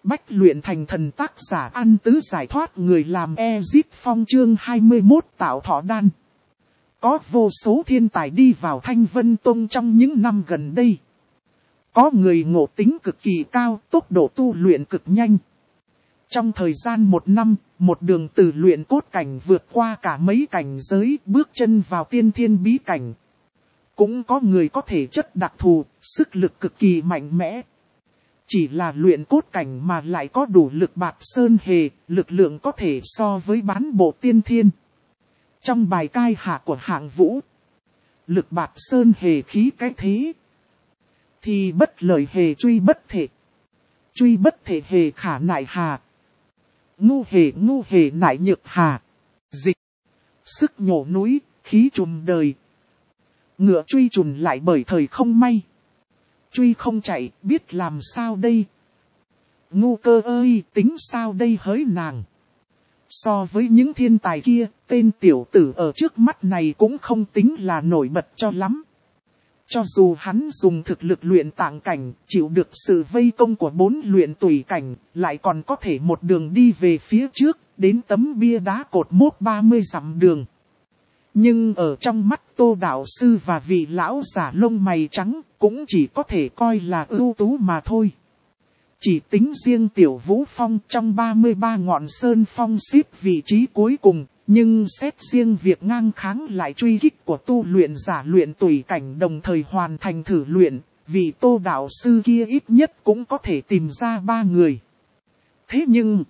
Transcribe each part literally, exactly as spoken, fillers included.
bách luyện thành thần tác giả An Tứ giải thoát người làm Ezit Phong chương hai mươi mốt tạo thọ đan. Có vô số thiên tài đi vào Thanh Vân Tông trong những năm gần đây. Có người ngộ tính cực kỳ cao, tốc độ tu luyện cực nhanh. Trong thời gian một năm, một đường từ luyện cốt cảnh vượt qua cả mấy cảnh giới, bước chân vào tiên thiên bí cảnh. Cũng có người có thể chất đặc thù, sức lực cực kỳ mạnh mẽ. Chỉ là luyện cốt cảnh mà lại có đủ lực bạt sơn hề, lực lượng có thể so với bán bộ tiên thiên. Trong bài cai hạ của Hạng Vũ, lực bạt sơn hề khí cái thế. Thì bất lời hề truy bất thể. Truy bất thể hề khả nại hà. Ngu hề ngu hề nại nhược hà. Dịch. Sức nhổ núi, khí trùm đời. Ngựa truy trùn lại bởi thời không may. Truy không chạy, biết làm sao đây? Ngu cơ ơi, tính sao đây hỡi nàng? So với những thiên tài kia, tên tiểu tử ở trước mắt này cũng không tính là nổi bật cho lắm. Cho dù hắn dùng thực lực luyện tạng cảnh, chịu được sự vây công của bốn luyện tùy cảnh, lại còn có thể một đường đi về phía trước, đến tấm bia đá cột mốc ba mươi dặm đường. Nhưng ở trong mắt Tô đạo sư và vị lão giả lông mày trắng, cũng chỉ có thể coi là ưu tú mà thôi. Chỉ tính riêng Tiểu Vũ Phong trong ba mươi ba ngọn sơn phong xếp vị trí cuối cùng, nhưng xét riêng việc ngang kháng lại truy kích của tu luyện giả luyện tùy cảnh đồng thời hoàn thành thử luyện, vị Tô đạo sư kia ít nhất cũng có thể tìm ra ba người. Thế nhưng,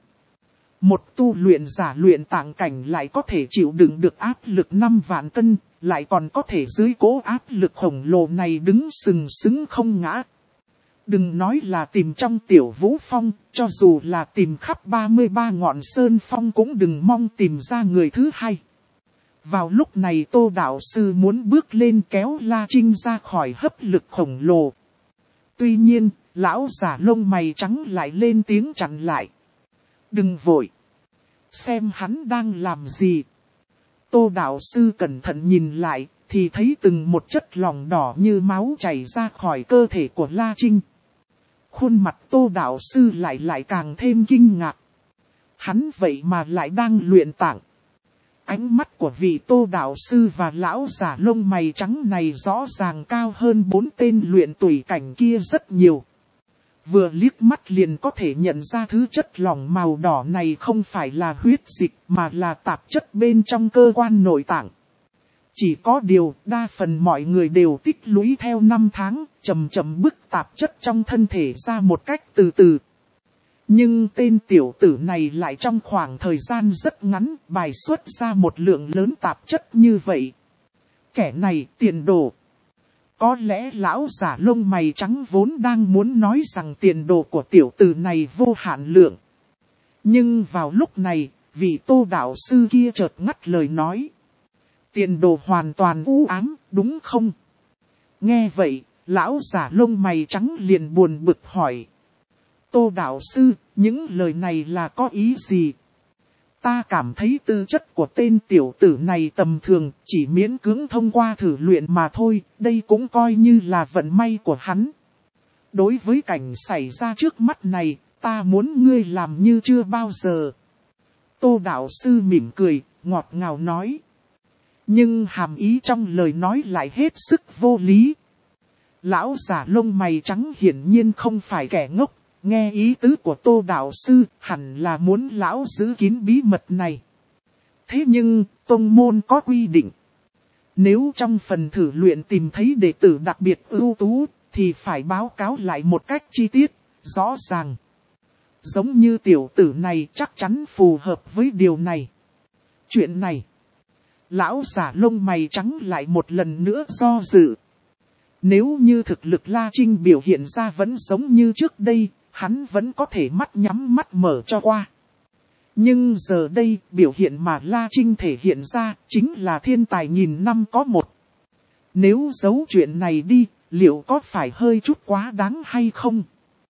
một tu luyện giả luyện tạng cảnh lại có thể chịu đựng được áp lực năm vạn cân, lại còn có thể dưới cố áp lực khổng lồ này đứng sừng sững không ngã. Đừng nói là tìm trong Tiểu Vũ Phong, cho dù là tìm khắp ba mươi ba ngọn sơn phong cũng đừng mong tìm ra người thứ hai. Vào lúc này Tô đạo sư muốn bước lên kéo La Trinh ra khỏi hấp lực khổng lồ. Tuy nhiên, lão giả lông mày trắng lại lên tiếng chặn lại. Đừng vội. Xem hắn đang làm gì. Tô đạo sư cẩn thận nhìn lại, thì thấy từng một chất lỏng đỏ như máu chảy ra khỏi cơ thể của La Trinh. Khuôn mặt Tô đạo sư lại lại càng thêm kinh ngạc. Hắn vậy mà lại đang luyện tạng. Ánh mắt của vị Tô đạo sư và lão giả lông mày trắng này rõ ràng cao hơn bốn tên luyện tùy cảnh kia rất nhiều. Vừa liếc mắt liền có thể nhận ra thứ chất lỏng màu đỏ này không phải là huyết dịch mà là tạp chất bên trong cơ quan nội tạng. Chỉ có điều đa phần mọi người đều tích lũy theo năm tháng, chậm chậm bức tạp chất trong thân thể ra một cách từ từ. Nhưng tên tiểu tử này lại trong khoảng thời gian rất ngắn bài xuất ra một lượng lớn tạp chất như vậy. Kẻ này tiền đồ. Có lẽ lão giả lông mày trắng vốn đang muốn nói rằng tiền đồ của tiểu tử này vô hạn lượng. Nhưng vào lúc này, vị Tô đạo sư kia chợt ngắt lời nói. Tiền đồ hoàn toàn u ám, đúng không? Nghe vậy, lão giả lông mày trắng liền buồn bực hỏi. Tô đạo sư, những lời này là có ý gì? Ta cảm thấy tư chất của tên tiểu tử này tầm thường, chỉ miễn cưỡng thông qua thử luyện mà thôi, đây cũng coi như là vận may của hắn. Đối với cảnh xảy ra trước mắt này, ta muốn ngươi làm như chưa bao giờ. Tô đạo sư mỉm cười, ngọt ngào nói. Nhưng hàm ý trong lời nói lại hết sức vô lý. Lão giả lông mày trắng hiển nhiên không phải kẻ ngốc. Nghe ý tứ của Tô đạo sư, hẳn là muốn lão giữ kín bí mật này. Thế nhưng, tông môn có quy định. Nếu trong phần thử luyện tìm thấy đệ tử đặc biệt ưu tú, thì phải báo cáo lại một cách chi tiết, rõ ràng. Giống như tiểu tử này chắc chắn phù hợp với điều này. Chuyện này, lão giả lông mày trắng lại một lần nữa do dự. Nếu như thực lực La Trinh biểu hiện ra vẫn giống như trước đây, hắn vẫn có thể mắt nhắm mắt mở cho qua. Nhưng giờ đây, biểu hiện mà La Trinh thể hiện ra, chính là thiên tài nghìn năm có một. Nếu giấu chuyện này đi, liệu có phải hơi chút quá đáng hay không?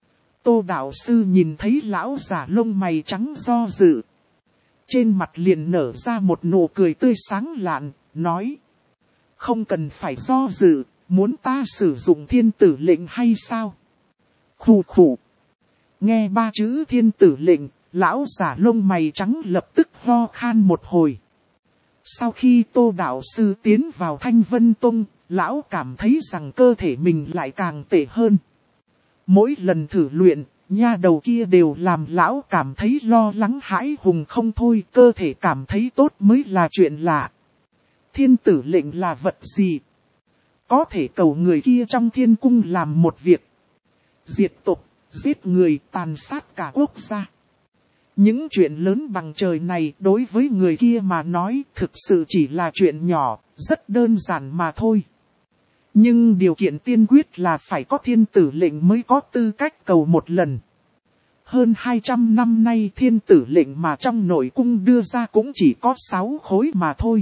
Tô đạo sư nhìn thấy lão giả lông mày trắng do dự. Trên mặt liền nở ra một nụ cười tươi sáng lạn, nói. Không cần phải do dự, muốn ta sử dụng thiên tử lệnh hay sao? Khủ khủ. Nghe ba chữ thiên tử lệnh, lão giả lông mày trắng lập tức ho khan một hồi. Sau khi Tô đạo sư tiến vào Thanh Vân Tông, lão cảm thấy rằng cơ thể mình lại càng tệ hơn. Mỗi lần thử luyện, nha đầu kia đều làm lão cảm thấy lo lắng hãi hùng không thôi, cơ thể cảm thấy tốt mới là chuyện lạ. Thiên tử lệnh là vật gì? Có thể cầu người kia trong thiên cung làm một việc. Diệt tộc, giết người, tàn sát cả quốc gia. Những chuyện lớn bằng trời này đối với người kia mà nói thực sự chỉ là chuyện nhỏ, rất đơn giản mà thôi. Nhưng điều kiện tiên quyết là phải có thiên tử lệnh mới có tư cách cầu một lần. Hơn hai trăm năm nay thiên tử lệnh mà trong nội cung đưa ra cũng chỉ có sáu khối mà thôi.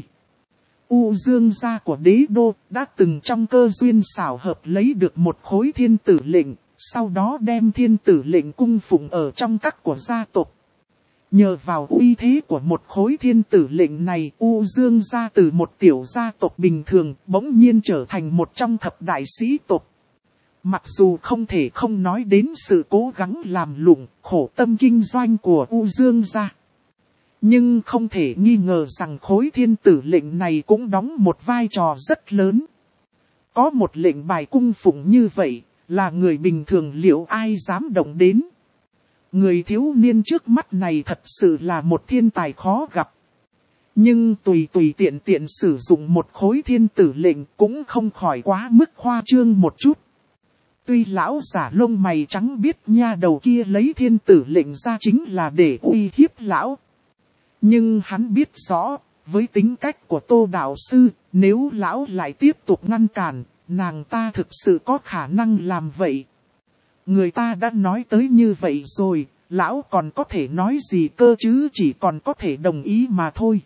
U Dương gia của đế đô đã từng trong cơ duyên xảo hợp lấy được một khối thiên tử lệnh, sau đó đem thiên tử lệnh cung phụng ở trong các của gia tộc. Nhờ vào uy thế của một khối thiên tử lệnh này, U Dương gia từ một tiểu gia tộc bình thường bỗng nhiên trở thành một trong thập đại sĩ tộc. Mặc dù không thể không nói đến sự cố gắng làm lụng, khổ tâm kinh doanh của U Dương gia. Nhưng không thể nghi ngờ rằng khối thiên tử lệnh này cũng đóng một vai trò rất lớn. Có một lệnh bài cung phụng như vậy, là người bình thường liệu ai dám động đến. Người thiếu niên trước mắt này thật sự là một thiên tài khó gặp. Nhưng tùy tùy tiện tiện sử dụng một khối thiên tử lệnh cũng không khỏi quá mức khoa trương một chút. Tuy lão giả lông mày trắng biết nha đầu kia lấy thiên tử lệnh ra chính là để uy hiếp lão. Nhưng hắn biết rõ, với tính cách của Tô đạo sư, nếu lão lại tiếp tục ngăn cản, nàng ta thực sự có khả năng làm vậy. Người ta đã nói tới như vậy rồi, lão còn có thể nói gì cơ chứ, chỉ còn có thể đồng ý mà thôi.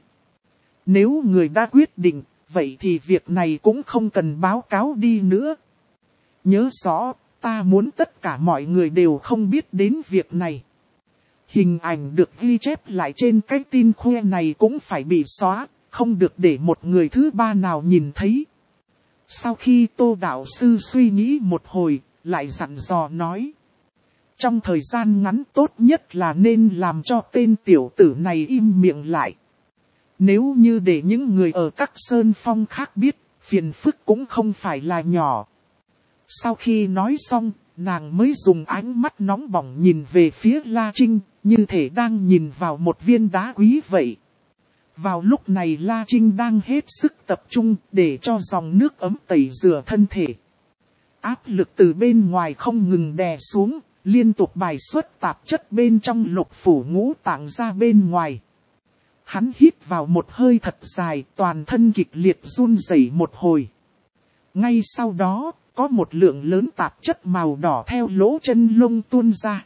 Nếu người đã quyết định, vậy thì việc này cũng không cần báo cáo đi nữa. Nhớ rõ, ta muốn tất cả mọi người đều không biết đến việc này. Hình ảnh được ghi chép lại trên cái tin khoe này cũng phải bị xóa, không được để một người thứ ba nào nhìn thấy. Sau khi Tô đạo sư suy nghĩ một hồi, lại dặn dò nói. Trong thời gian ngắn tốt nhất là nên làm cho tên tiểu tử này im miệng lại. Nếu như để những người ở các sơn phong khác biết, phiền phức cũng không phải là nhỏ. Sau khi nói xong, nàng mới dùng ánh mắt nóng bỏng nhìn về phía La Trinh, như thể đang nhìn vào một viên đá quý vậy. Vào lúc này La Trinh đang hết sức tập trung để cho dòng nước ấm tẩy rửa thân thể. Áp lực từ bên ngoài không ngừng đè xuống, liên tục bài xuất tạp chất bên trong lục phủ ngũ tạng ra bên ngoài. Hắn hít vào một hơi thật dài, toàn thân kịch liệt run rẩy một hồi. Ngay sau đó, có một lượng lớn tạp chất màu đỏ theo lỗ chân lông tuôn ra.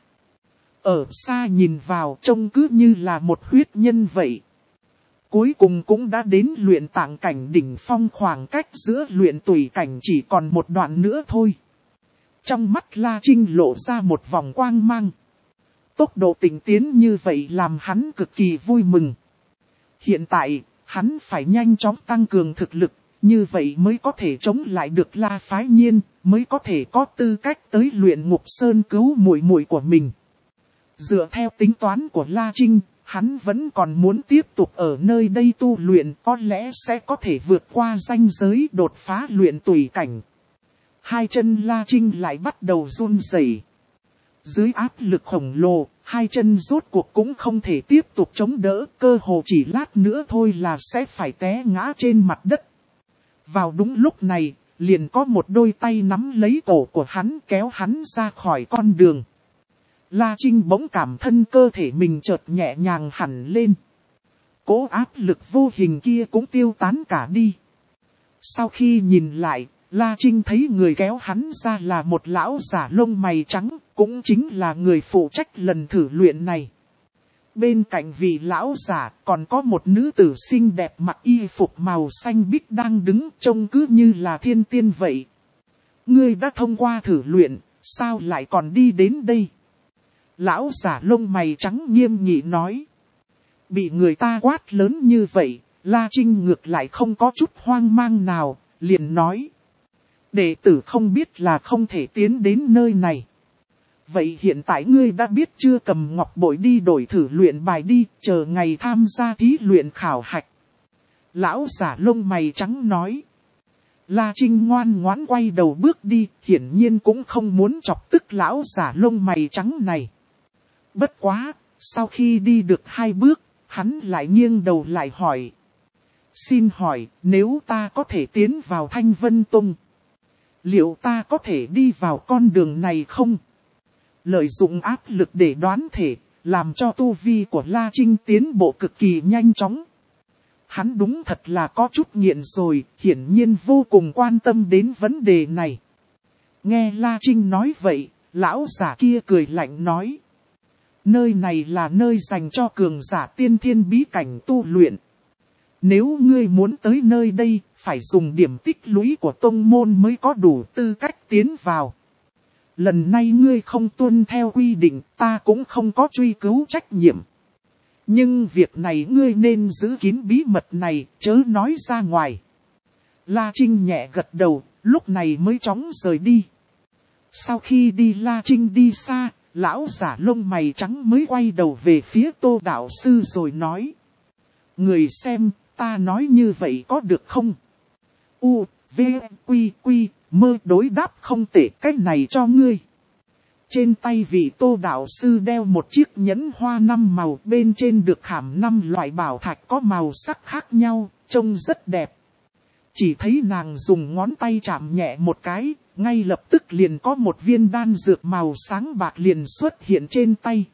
Ở xa nhìn vào trông cứ như là một huyết nhân vậy. Cuối cùng cũng đã đến luyện tạng cảnh đỉnh phong, khoảng cách giữa luyện tùy cảnh chỉ còn một đoạn nữa thôi. Trong mắt La Trinh lộ ra một vòng quang mang. Tốc độ tỉnh tiến như vậy làm hắn cực kỳ vui mừng. Hiện tại, hắn phải nhanh chóng tăng cường thực lực, như vậy mới có thể chống lại được La Phái Nhiên, mới có thể có tư cách tới luyện Ngục Sơn cứu muội muội của mình. Dựa theo tính toán của La Trinh, hắn vẫn còn muốn tiếp tục ở nơi đây tu luyện, có lẽ sẽ có thể vượt qua ranh giới đột phá luyện tùy cảnh. Hai chân La Trinh lại bắt đầu run rẩy. Dưới áp lực khổng lồ, hai chân rốt cuộc cũng không thể tiếp tục chống đỡ, cơ hồ chỉ lát nữa thôi là sẽ phải té ngã trên mặt đất. Vào đúng lúc này, liền có một đôi tay nắm lấy cổ của hắn kéo hắn ra khỏi con đường. La Trinh bỗng cảm thân cơ thể mình chợt nhẹ nhàng hẳn lên. Cố áp lực vô hình kia cũng tiêu tán cả đi. Sau khi nhìn lại, La Trinh thấy người kéo hắn ra là một lão giả lông mày trắng, cũng chính là người phụ trách lần thử luyện này. Bên cạnh vị lão giả còn có một nữ tử xinh đẹp mặc y phục màu xanh biếc đang đứng trông cứ như là thiên tiên vậy. Ngươi đã thông qua thử luyện, sao lại còn đi đến đây? Lão giả lông mày trắng nghiêm nghị nói. Bị người ta quát lớn như vậy, La Trinh ngược lại không có chút hoang mang nào, liền nói. Đệ tử không biết là không thể tiến đến nơi này. Vậy hiện tại ngươi đã biết chưa, cầm ngọc bội đi đổi thử luyện bài đi, chờ ngày tham gia thí luyện khảo hạch. Lão giả lông mày trắng nói. La Trinh ngoan ngoãn quay đầu bước đi, hiển nhiên cũng không muốn chọc tức lão giả lông mày trắng này. Bất quá, sau khi đi được hai bước, hắn lại nghiêng đầu lại hỏi. Xin hỏi, nếu ta có thể tiến vào Thanh Vân Tông, liệu ta có thể đi vào con đường này không? Lợi dụng áp lực để đoán thể, làm cho tu vi của La Trinh tiến bộ cực kỳ nhanh chóng. Hắn đúng thật là có chút nghiện rồi, hiển nhiên vô cùng quan tâm đến vấn đề này. Nghe La Trinh nói vậy, lão giả kia cười lạnh nói. Nơi này là nơi dành cho cường giả tiên thiên bí cảnh tu luyện. Nếu ngươi muốn tới nơi đây, phải dùng điểm tích lũy của tông môn mới có đủ tư cách tiến vào. Lần này ngươi không tuân theo quy định, ta cũng không có truy cứu trách nhiệm. Nhưng việc này ngươi nên giữ kín bí mật này, chớ nói ra ngoài. La Trinh nhẹ gật đầu, lúc này mới chóng rời đi. Sau khi đi La Trinh đi xa, lão giả lông mày trắng mới quay đầu về phía Tô đạo sư rồi nói. Người xem, ta nói như vậy có được không? U, V, Quy, Quy, mơ đối đáp không tệ, cách này cho ngươi. Trên tay vị Tô đạo sư đeo một chiếc nhẫn hoa năm màu, bên trên được khảm năm loại bảo thạch có màu sắc khác nhau, trông rất đẹp. Chỉ thấy nàng dùng ngón tay chạm nhẹ một cái, ngay lập tức liền có một viên đan dược màu sáng bạc liền xuất hiện trên tay.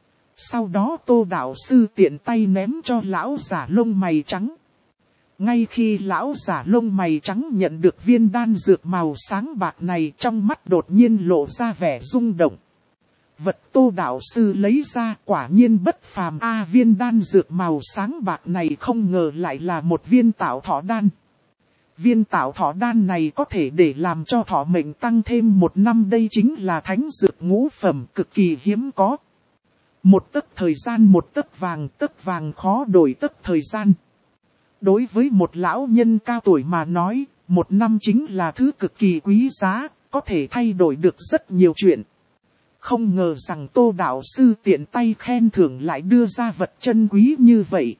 Sau đó Tô đạo sư tiện tay ném cho lão giả lông mày trắng. Ngay khi lão giả lông mày trắng nhận được viên đan dược màu sáng bạc này, trong mắt đột nhiên lộ ra vẻ rung động. Vật Tô đạo sư lấy ra quả nhiên bất phàm, a viên đan dược màu sáng bạc này không ngờ lại là một viên tạo thọ đan. Viên tạo thọ đan này có thể để làm cho thọ mệnh tăng thêm một năm, đây chính là thánh dược ngũ phẩm cực kỳ hiếm có. Một tấc thời gian một tấc vàng, tấc vàng khó đổi tấc thời gian. Đối với một lão nhân cao tuổi mà nói, một năm chính là thứ cực kỳ quý giá, có thể thay đổi được rất nhiều chuyện. Không ngờ rằng Tô đạo sư tiện tay khen thưởng lại đưa ra vật chân quý như vậy.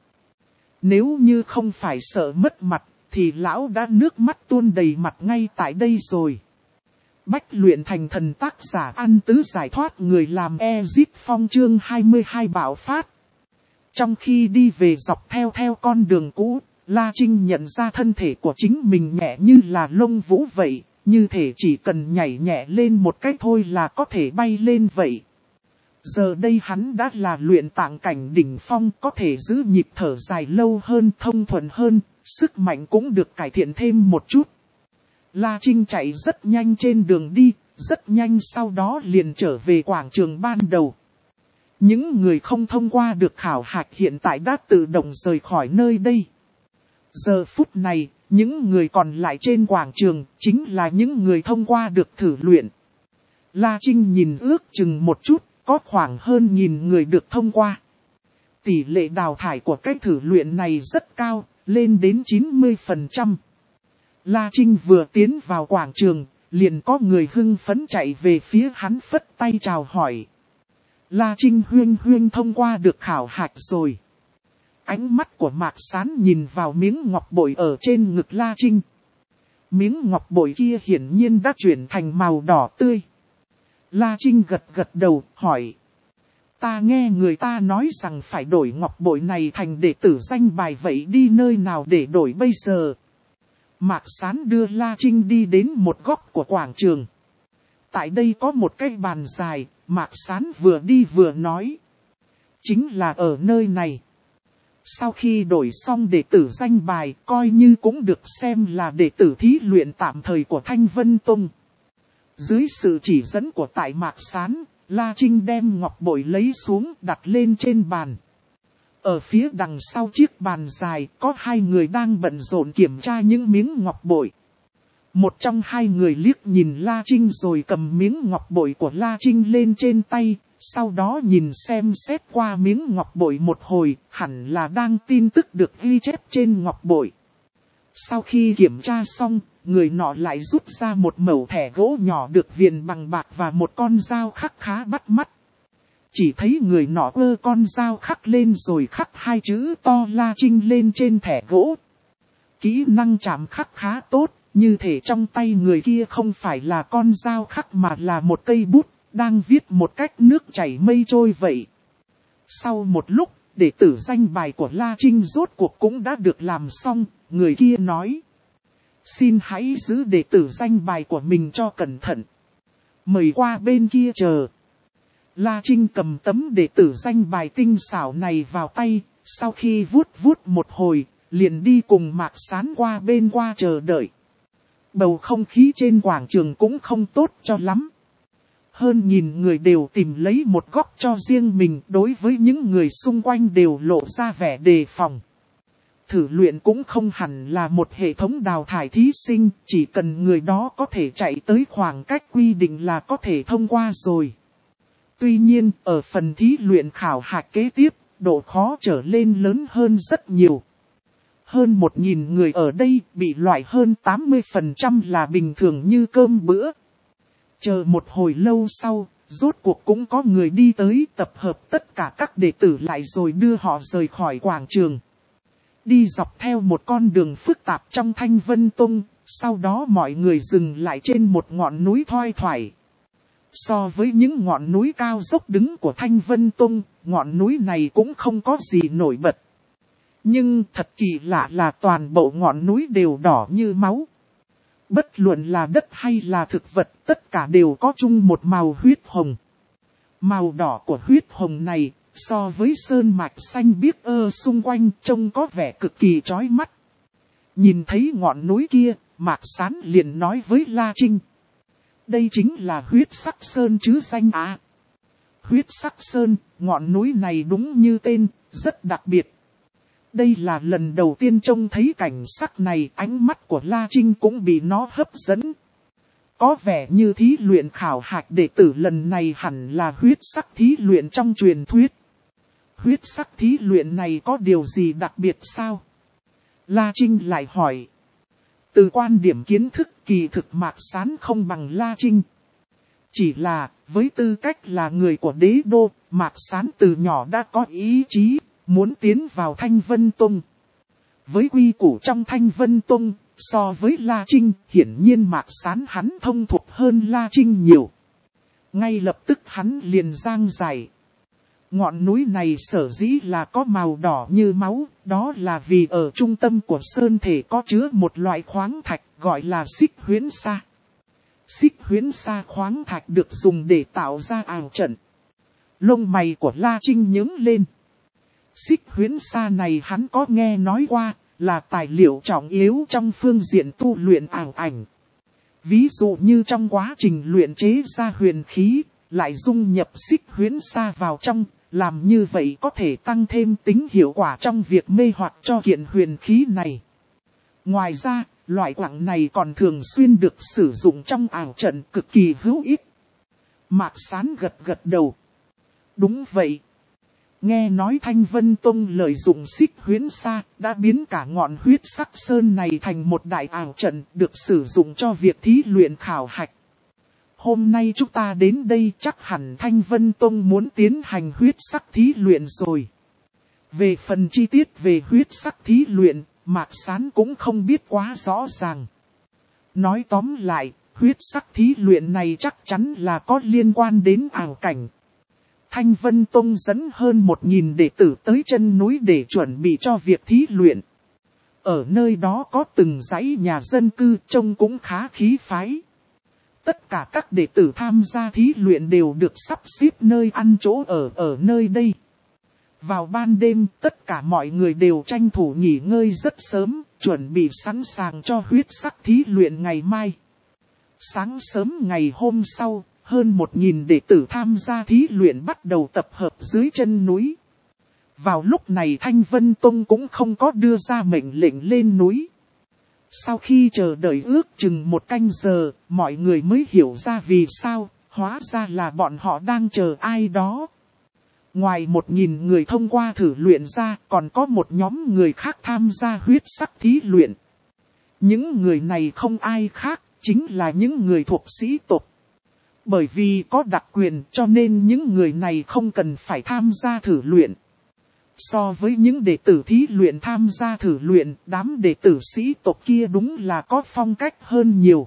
Nếu như không phải sợ mất mặt, thì lão đã nước mắt tuôn đầy mặt ngay tại đây rồi. Bách luyện thành thần, tác giả An Tứ giải thoát người làm Ezip Phong, chương hai mươi hai bạo phát. Trong khi đi về dọc theo theo con đường cũ, La Trinh nhận ra thân thể của chính mình nhẹ như là lông vũ vậy, như thể chỉ cần nhảy nhẹ lên một cái thôi là có thể bay lên vậy. Giờ đây hắn đã là luyện tạng cảnh đỉnh phong, có thể giữ nhịp thở dài lâu hơn, thông thuận hơn, sức mạnh cũng được cải thiện thêm một chút. La Trinh chạy rất nhanh trên đường đi, rất nhanh sau đó liền trở về quảng trường ban đầu. Những người không thông qua được khảo hạch hiện tại đã tự động rời khỏi nơi đây. Giờ phút này, những người còn lại trên quảng trường chính là những người thông qua được thử luyện. La Trinh nhìn ước chừng một chút, có khoảng hơn nghìn người được thông qua. Tỷ lệ đào thải của cái thử luyện này rất cao, lên đến chín mươi phần trăm. La Trinh vừa tiến vào quảng trường, liền có người hưng phấn chạy về phía hắn phất tay chào hỏi. La Trinh huyên huyên thông qua được khảo hạch rồi. Ánh mắt của Mạc Sán nhìn vào miếng ngọc bội ở trên ngực La Trinh. Miếng ngọc bội kia hiển nhiên đã chuyển thành màu đỏ tươi. La Trinh gật gật đầu, hỏi. Ta nghe người ta nói rằng phải đổi ngọc bội này thành đệ tử danh bài, vậy đi nơi nào để đổi bây giờ? Mạc Sán đưa La Trinh đi đến một góc của quảng trường. Tại đây có một cái bàn dài, Mạc Sán vừa đi vừa nói. Chính là ở nơi này. Sau khi đổi xong đệ tử danh bài, coi như cũng được xem là đệ tử thí luyện tạm thời của Thanh Vân Tông. Dưới sự chỉ dẫn của tại Mạc Sán, La Trinh đem ngọc bội lấy xuống đặt lên trên bàn. Ở phía đằng sau chiếc bàn dài có hai người đang bận rộn kiểm tra những miếng ngọc bội. Một trong hai người liếc nhìn La Trinh rồi cầm miếng ngọc bội của La Trinh lên trên tay, sau đó nhìn xem xét qua miếng ngọc bội một hồi, hẳn là đang tin tức được ghi chép trên ngọc bội. Sau khi kiểm tra xong, người nọ lại rút ra một mẩu thẻ gỗ nhỏ được viền bằng bạc và một con dao khắc khá bắt mắt. Chỉ thấy người nọ ơ con dao khắc lên rồi khắc hai chữ to La Trinh lên trên thẻ gỗ. Kỹ năng chạm khắc khá tốt, như thể trong tay người kia không phải là con dao khắc mà là một cây bút, đang viết một cách nước chảy mây trôi vậy. Sau một lúc, đệ tử danh bài của La Trinh rốt cuộc cũng đã được làm xong, người kia nói. Xin hãy giữ đệ tử danh bài của mình cho cẩn thận. Mời qua bên kia chờ. La Trinh cầm tấm đệ tử danh bài tinh xảo này vào tay, sau khi vuốt vuốt một hồi, liền đi cùng Mạc Sán qua bên qua chờ đợi. Bầu không khí trên quảng trường cũng không tốt cho lắm. Hơn nghìn người đều tìm lấy một góc cho riêng mình, đối với những người xung quanh đều lộ ra vẻ đề phòng. Thử luyện cũng không hẳn là một hệ thống đào thải thí sinh, chỉ cần người đó có thể chạy tới khoảng cách quy định là có thể thông qua rồi. Tuy nhiên, ở phần thí luyện khảo hạch kế tiếp, độ khó trở lên lớn hơn rất nhiều. Hơn một nghìn người ở đây bị loại hơn tám mươi phần trăm là bình thường như cơm bữa. Chờ một hồi lâu sau, rốt cuộc cũng có người đi tới tập hợp tất cả các đệ tử lại rồi đưa họ rời khỏi quảng trường. Đi dọc theo một con đường phức tạp trong Thanh Vân Tông, sau đó mọi người dừng lại trên một ngọn núi thoai thoải. So với những ngọn núi cao dốc đứng của Thanh Vân Tông, ngọn núi này cũng không có gì nổi bật. Nhưng thật kỳ lạ là toàn bộ ngọn núi đều đỏ như máu. Bất luận là đất hay là thực vật, tất cả đều có chung một màu huyết hồng. Màu đỏ của huyết hồng này, so với sơn mạch xanh biếc ơ xung quanh trông có vẻ cực kỳ chói mắt. Nhìn thấy ngọn núi kia, Mạc Sán liền nói với La Trinh. Đây chính là huyết sắc sơn chứ danh à. Huyết sắc sơn, ngọn núi này đúng như tên, rất đặc biệt. Đây là lần đầu tiên trông thấy cảnh sắc này, ánh mắt của La Trinh cũng bị nó hấp dẫn. Có vẻ như thí luyện khảo hạch đệ tử lần này hẳn là huyết sắc thí luyện trong truyền thuyết. Huyết sắc thí luyện này có điều gì đặc biệt sao? La Trinh lại hỏi. Từ quan điểm kiến thức kỳ thực Mạc Sán không bằng La Trinh. Chỉ là, với tư cách là người của đế đô, Mạc Sán từ nhỏ đã có ý chí, muốn tiến vào Thanh Vân Tông. Với quy củ trong Thanh Vân Tông, so với La Trinh, hiển nhiên Mạc Sán hắn thông thuộc hơn La Trinh nhiều. Ngay lập tức hắn liền giang giải. Ngọn núi này sở dĩ là có màu đỏ như máu, đó là vì ở trung tâm của sơn thể có chứa một loại khoáng thạch gọi là xích huyễn sa. Xích huyễn sa khoáng thạch được dùng để tạo ra ảo trận. Lông mày của La Trinh nhướng lên. Xích huyễn sa này hắn có nghe nói qua, là tài liệu trọng yếu trong phương diện tu luyện ảo ảnh. Ví dụ như trong quá trình luyện chế ra huyền khí, lại dung nhập xích huyễn sa vào trong, làm như vậy có thể tăng thêm tính hiệu quả trong việc mê hoặc cho kiện huyền khí này. Ngoài ra, loại quặng này còn thường xuyên được sử dụng trong ảo trận cực kỳ hữu ích. Mạc Sán gật gật đầu. Đúng vậy. Nghe nói Thanh Vân Tông lợi dụng xích huyễn sa đã biến cả ngọn huyết sắc sơn này thành một đại ảo trận được sử dụng cho việc thí luyện khảo hạch. Hôm nay chúng ta đến đây chắc hẳn Thanh Vân Tông muốn tiến hành huyết sắc thí luyện rồi. Về phần chi tiết về huyết sắc thí luyện, Mạc Sán cũng không biết quá rõ ràng. Nói tóm lại, huyết sắc thí luyện này chắc chắn là có liên quan đến ảo cảnh. Thanh Vân Tông dẫn hơn một nghìn đệ tử tới chân núi để chuẩn bị cho việc thí luyện. Ở nơi đó có từng dãy nhà dân cư trông cũng khá khí phái. Tất cả các đệ tử tham gia thí luyện đều được sắp xếp nơi ăn chỗ ở ở nơi đây. Vào ban đêm, tất cả mọi người đều tranh thủ nghỉ ngơi rất sớm, chuẩn bị sẵn sàng cho huyết sắc thí luyện ngày mai. Sáng sớm ngày hôm sau, hơn một nghìn đệ tử tham gia thí luyện bắt đầu tập hợp dưới chân núi. Vào lúc này Thanh Vân Tông cũng không có đưa ra mệnh lệnh lên núi. Sau khi chờ đợi ước chừng một canh giờ, mọi người mới hiểu ra vì sao, hóa ra là bọn họ đang chờ ai đó. Ngoài một nghìn người thông qua thử luyện ra, còn có một nhóm người khác tham gia huyết sắc thí luyện. Những người này không ai khác, chính là những người thuộc sĩ tộc. Bởi vì có đặc quyền cho nên những người này không cần phải tham gia thử luyện. So với những đệ tử thí luyện tham gia thử luyện, đám đệ tử sĩ tộc kia đúng là có phong cách hơn nhiều.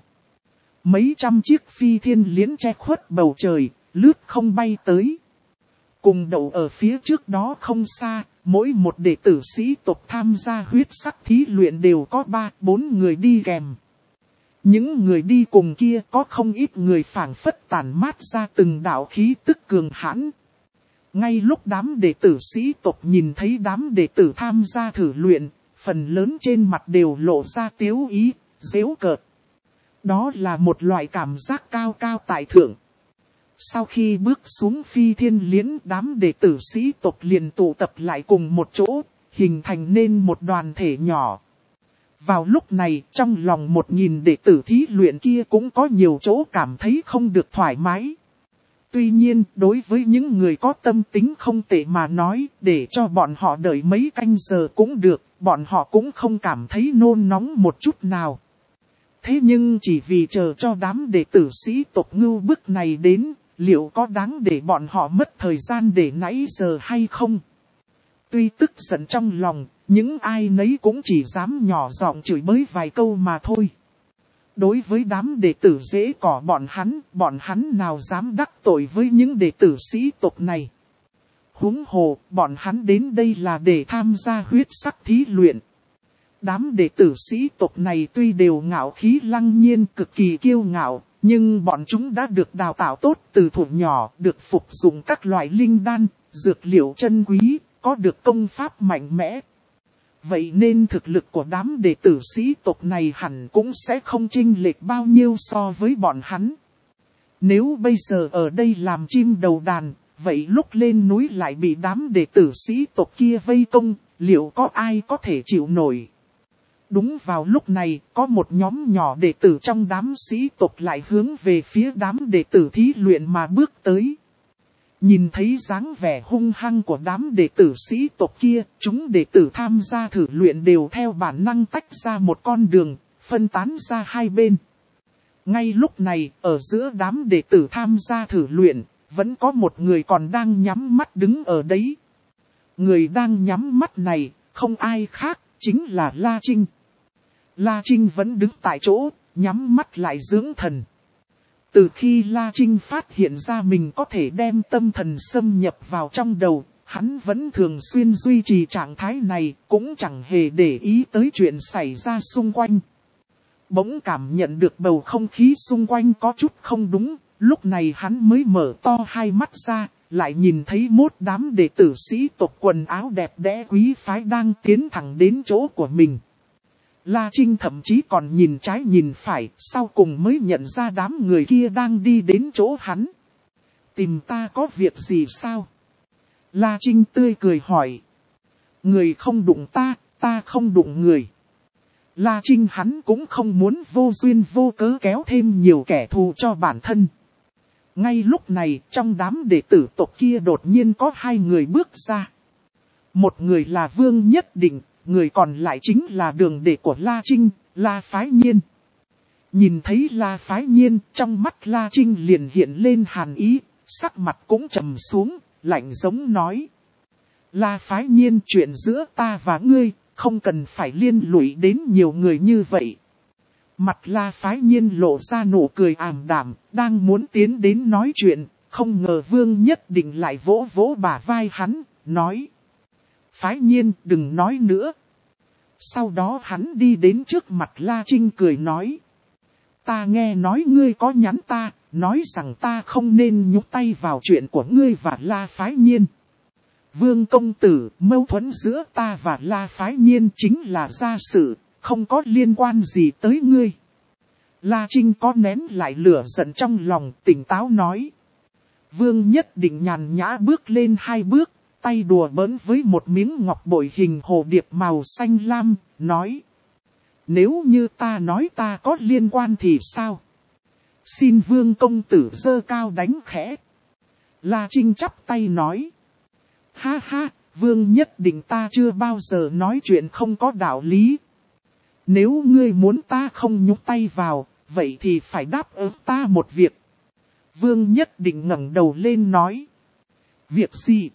Mấy trăm chiếc phi thiên liễn che khuất bầu trời, lướt không bay tới. Cùng đậu ở phía trước đó không xa, mỗi một đệ tử sĩ tộc tham gia huyết sắc thí luyện đều có ba, bốn người đi kèm. Những người đi cùng kia có không ít người phảng phất tản mát ra từng đạo khí tức cường hãn. Ngay lúc đám đệ tử sĩ tộc nhìn thấy đám đệ tử tham gia thử luyện, phần lớn trên mặt đều lộ ra tiếu ý, giễu cợt. Đó là một loại cảm giác cao cao tại thượng. Sau khi bước xuống phi thiên liễn, đám đệ tử sĩ tộc liền tụ tập lại cùng một chỗ, hình thành nên một đoàn thể nhỏ. Vào lúc này, trong lòng một nghìn đệ tử thí luyện kia cũng có nhiều chỗ cảm thấy không được thoải mái. Tuy nhiên, đối với những người có tâm tính không tệ mà nói, để cho bọn họ đợi mấy canh giờ cũng được, bọn họ cũng không cảm thấy nôn nóng một chút nào. Thế nhưng chỉ vì chờ cho đám đệ tử sĩ tộc ngưu bức này đến, liệu có đáng để bọn họ mất thời gian để nãy giờ hay không? Tuy tức giận trong lòng, những ai nấy cũng chỉ dám nhỏ giọng chửi bới vài câu mà thôi. Đối với đám đệ tử dễ cỏ bọn hắn, bọn hắn nào dám đắc tội với những đệ tử sĩ tộc này. Huống hồ, bọn hắn đến đây là để tham gia huyết sắc thí luyện. Đám đệ tử sĩ tộc này tuy đều ngạo khí lăng nhiên cực kỳ kiêu ngạo, nhưng bọn chúng đã được đào tạo tốt từ thuở nhỏ, được phục dụng các loại linh đan, dược liệu chân quý, có được công pháp mạnh mẽ. Vậy nên thực lực của đám đệ tử sĩ tộc này hẳn cũng sẽ không chênh lệch bao nhiêu so với bọn hắn. Nếu bây giờ ở đây làm chim đầu đàn, vậy lúc lên núi lại bị đám đệ tử sĩ tộc kia vây công, liệu có ai có thể chịu nổi? Đúng vào lúc này, có một nhóm nhỏ đệ tử trong đám sĩ tộc lại hướng về phía đám đệ tử thí luyện mà bước tới. Nhìn thấy dáng vẻ hung hăng của đám đệ tử sĩ tộc kia, chúng đệ tử tham gia thử luyện đều theo bản năng tách ra một con đường, phân tán ra hai bên. Ngay lúc này, ở giữa đám đệ tử tham gia thử luyện, vẫn có một người còn đang nhắm mắt đứng ở đấy. Người đang nhắm mắt này, không ai khác, chính là La Trinh. La Trinh vẫn đứng tại chỗ, nhắm mắt lại dưỡng thần. Từ khi La Trinh phát hiện ra mình có thể đem tâm thần xâm nhập vào trong đầu, hắn vẫn thường xuyên duy trì trạng thái này, cũng chẳng hề để ý tới chuyện xảy ra xung quanh. Bỗng cảm nhận được bầu không khí xung quanh có chút không đúng, lúc này hắn mới mở to hai mắt ra, lại nhìn thấy một đám đệ tử sĩ tộc quần áo đẹp đẽ quý phái đang tiến thẳng đến chỗ của mình. La Trinh thậm chí còn nhìn trái nhìn phải, sau cùng mới nhận ra đám người kia đang đi đến chỗ hắn. Tìm ta có việc gì sao? La Trinh tươi cười hỏi. Người không đụng ta, ta không đụng người. La Trinh hắn cũng không muốn vô duyên vô cớ kéo thêm nhiều kẻ thù cho bản thân. Ngay lúc này, trong đám đệ tử tộc kia đột nhiên có hai người bước ra. Một người là Vương Nhất Định, người còn lại chính là đường đệ của La Trinh, La Phái Nhiên. Nhìn thấy La Phái Nhiên, trong mắt La Trinh liền hiện lên hàn ý, sắc mặt cũng trầm xuống, lạnh giống nói. La Phái Nhiên, chuyện giữa ta và ngươi, không cần phải liên lụy đến nhiều người như vậy. Mặt La Phái Nhiên lộ ra nụ cười ảm đạm, đang muốn tiến đến nói chuyện, không ngờ Vương Nhất Định lại vỗ vỗ bả vai hắn, nói. Phái Nhiên, đừng nói nữa. Sau đó hắn đi đến trước mặt La Trinh cười nói. Ta nghe nói ngươi có nhắn ta, nói rằng ta không nên nhúc tay vào chuyện của ngươi và La Phái Nhiên. Vương công tử, mâu thuẫn giữa ta và La Phái Nhiên chính là gia sự, không có liên quan gì tới ngươi. La Trinh có nén lại lửa giận trong lòng, tỉnh táo nói. Vương Nhất Định nhàn nhã bước lên hai bước, tay đùa bỡn với một miếng ngọc bội hình hồ điệp màu xanh lam, nói. Nếu như ta nói ta có liên quan thì sao? Xin Vương công tử giơ cao đánh khẽ. La Trinh chắp tay nói. Ha ha, Vương Nhất Định ta chưa bao giờ nói chuyện không có đạo lý. Nếu ngươi muốn ta không nhúc tay vào, vậy thì phải đáp ứng ta một việc. Vương Nhất Định ngẩng đầu lên nói. Việc gì?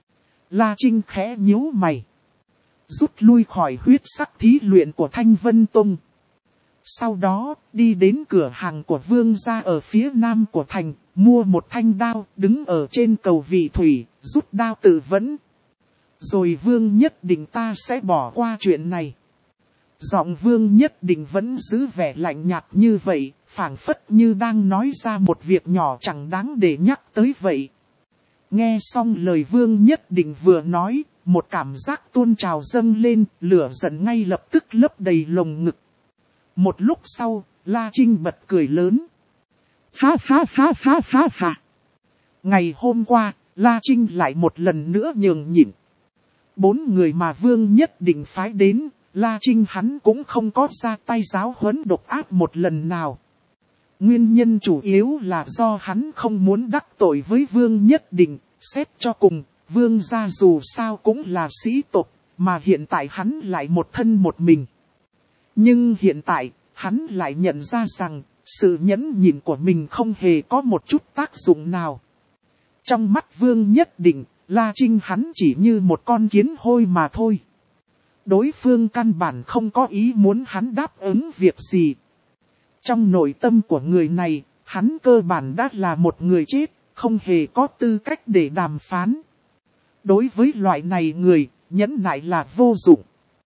La Trinh khẽ nhíu mày. Rút lui khỏi huyết sắc thí luyện của Thanh Vân Tông. Sau đó, đi đến cửa hàng của Vương gia ở phía nam của thành, mua một thanh đao, đứng ở trên cầu vị thủy, rút đao tự vẫn. Rồi Vương Nhất Định ta sẽ bỏ qua chuyện này. Giọng Vương Nhất Định vẫn giữ vẻ lạnh nhạt như vậy, phảng phất như đang nói ra một việc nhỏ chẳng đáng để nhắc tới vậy. Nghe xong lời Vương Nhất Định vừa nói, một cảm giác tuôn trào dâng lên, lửa giận ngay lập tức lấp đầy lồng ngực. Một lúc sau, La Trinh bật cười lớn. Ha ha ha ha ha ha. Ngày hôm qua, La Trinh lại một lần nữa nhường nhịn. Bốn người mà Vương Nhất Định phái đến, La Trinh hắn cũng không có ra tay giáo huấn độc ác một lần nào. Nguyên nhân chủ yếu là do hắn không muốn đắc tội với Vương Nhất Định, xét cho cùng, Vương gia dù sao cũng là sĩ tộc, mà hiện tại hắn lại một thân một mình. Nhưng hiện tại, hắn lại nhận ra rằng, sự nhẫn nhịn của mình không hề có một chút tác dụng nào. Trong mắt Vương Nhất Định, La Trinh hắn chỉ như một con kiến hôi mà thôi. Đối phương căn bản không có ý muốn hắn đáp ứng việc gì. Trong nội tâm của người này, hắn cơ bản đã là một người chết, không hề có tư cách để đàm phán. Đối với loại này người, nhẫn nại là vô dụng.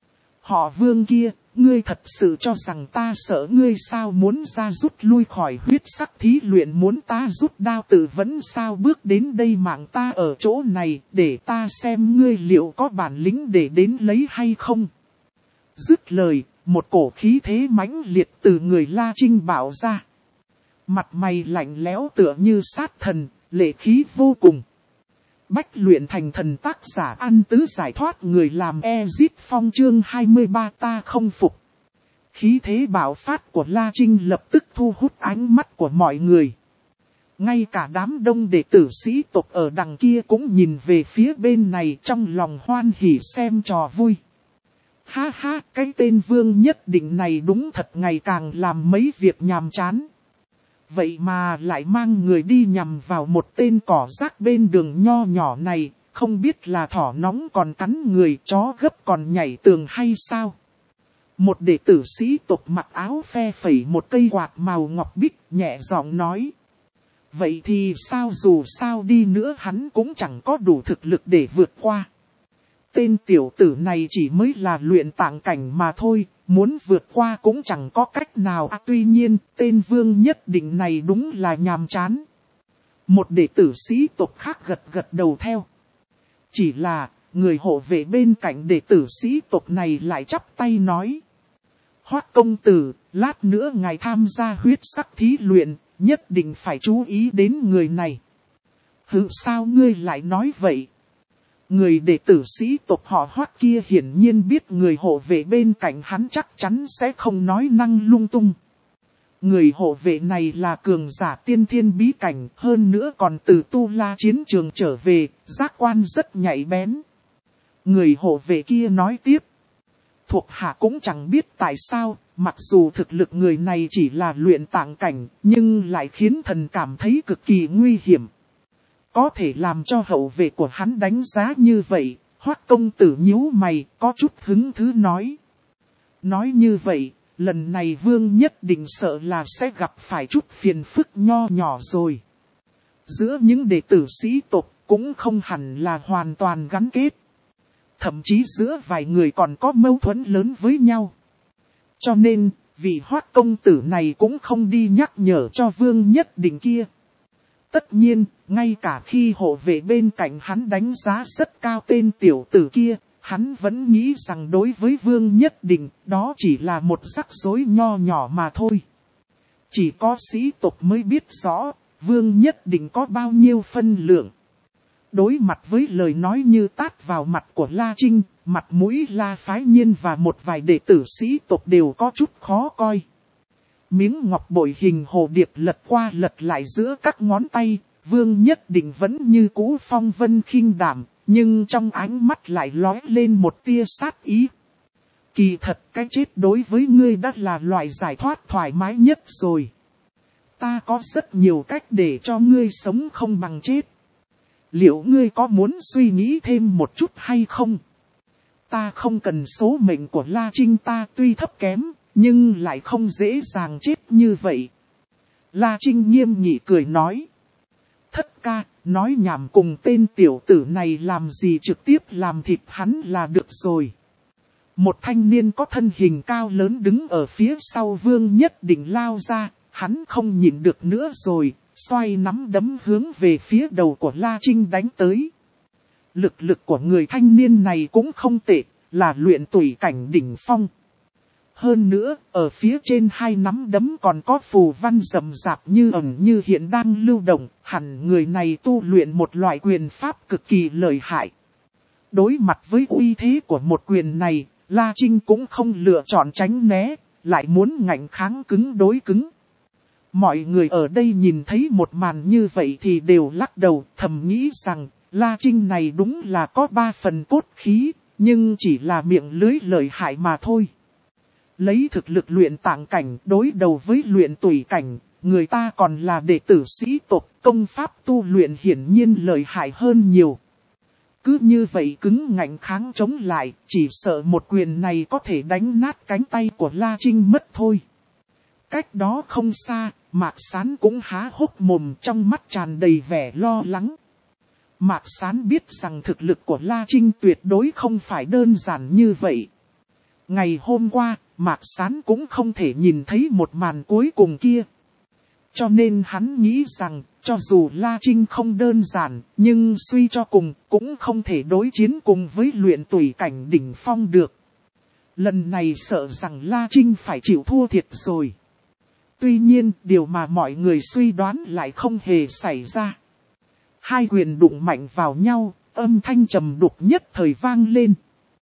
Họ Vương kia, ngươi thật sự cho rằng ta sợ ngươi sao, muốn ra rút lui khỏi huyết sắc thí luyện, muốn ta rút đao tự vẫn sao, bước đến đây mạng ta ở chỗ này, để ta xem ngươi liệu có bản lĩnh để đến lấy hay không. Dứt lời, một cổ khí thế mãnh liệt từ người La Trinh bạo ra. Mặt mày lạnh lẽo tựa như sát thần, lệ khí vô cùng. Bách luyện thành thần tác giả An Tứ giải thoát người làm Ezit Phong chương hai mươi ba ta không phục. Khí thế bạo phát của La Trinh lập tức thu hút ánh mắt của mọi người. Ngay cả đám đông đệ tử sĩ tộc ở đằng kia cũng nhìn về phía bên này trong lòng hoan hỉ xem trò vui. Ha ha, cái tên Vương Nhất Định này đúng thật ngày càng làm mấy việc nhàm chán. Vậy mà lại mang người đi nhằm vào một tên cỏ rác bên đường nho nhỏ này, không biết là thỏ nóng còn cắn người, chó gấp còn nhảy tường hay sao. Một đệ tử sĩ tộc mặc áo phe phẩy một cây quạt màu ngọc bích, nhẹ giọng nói. Vậy thì sao, dù sao đi nữa hắn cũng chẳng có đủ thực lực để vượt qua. Tên tiểu tử này chỉ mới là luyện tạng cảnh mà thôi, muốn vượt qua cũng chẳng có cách nào. À, tuy nhiên, tên Vương Nhất Định này đúng là nhàm chán. Một đệ tử sĩ tộc khác gật gật đầu theo. Chỉ là, người hộ vệ bên cạnh đệ tử sĩ tộc này lại chắp tay nói. Hoắc công tử, lát nữa ngài tham gia huyết sắc thí luyện, nhất định phải chú ý đến người này. Hừ, sao ngươi lại nói vậy? Người đệ tử sĩ tộc họ Hoắc kia hiển nhiên biết người hộ vệ bên cạnh hắn chắc chắn sẽ không nói năng lung tung. Người hộ vệ này là cường giả tiên thiên bí cảnh, hơn nữa còn từ Tu La chiến trường trở về, giác quan rất nhạy bén. Người hộ vệ kia nói tiếp. Thuộc hạ cũng chẳng biết tại sao, mặc dù thực lực người này chỉ là luyện tạng cảnh, nhưng lại khiến thần cảm thấy cực kỳ nguy hiểm. Có thể làm cho hậu vệ của hắn đánh giá như vậy, Hoắc công tử nhíu mày, có chút hứng thú nói. Nói như vậy, lần này Vương Nhất Định sợ là sẽ gặp phải chút phiền phức nho nhỏ rồi. Giữa những đệ tử sĩ tộc cũng không hẳn là hoàn toàn gắn kết. Thậm chí giữa vài người còn có mâu thuẫn lớn với nhau. Cho nên, vị Hoắc công tử này cũng không đi nhắc nhở cho Vương Nhất Định kia. Tất nhiên, ngay cả khi hộ vệ bên cạnh hắn đánh giá rất cao tên tiểu tử kia, hắn vẫn nghĩ rằng đối với Vương Nhất Định, đó chỉ là một rắc rối nho nhỏ mà thôi. Chỉ có sĩ tộc mới biết rõ, Vương Nhất Định có bao nhiêu phân lượng. Đối mặt với lời nói như tát vào mặt của La Trinh, mặt mũi La Phái Nhiên và một vài đệ tử sĩ tộc đều có chút khó coi. Miếng ngọc bội hình hồ điệp lật qua lật lại giữa các ngón tay, Vương Nhất Định vẫn như cũ phong vân khinh đảm, nhưng trong ánh mắt lại lóe lên một tia sát ý. Kỳ thật cái chết đối với ngươi đã là loại giải thoát thoải mái nhất rồi. Ta có rất nhiều cách để cho ngươi sống không bằng chết. Liệu ngươi có muốn suy nghĩ thêm một chút hay không? Ta không cần số mệnh của La Trinh, ta tuy thấp kém, nhưng lại không dễ dàng chết như vậy. La Trinh nghiêm nghị cười nói. Thất ca, nói nhảm cùng tên tiểu tử này làm gì, trực tiếp làm thịt hắn là được rồi. Một thanh niên có thân hình cao lớn đứng ở phía sau Vương Nhất Định lao ra, hắn không nhịn được nữa rồi, xoay nắm đấm hướng về phía đầu của La Trinh đánh tới. Lực lực của người thanh niên này cũng không tệ, là luyện tùy cảnh đỉnh phong. Hơn nữa, ở phía trên hai nắm đấm còn có phù văn rậm rạp như ẩn như hiện đang lưu động, hẳn người này tu luyện một loại quyền pháp cực kỳ lợi hại. Đối mặt với uy thế của một quyền này, La Trinh cũng không lựa chọn tránh né, lại muốn ngạnh kháng cứng đối cứng. Mọi người ở đây nhìn thấy một màn như vậy thì đều lắc đầu, thầm nghĩ rằng La Trinh này đúng là có ba phần cốt khí, nhưng chỉ là miệng lưới lợi hại mà thôi. Lấy thực lực luyện tạng cảnh đối đầu với luyện tùy cảnh, người ta còn là đệ tử sĩ tộc, công pháp tu luyện hiển nhiên lợi hại hơn nhiều. Cứ như vậy cứng ngạnh kháng chống lại, chỉ sợ một quyền này có thể đánh nát cánh tay của La Trinh mất thôi. Cách đó không xa, Mạc Sán cũng há hốc mồm, trong mắt tràn đầy vẻ lo lắng. Mạc Sán biết rằng thực lực của La Trinh tuyệt đối không phải đơn giản như vậy. Ngày hôm qua, Mạc Sán cũng không thể nhìn thấy một màn cuối cùng kia. Cho nên hắn nghĩ rằng, cho dù La Trinh không đơn giản, nhưng suy cho cùng, cũng không thể đối chiến cùng với luyện tùy cảnh đỉnh phong được. Lần này sợ rằng La Trinh phải chịu thua thiệt rồi. Tuy nhiên, điều mà mọi người suy đoán lại không hề xảy ra. Hai quyền đụng mạnh vào nhau, âm thanh trầm đục nhất thời vang lên.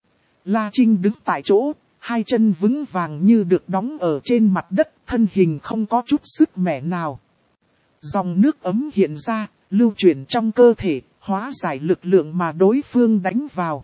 La Trinh đứng tại chỗ, hai chân vững vàng như được đóng ở trên mặt đất, thân hình không có chút sức mẻ nào. Dòng nước ấm hiện ra, lưu chuyển trong cơ thể, hóa giải lực lượng mà đối phương đánh vào.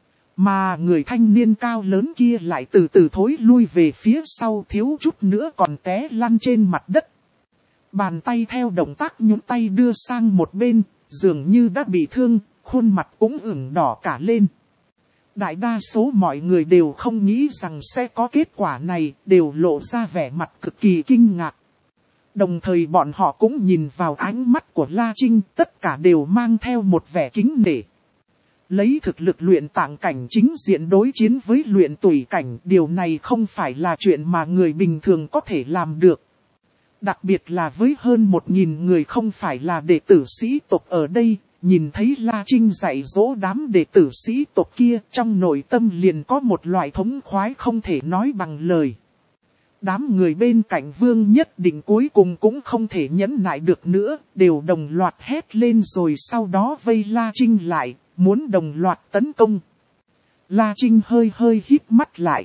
Mà người thanh niên cao lớn kia lại từ từ thối lui về phía sau, thiếu chút nữa còn té lăn trên mặt đất. Bàn tay theo động tác nhún tay đưa sang một bên, dường như đã bị thương, khuôn mặt cũng ửng đỏ cả lên. Đại đa số mọi người đều không nghĩ rằng sẽ có kết quả này, đều lộ ra vẻ mặt cực kỳ kinh ngạc. Đồng thời bọn họ cũng nhìn vào ánh mắt của La Trinh, tất cả đều mang theo một vẻ kính nể. Lấy thực lực luyện tạng cảnh chính diện đối chiến với luyện tùy cảnh, điều này không phải là chuyện mà người bình thường có thể làm được. Đặc biệt là với hơn một nghìn người không phải là đệ tử sĩ tộc ở đây, nhìn thấy La Trinh dạy dỗ đám đệ tử sĩ tộc kia, trong nội tâm liền có một loại thống khoái không thể nói bằng lời. Đám người bên cạnh Vương Nhất Định cuối cùng cũng không thể nhẫn nại được nữa, đều đồng loạt hét lên rồi sau đó vây La Trinh lại, muốn đồng loạt tấn công. La Trinh hơi hơi híp mắt lại.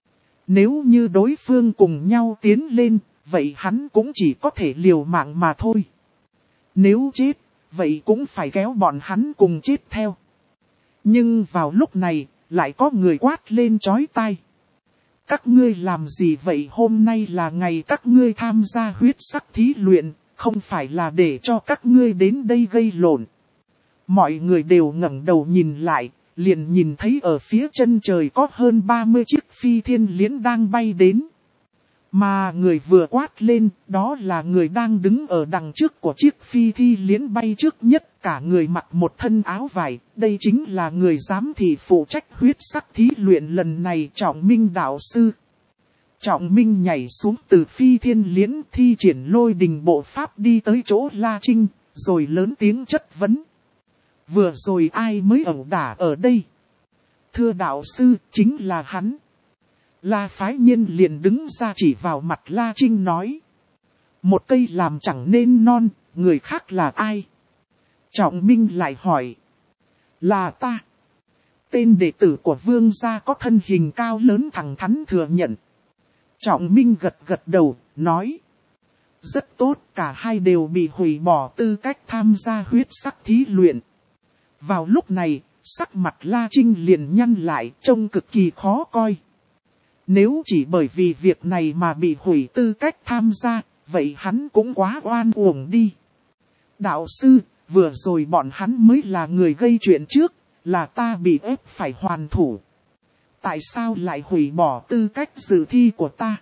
Nếu như đối phương cùng nhau tiến lên, vậy hắn cũng chỉ có thể liều mạng mà thôi. Nếu chết, vậy cũng phải kéo bọn hắn cùng chết theo. Nhưng vào lúc này, lại có người quát lên chói tai. Các ngươi làm gì vậy? Hôm nay là ngày các ngươi tham gia huyết sắc thí luyện, không phải là để cho các ngươi đến đây gây lộn. Mọi người đều ngẩng đầu nhìn lại, liền nhìn thấy ở phía chân trời có hơn ba mươi chiếc phi thiên liễn đang bay đến. Mà người vừa quát lên, đó là người đang đứng ở đằng trước của chiếc phi thi liễn bay trước nhất, cả người mặc một thân áo vải, đây chính là người giám thị phụ trách huyết sắc thí luyện lần này, Trọng Minh đạo sư. Trọng Minh nhảy xuống từ phi thiên liễn, thi triển lôi đình bộ pháp đi tới chỗ La Trinh, rồi lớn tiếng chất vấn. Vừa rồi ai mới ẩu đả ở đây? Thưa đạo sư, chính là hắn. La Phái Nhiên liền đứng ra chỉ vào mặt La Trinh nói. Một cây làm chẳng nên non, người khác là ai? Trọng Minh lại hỏi. Là ta. Tên đệ tử của Vương gia có thân hình cao lớn thẳng thắn thừa nhận. Trọng Minh gật gật đầu, nói. Rất tốt, cả hai đều bị hủy bỏ tư cách tham gia huyết sắc thí luyện. Vào lúc này, sắc mặt La Trinh liền nhăn lại, trông cực kỳ khó coi. Nếu chỉ bởi vì việc này mà bị hủy tư cách tham gia, vậy hắn cũng quá oan uổng đi. Đạo sư, vừa rồi bọn hắn mới là người gây chuyện trước, là ta bị ép phải hoàn thủ. Tại sao lại hủy bỏ tư cách dự thi của ta?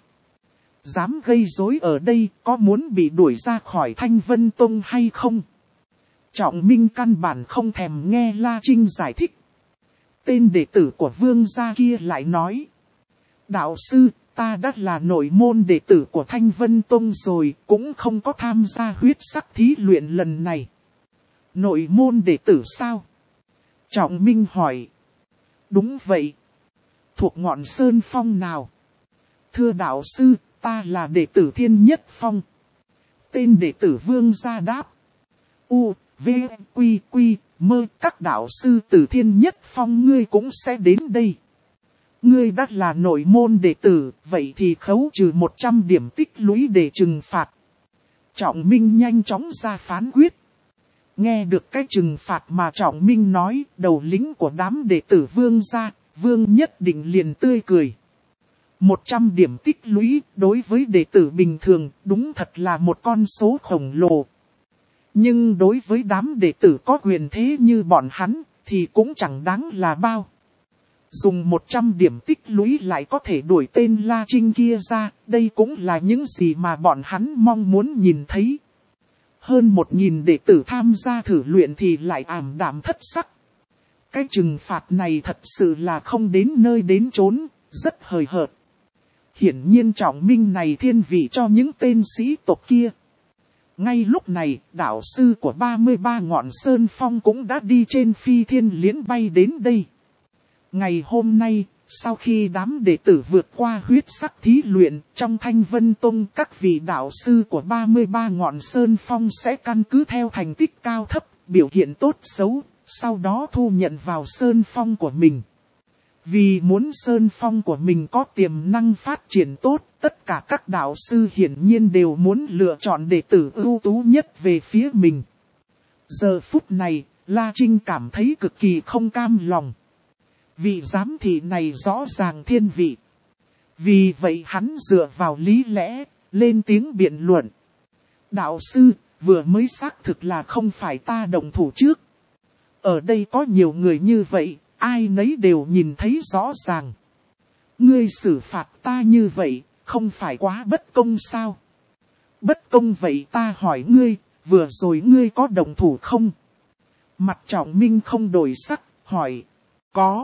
Dám gây rối ở đây, có muốn bị đuổi ra khỏi Thanh Vân Tông hay không? Trọng Minh căn bản không thèm nghe La Trinh giải thích. Tên đệ tử của vương gia kia lại nói. Đạo sư, ta đã là nội môn đệ tử của Thanh Vân Tông rồi, cũng không có tham gia huyết sắc thí luyện lần này. Nội môn đệ tử sao? Trọng Minh hỏi. Đúng vậy. Thuộc ngọn sơn phong nào? Thưa đạo sư, ta là đệ tử Thiên Nhất Phong. Tên đệ tử vương gia đáp. U, V, Quy, Quy, Mơ, các đạo sư từ Thiên Nhất Phong ngươi cũng sẽ đến đây. Ngươi đã là nội môn đệ tử, vậy thì khấu trừ một trăm điểm tích lũy để trừng phạt. Trọng Minh nhanh chóng ra phán quyết. Nghe được cái trừng phạt mà Trọng Minh nói, đầu lĩnh của đám đệ tử vương gia, vương nhất định liền tươi cười. một trăm điểm tích lũy đối với đệ tử bình thường đúng thật là một con số khổng lồ. Nhưng đối với đám đệ tử có quyền thế như bọn hắn thì cũng chẳng đáng là bao. Dùng một trăm điểm tích lũy lại có thể đuổi tên La Trinh kia ra, đây cũng là những gì mà bọn hắn mong muốn nhìn thấy. Hơn một nghìn đệ tử tham gia thử luyện thì lại ảm đạm thất sắc. Cái trừng phạt này thật sự là không đến nơi đến chốn, rất hời hợt. Hiển nhiên Trọng Minh này thiên vị cho những tên sĩ tộc kia. Ngay lúc này, đạo sư của ba mươi ba ngọn sơn phong cũng đã đi trên phi thiên liễn bay đến đây. Ngày hôm nay, sau khi đám đệ tử vượt qua huyết sắc thí luyện, trong Thanh Vân Tông các vị đạo sư của ba mươi ba ngọn sơn phong sẽ căn cứ theo thành tích cao thấp, biểu hiện tốt xấu, sau đó thu nhận vào sơn phong của mình. Vì muốn sơn phong của mình có tiềm năng phát triển tốt, tất cả các đạo sư hiển nhiên đều muốn lựa chọn đệ tử ưu tú nhất về phía mình. Giờ phút này, La Trinh cảm thấy cực kỳ không cam lòng. Vị giám thị này rõ ràng thiên vị. Vì vậy hắn dựa vào lý lẽ, lên tiếng biện luận. Đạo sư, vừa mới xác thực là không phải ta động thủ trước. Ở đây có nhiều người như vậy, ai nấy đều nhìn thấy rõ ràng. Ngươi xử phạt ta như vậy, không phải quá bất công sao? Bất công vậy ta hỏi ngươi, vừa rồi ngươi có động thủ không? Mặt Trọng Minh không đổi sắc, hỏi. Có.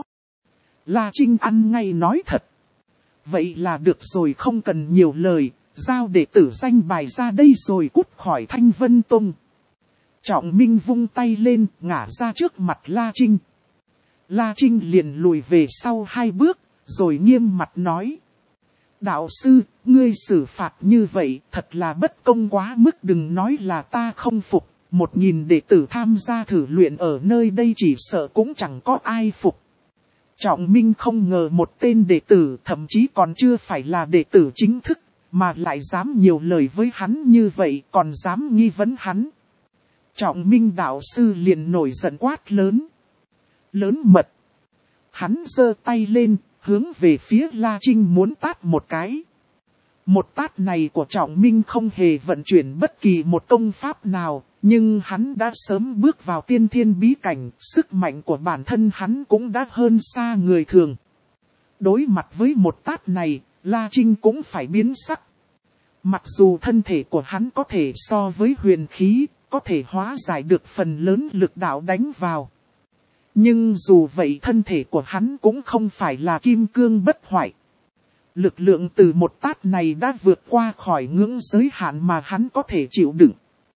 La Trinh ăn ngay nói thật. Vậy là được rồi, không cần nhiều lời, giao đệ tử danh bài ra đây rồi cút khỏi Thanh Vân Tông. Trọng Minh vung tay lên, ngả ra trước mặt La Trinh. La Trinh liền lùi về sau hai bước, rồi nghiêm mặt nói. Đạo sư, ngươi xử phạt như vậy, thật là bất công quá mức, đừng nói là ta không phục. Một nghìn đệ tử tham gia thử luyện ở nơi đây chỉ sợ cũng chẳng có ai phục. Trọng Minh không ngờ một tên đệ tử thậm chí còn chưa phải là đệ tử chính thức, mà lại dám nhiều lời với hắn như vậy, còn dám nghi vấn hắn. Trọng Minh đạo sư liền nổi giận quát lớn. Lớn mật. Hắn giơ tay lên, hướng về phía La Trinh muốn tát một cái. Một tát này của Trọng Minh không hề vận chuyển bất kỳ một công pháp nào, nhưng hắn đã sớm bước vào tiên thiên bí cảnh, sức mạnh của bản thân hắn cũng đã hơn xa người thường. Đối mặt với một tát này, La Trinh cũng phải biến sắc. Mặc dù thân thể của hắn có thể so với huyền khí, có thể hóa giải được phần lớn lực đạo đánh vào. Nhưng dù vậy thân thể của hắn cũng không phải là kim cương bất hoại. Lực lượng từ một tát này đã vượt qua khỏi ngưỡng giới hạn mà hắn có thể chịu đựng.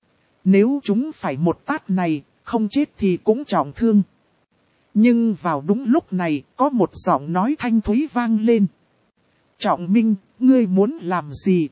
Nếu chúng phải một tát này, không chết thì cũng trọng thương. Nhưng vào đúng lúc này, có một giọng nói thanh thúy vang lên. Trọng Minh, ngươi muốn làm gì?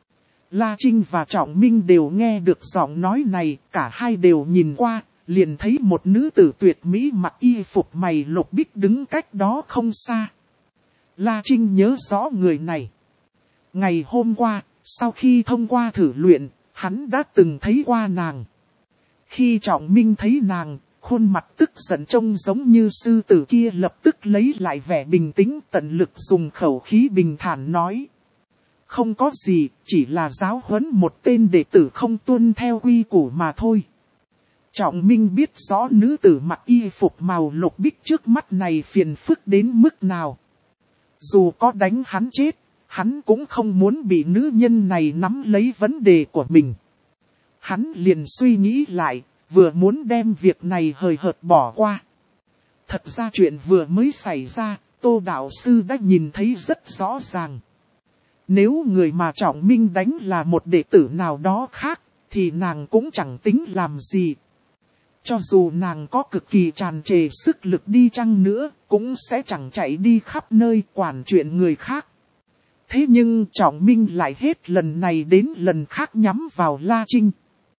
La Trinh và Trọng Minh đều nghe được giọng nói này, cả hai đều nhìn qua, liền thấy một nữ tử tuyệt mỹ mặc y phục mày lục bích đứng cách đó không xa. La Trinh nhớ rõ người này. Ngày hôm qua, sau khi thông qua thử luyện, hắn đã từng thấy qua nàng. Khi Trọng Minh thấy nàng, khuôn mặt tức giận trông giống như sư tử kia lập tức lấy lại vẻ bình tĩnh, tận lực dùng khẩu khí bình thản nói. Không có gì, chỉ là giáo huấn một tên đệ tử không tuân theo quy củ mà thôi. Trọng Minh biết rõ nữ tử mặc y phục màu lục bích trước mắt này phiền phức đến mức nào. Dù có đánh hắn chết, hắn cũng không muốn bị nữ nhân này nắm lấy vấn đề của mình. Hắn liền suy nghĩ lại, vừa muốn đem việc này hời hợt bỏ qua. Thật ra chuyện vừa mới xảy ra, Tô đạo sư đã nhìn thấy rất rõ ràng. Nếu người mà Trọng Minh đánh là một đệ tử nào đó khác, thì nàng cũng chẳng tính làm gì. Cho dù nàng có cực kỳ tràn trề sức lực đi chăng nữa, cũng sẽ chẳng chạy đi khắp nơi quản chuyện người khác. Thế nhưng Trọng Minh lại hết lần này đến lần khác nhắm vào La Trinh.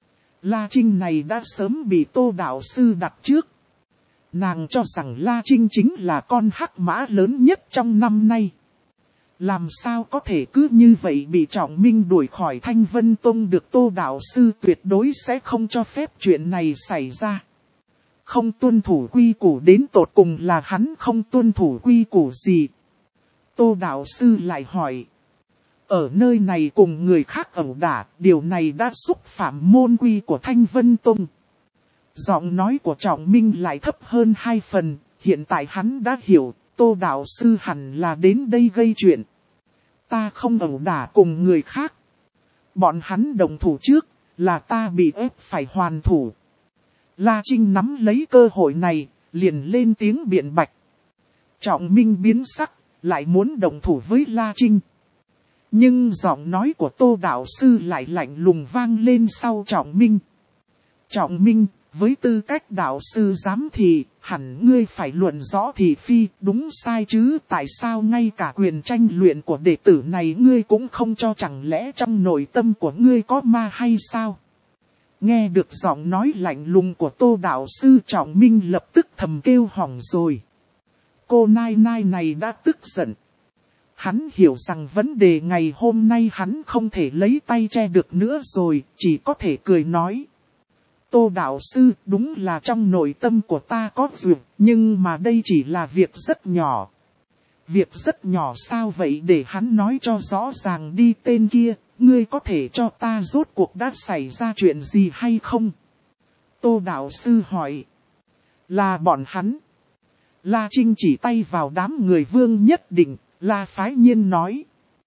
La Trinh này đã sớm bị Tô đạo sư đặt trước. Nàng cho rằng La Trinh chính là con hắc mã lớn nhất trong năm nay. Làm sao có thể cứ như vậy bị Trọng Minh đuổi khỏi Thanh Vân Tông được, Tô đạo sư tuyệt đối sẽ không cho phép chuyện này xảy ra. Không tuân thủ quy củ đến tột cùng là hắn không tuân thủ quy củ gì. Tô đạo sư lại hỏi. Ở nơi này cùng người khác ẩu đả, điều này đã xúc phạm môn quy của Thanh Vân Tông. Giọng nói của Trọng Minh lại thấp hơn hai phần, hiện tại hắn đã hiểu, Tô đạo sư hẳn là đến đây gây chuyện. Ta không ẩu đả cùng người khác. Bọn hắn đồng thủ trước, là ta bị ép phải hoàn thủ. La Trinh nắm lấy cơ hội này, liền lên tiếng biện bạch. Trọng Minh biến sắc, lại muốn đồng thủ với La Trinh. Nhưng giọng nói của Tô đạo sư lại lạnh lùng vang lên sau Trọng Minh. Trọng Minh, với tư cách đạo sư giám thì, hẳn ngươi phải luận rõ thị phi, đúng sai chứ, tại sao ngay cả quyền tranh luyện của đệ tử này ngươi cũng không cho, chẳng lẽ trong nội tâm của ngươi có ma hay sao? Nghe được giọng nói lạnh lùng của Tô đạo sư, Trọng Minh lập tức thầm kêu hỏng rồi. Cô nai nai này đã tức giận. Hắn hiểu rằng vấn đề ngày hôm nay hắn không thể lấy tay che được nữa rồi, chỉ có thể cười nói. Tô đạo sư, đúng là trong nội tâm của ta có duyệt, nhưng mà đây chỉ là việc rất nhỏ. Việc rất nhỏ sao vậy, để hắn nói cho rõ ràng đi tên kia, ngươi có thể cho ta rốt cuộc đã xảy ra chuyện gì hay không? Tô đạo sư hỏi. Là bọn hắn. La Trinh chỉ tay vào đám người Vương Nhất Định, La Phái Nhiên nói.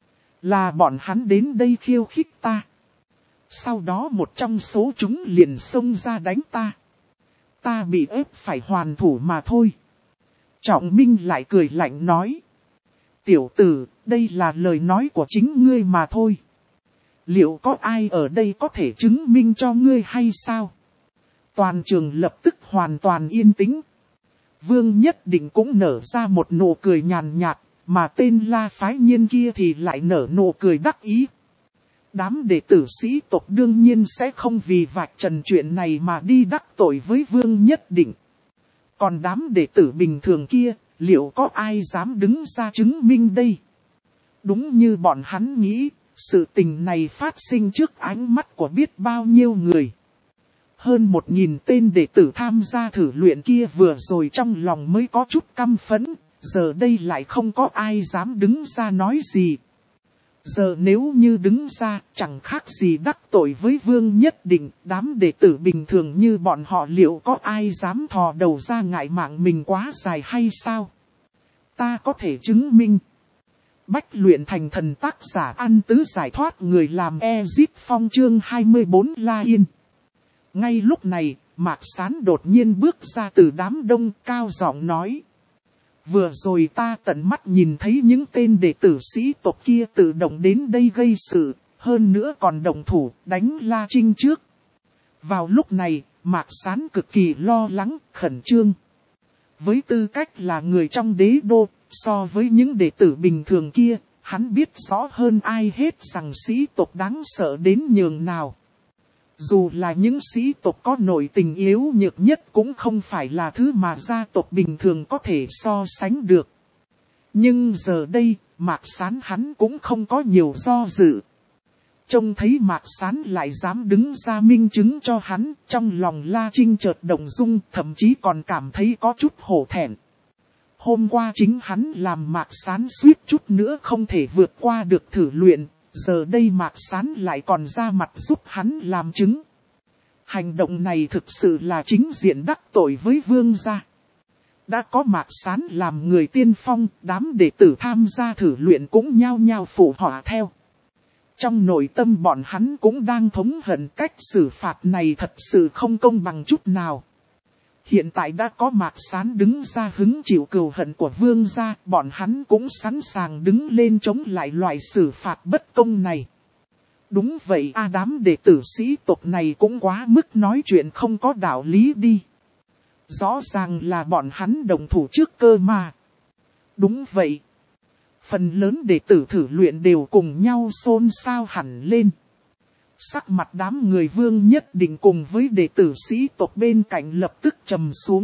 Là bọn hắn đến đây khiêu khích ta. Sau đó một trong số chúng liền xông ra đánh ta. Ta bị ép phải hoàn thủ mà thôi. Trọng Minh lại cười lạnh nói. Tiểu tử, đây là lời nói của chính ngươi mà thôi. Liệu có ai ở đây có thể chứng minh cho ngươi hay sao? Toàn trường lập tức hoàn toàn yên tĩnh. Vương Nhất Định cũng nở ra một nụ cười nhàn nhạt, mà tên La Phái Nhiên kia thì lại nở nụ cười đắc ý. Đám đệ tử sĩ tộc đương nhiên sẽ không vì vạch trần chuyện này mà đi đắc tội với Vương Nhất Định. Còn đám đệ tử bình thường kia, liệu có ai dám đứng ra chứng minh đây? Đúng như bọn hắn nghĩ, sự tình này phát sinh trước ánh mắt của biết bao nhiêu người. Hơn một nghìn tên đệ tử tham gia thử luyện kia vừa rồi trong lòng mới có chút căm phẫn, giờ đây lại không có ai dám đứng ra nói gì. Giờ nếu như đứng ra, chẳng khác gì đắc tội với Vương Nhất Định, đám đệ tử bình thường như bọn họ liệu có ai dám thò đầu ra ngại mạng mình quá dài hay sao? Ta có thể chứng minh. Bách luyện thành thần tác giả An Tứ giải thoát người làm Ezip Phong chương hai mươi bốn La Yên. Ngay lúc này, Mạc Sán đột nhiên bước ra từ đám đông, cao giọng nói. Vừa rồi ta tận mắt nhìn thấy những tên đệ tử sĩ tộc kia tự động đến đây gây sự, hơn nữa còn động thủ đánh La Trinh trước. Vào lúc này, Mạc Sán cực kỳ lo lắng, khẩn trương. Với tư cách là người trong đế đô, so với những đệ tử bình thường kia, hắn biết rõ hơn ai hết rằng sĩ tộc đáng sợ đến nhường nào. Dù là những sĩ tộc có nội tình yếu nhược nhất cũng không phải là thứ mà gia tộc bình thường có thể so sánh được. Nhưng giờ đây, Mạc Sán hắn cũng không có nhiều do dự. Trông thấy Mạc Sán lại dám đứng ra minh chứng cho hắn, trong lòng La Trinh chợt động dung, thậm chí còn cảm thấy có chút hổ thẹn. Hôm qua chính hắn làm Mạc Sán suýt chút nữa không thể vượt qua được thử luyện, giờ đây Mạc Sán lại còn ra mặt giúp hắn làm chứng. Hành động này thực sự là chính diện đắc tội với vương gia. Đã có Mạc Sán làm người tiên phong, đám đệ tử tham gia thử luyện cũng nhao nhao phụ họa theo. Trong nội tâm bọn hắn cũng đang thống hận cách xử phạt này thật sự không công bằng chút nào. Hiện tại đã có Mạc Sán đứng ra hứng chịu cừu hận của vương gia, bọn hắn cũng sẵn sàng đứng lên chống lại loại xử phạt bất công này. Đúng vậy a, đám đệ tử sĩ tộc này cũng quá mức nói chuyện không có đạo lý đi. Rõ ràng là bọn hắn đồng thủ trước cơ mà. Đúng vậy. Phần lớn đệ tử thử luyện đều cùng nhau xôn xao hẳn lên. Sắc mặt đám người vương nhất định cùng với đệ tử sĩ tộc bên cạnh lập tức trầm xuống.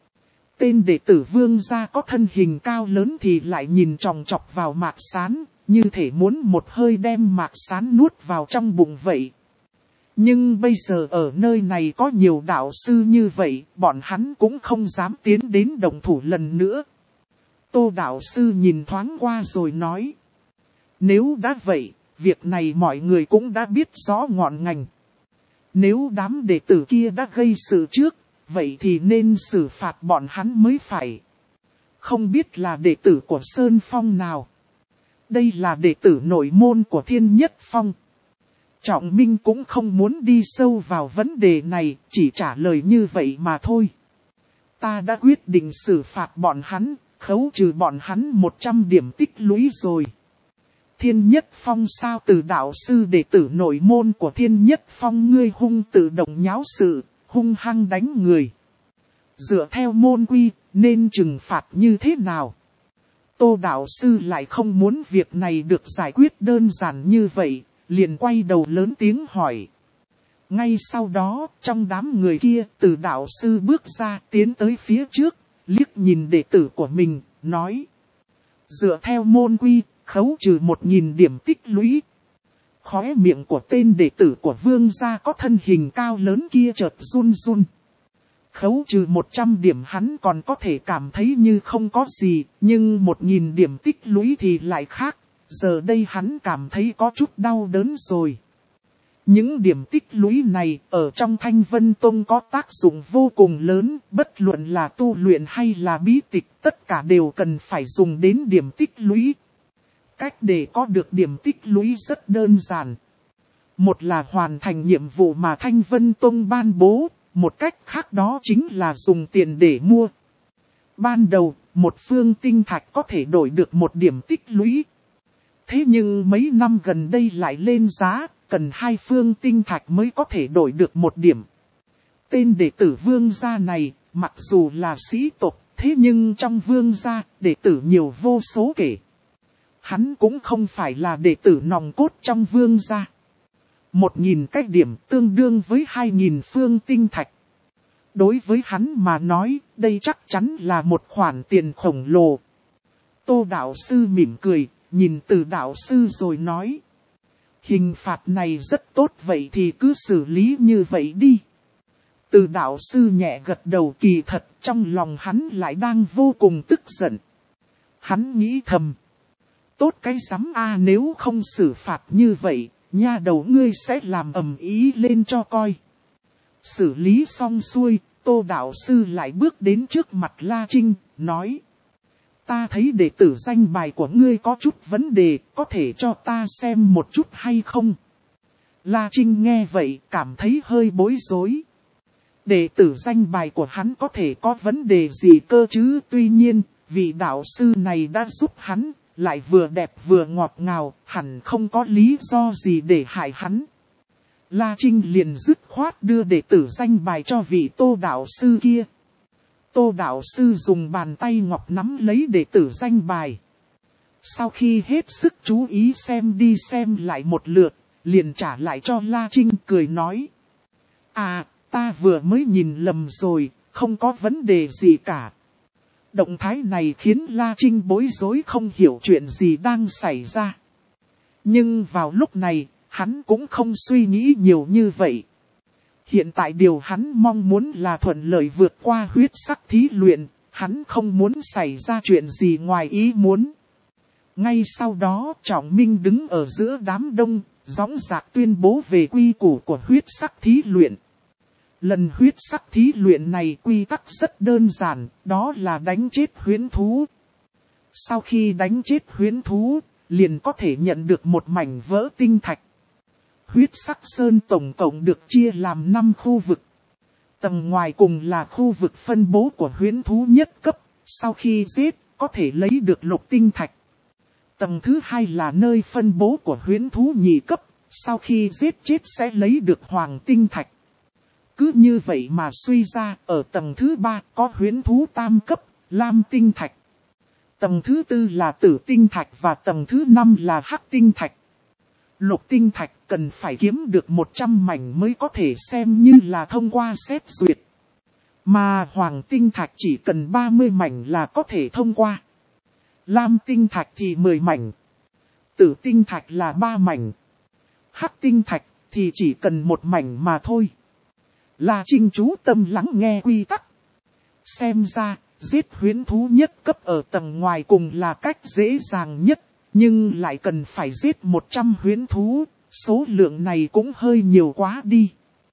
Tên đệ tử vương gia có thân hình cao lớn thì lại nhìn chòng chọc vào Mạc Sán, như thể muốn một hơi đem Mạc Sán nuốt vào trong bụng vậy. Nhưng bây giờ ở nơi này có nhiều đạo sư như vậy, bọn hắn cũng không dám tiến đến đồng thủ lần nữa. Tô đạo sư nhìn thoáng qua rồi nói. Nếu đã vậy, việc này mọi người cũng đã biết rõ ngọn ngành. Nếu đám đệ tử kia đã gây sự trước, vậy thì nên xử phạt bọn hắn mới phải. Không biết là đệ tử của Sơn Phong nào. Đây là đệ tử nội môn của Thiên Nhất Phong. Trọng Minh cũng không muốn đi sâu vào vấn đề này, chỉ trả lời như vậy mà thôi. Ta đã quyết định xử phạt bọn hắn, khấu trừ bọn hắn một trăm điểm tích lũy rồi. Thiên Nhất Phong sao? Từ đạo sư đệ tử nội môn của Thiên Nhất Phong ngươi hung tự động nháo sự, hung hăng đánh người. Dựa theo môn quy, nên trừng phạt như thế nào? Tô đạo sư lại không muốn việc này được giải quyết đơn giản như vậy, liền quay đầu lớn tiếng hỏi. Ngay sau đó, trong đám người kia, từ đạo sư bước ra tiến tới phía trước, liếc nhìn đệ tử của mình, nói. Dựa theo môn quy, khấu trừ một nghìn điểm tích lũy. Khóe miệng của tên đệ tử của vương gia có thân hình cao lớn kia chợt run run. Khấu trừ một trăm điểm hắn còn có thể cảm thấy như không có gì, nhưng một nghìn điểm tích lũy thì lại khác. Giờ đây hắn cảm thấy có chút đau đớn rồi. Những điểm tích lũy này ở trong Thanh Vân Tông có tác dụng vô cùng lớn, bất luận là tu luyện hay là bí tịch, tất cả đều cần phải dùng đến điểm tích lũy. Cách để có được điểm tích lũy rất đơn giản. Một là hoàn thành nhiệm vụ mà Thanh Vân Tông ban bố, một cách khác đó chính là dùng tiền để mua. Ban đầu, một phương tinh thạch có thể đổi được một điểm tích lũy. Thế nhưng mấy năm gần đây lại lên giá, cần hai phương tinh thạch mới có thể đổi được một điểm. Tên đệ tử vương gia này, mặc dù là sĩ tộc, thế nhưng trong vương gia, đệ tử nhiều vô số kể. Hắn cũng không phải là đệ tử nòng cốt trong vương gia. Một nghìn cái điểm tương đương với hai nghìn phương tinh thạch. Đối với hắn mà nói, đây chắc chắn là một khoản tiền khổng lồ. Tô đạo sư mỉm cười, nhìn từ đạo sư rồi nói. Hình phạt này rất tốt, vậy thì cứ xử lý như vậy đi. Từ đạo sư nhẹ gật đầu, kỳ thật trong lòng hắn lại đang vô cùng tức giận. Hắn nghĩ thầm. Tốt cái rắm a, nếu không xử phạt như vậy, nha đầu ngươi sẽ làm ầm ý lên cho coi. Xử lý xong xuôi, Tô đạo sư lại bước đến trước mặt La Trinh, nói. Ta thấy đệ tử danh bài của ngươi có chút vấn đề, có thể cho ta xem một chút hay không? La Trinh nghe vậy, cảm thấy hơi bối rối. Đệ tử danh bài của hắn có thể có vấn đề gì cơ chứ? Tuy nhiên, vị đạo sư này đã giúp hắn, lại vừa đẹp vừa ngọt ngào, hẳn không có lý do gì để hại hắn. La Trinh liền dứt khoát đưa đệ tử danh bài cho vị Tô đạo sư kia. Tô đạo sư dùng bàn tay ngọc nắm lấy đệ tử danh bài. Sau khi hết sức chú ý xem đi xem lại một lượt, liền trả lại cho La Trinh, cười nói. À, ta vừa mới nhìn lầm rồi, không có vấn đề gì cả. Động thái này khiến La Trinh bối rối không hiểu chuyện gì đang xảy ra. Nhưng vào lúc này, hắn cũng không suy nghĩ nhiều như vậy. Hiện tại điều hắn mong muốn là thuận lợi vượt qua huyết sắc thí luyện, hắn không muốn xảy ra chuyện gì ngoài ý muốn. Ngay sau đó Trọng Minh đứng ở giữa đám đông, dõng dạc tuyên bố về quy củ của huyết sắc thí luyện. Lần huyết sắc thí luyện này quy tắc rất đơn giản, đó là đánh chết huyễn thú. Sau khi đánh chết huyễn thú, liền có thể nhận được một mảnh vỡ tinh thạch. Huyết sắc sơn tổng cộng được chia làm năm khu vực. Tầng ngoài cùng là khu vực phân bố của huyễn thú nhất cấp, sau khi giết, có thể lấy được lục tinh thạch. Tầng thứ hai là nơi phân bố của huyễn thú nhị cấp, sau khi giết chết sẽ lấy được hoàng tinh thạch. Cứ như vậy mà suy ra, ở tầng thứ ba có huyễn thú tam cấp, lam tinh thạch. Tầng thứ tư là tử tinh thạch và tầng thứ năm là hắc tinh thạch. Lục tinh thạch cần phải kiếm được một trăm mảnh mới có thể xem như là thông qua xét duyệt. Mà hoàng tinh thạch chỉ cần ba mươi mảnh là có thể thông qua. Lam tinh thạch thì mười mảnh. Tử tinh thạch là ba mảnh. Hắc tinh thạch thì chỉ cần một mảnh mà thôi. La Trinh chú tâm lắng nghe quy tắc. Xem ra, giết huyễn thú nhất cấp ở tầng ngoài cùng là cách dễ dàng nhất. Nhưng lại cần phải giết một trăm huyễn thú, số lượng này cũng hơi nhiều quá đi.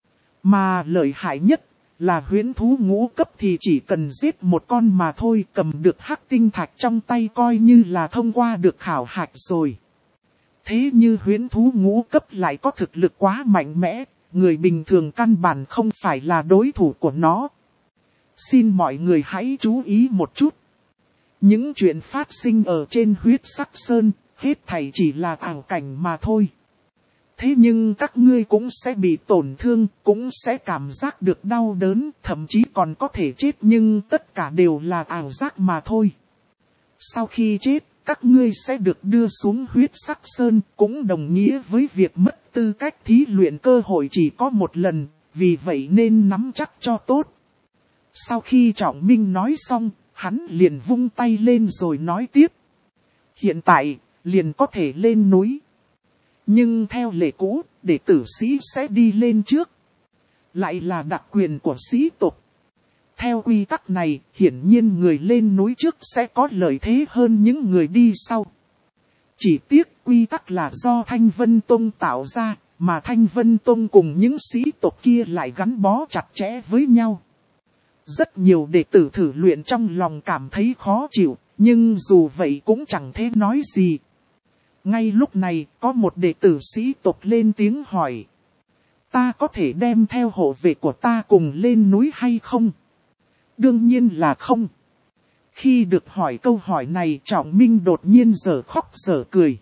Mà lợi hại nhất là huyễn thú ngũ cấp thì chỉ cần giết một con mà thôi, cầm được hắc tinh thạch trong tay coi như là thông qua được khảo hạch rồi. Thế như huyễn thú ngũ cấp lại có thực lực quá mạnh mẽ, người bình thường căn bản không phải là đối thủ của nó. Xin mọi người hãy chú ý một chút. Những chuyện phát sinh ở trên huyết sắc sơn, hết thảy chỉ là ảo cảnh mà thôi. Thế nhưng các ngươi cũng sẽ bị tổn thương, cũng sẽ cảm giác được đau đớn, thậm chí còn có thể chết, nhưng tất cả đều là ảo giác mà thôi. Sau khi chết, các ngươi sẽ được đưa xuống huyết sắc sơn, cũng đồng nghĩa với việc mất tư cách thí luyện, cơ hội chỉ có một lần, vì vậy nên nắm chắc cho tốt. Sau khi Trọng Minh nói xong, hắn liền vung tay lên rồi nói tiếp. Hiện tại, liền có thể lên núi. Nhưng theo lệ cũ, đệ tử sĩ sẽ đi lên trước. Lại là đặc quyền của sĩ tộc. Theo quy tắc này, hiển nhiên người lên núi trước sẽ có lợi thế hơn những người đi sau. Chỉ tiếc quy tắc là do Thanh Vân Tông tạo ra, mà Thanh Vân Tông cùng những sĩ tộc kia lại gắn bó chặt chẽ với nhau. Rất nhiều đệ tử thử luyện trong lòng cảm thấy khó chịu, nhưng dù vậy cũng chẳng thể nói gì. Ngay lúc này, có một đệ tử sĩ tộc lên tiếng hỏi. Ta có thể đem theo hộ vệ của ta cùng lên núi hay không? Đương nhiên là không. Khi được hỏi câu hỏi này, Trọng Minh đột nhiên giở khóc giở cười.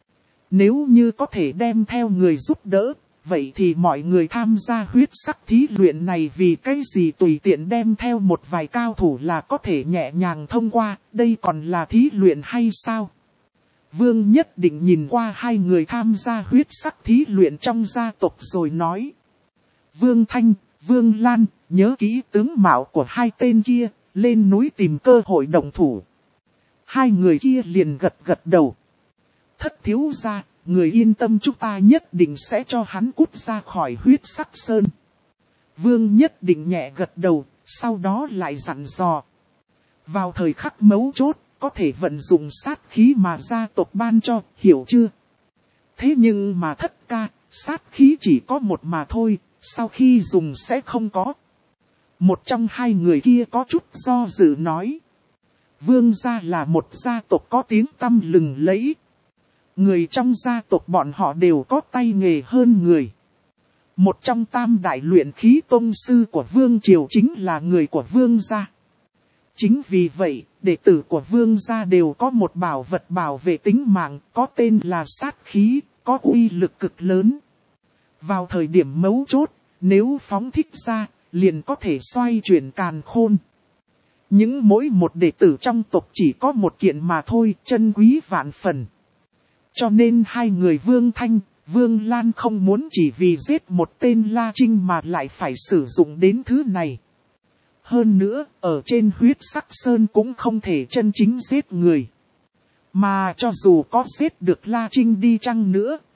Nếu như có thể đem theo người giúp đỡ, vậy thì mọi người tham gia huyết sắc thí luyện này vì cái gì tùy tiện đem theo một vài cao thủ là có thể nhẹ nhàng thông qua, đây còn là thí luyện hay sao? Vương Nhất Định nhìn qua hai người tham gia huyết sắc thí luyện trong gia tộc rồi nói. Vương Thanh, Vương Lan, nhớ kỹ tướng mạo của hai tên kia, lên núi tìm cơ hội động thủ. Hai người kia liền gật gật đầu. Thất thiếu gia, người yên tâm, chúng ta nhất định sẽ cho hắn cút ra khỏi huyết sắc sơn. Vương Nhất Định nhẹ gật đầu, sau đó lại dặn dò. Vào thời khắc mấu chốt, có thể vận dụng sát khí mà gia tộc ban cho, hiểu chưa? Thế nhưng mà Thất ca, sát khí chỉ có một mà thôi, sau khi dùng sẽ không có. Một trong hai người kia có chút do dự nói. Vương gia là một gia tộc có tiếng tăm lừng lẫy. Người trong gia tộc bọn họ đều có tay nghề hơn người. Một trong tam đại luyện khí tông sư của Vương Triều chính là người của Vương gia. Chính vì vậy, đệ tử của Vương gia đều có một bảo vật bảo vệ tính mạng, có tên là sát khí, có uy lực cực lớn. Vào thời điểm mấu chốt, nếu phóng thích ra, liền có thể xoay chuyển càn khôn. Những mỗi một đệ tử trong tộc chỉ có một kiện mà thôi, chân quý vạn phần. Cho nên hai người Vương Thanh, Vương Lan không muốn chỉ vì giết một tên La Trinh mà lại phải sử dụng đến thứ này. Hơn nữa, ở trên huyết sắc sơn cũng không thể chân chính giết người. Mà cho dù có giết được La Trinh đi chăng nữa,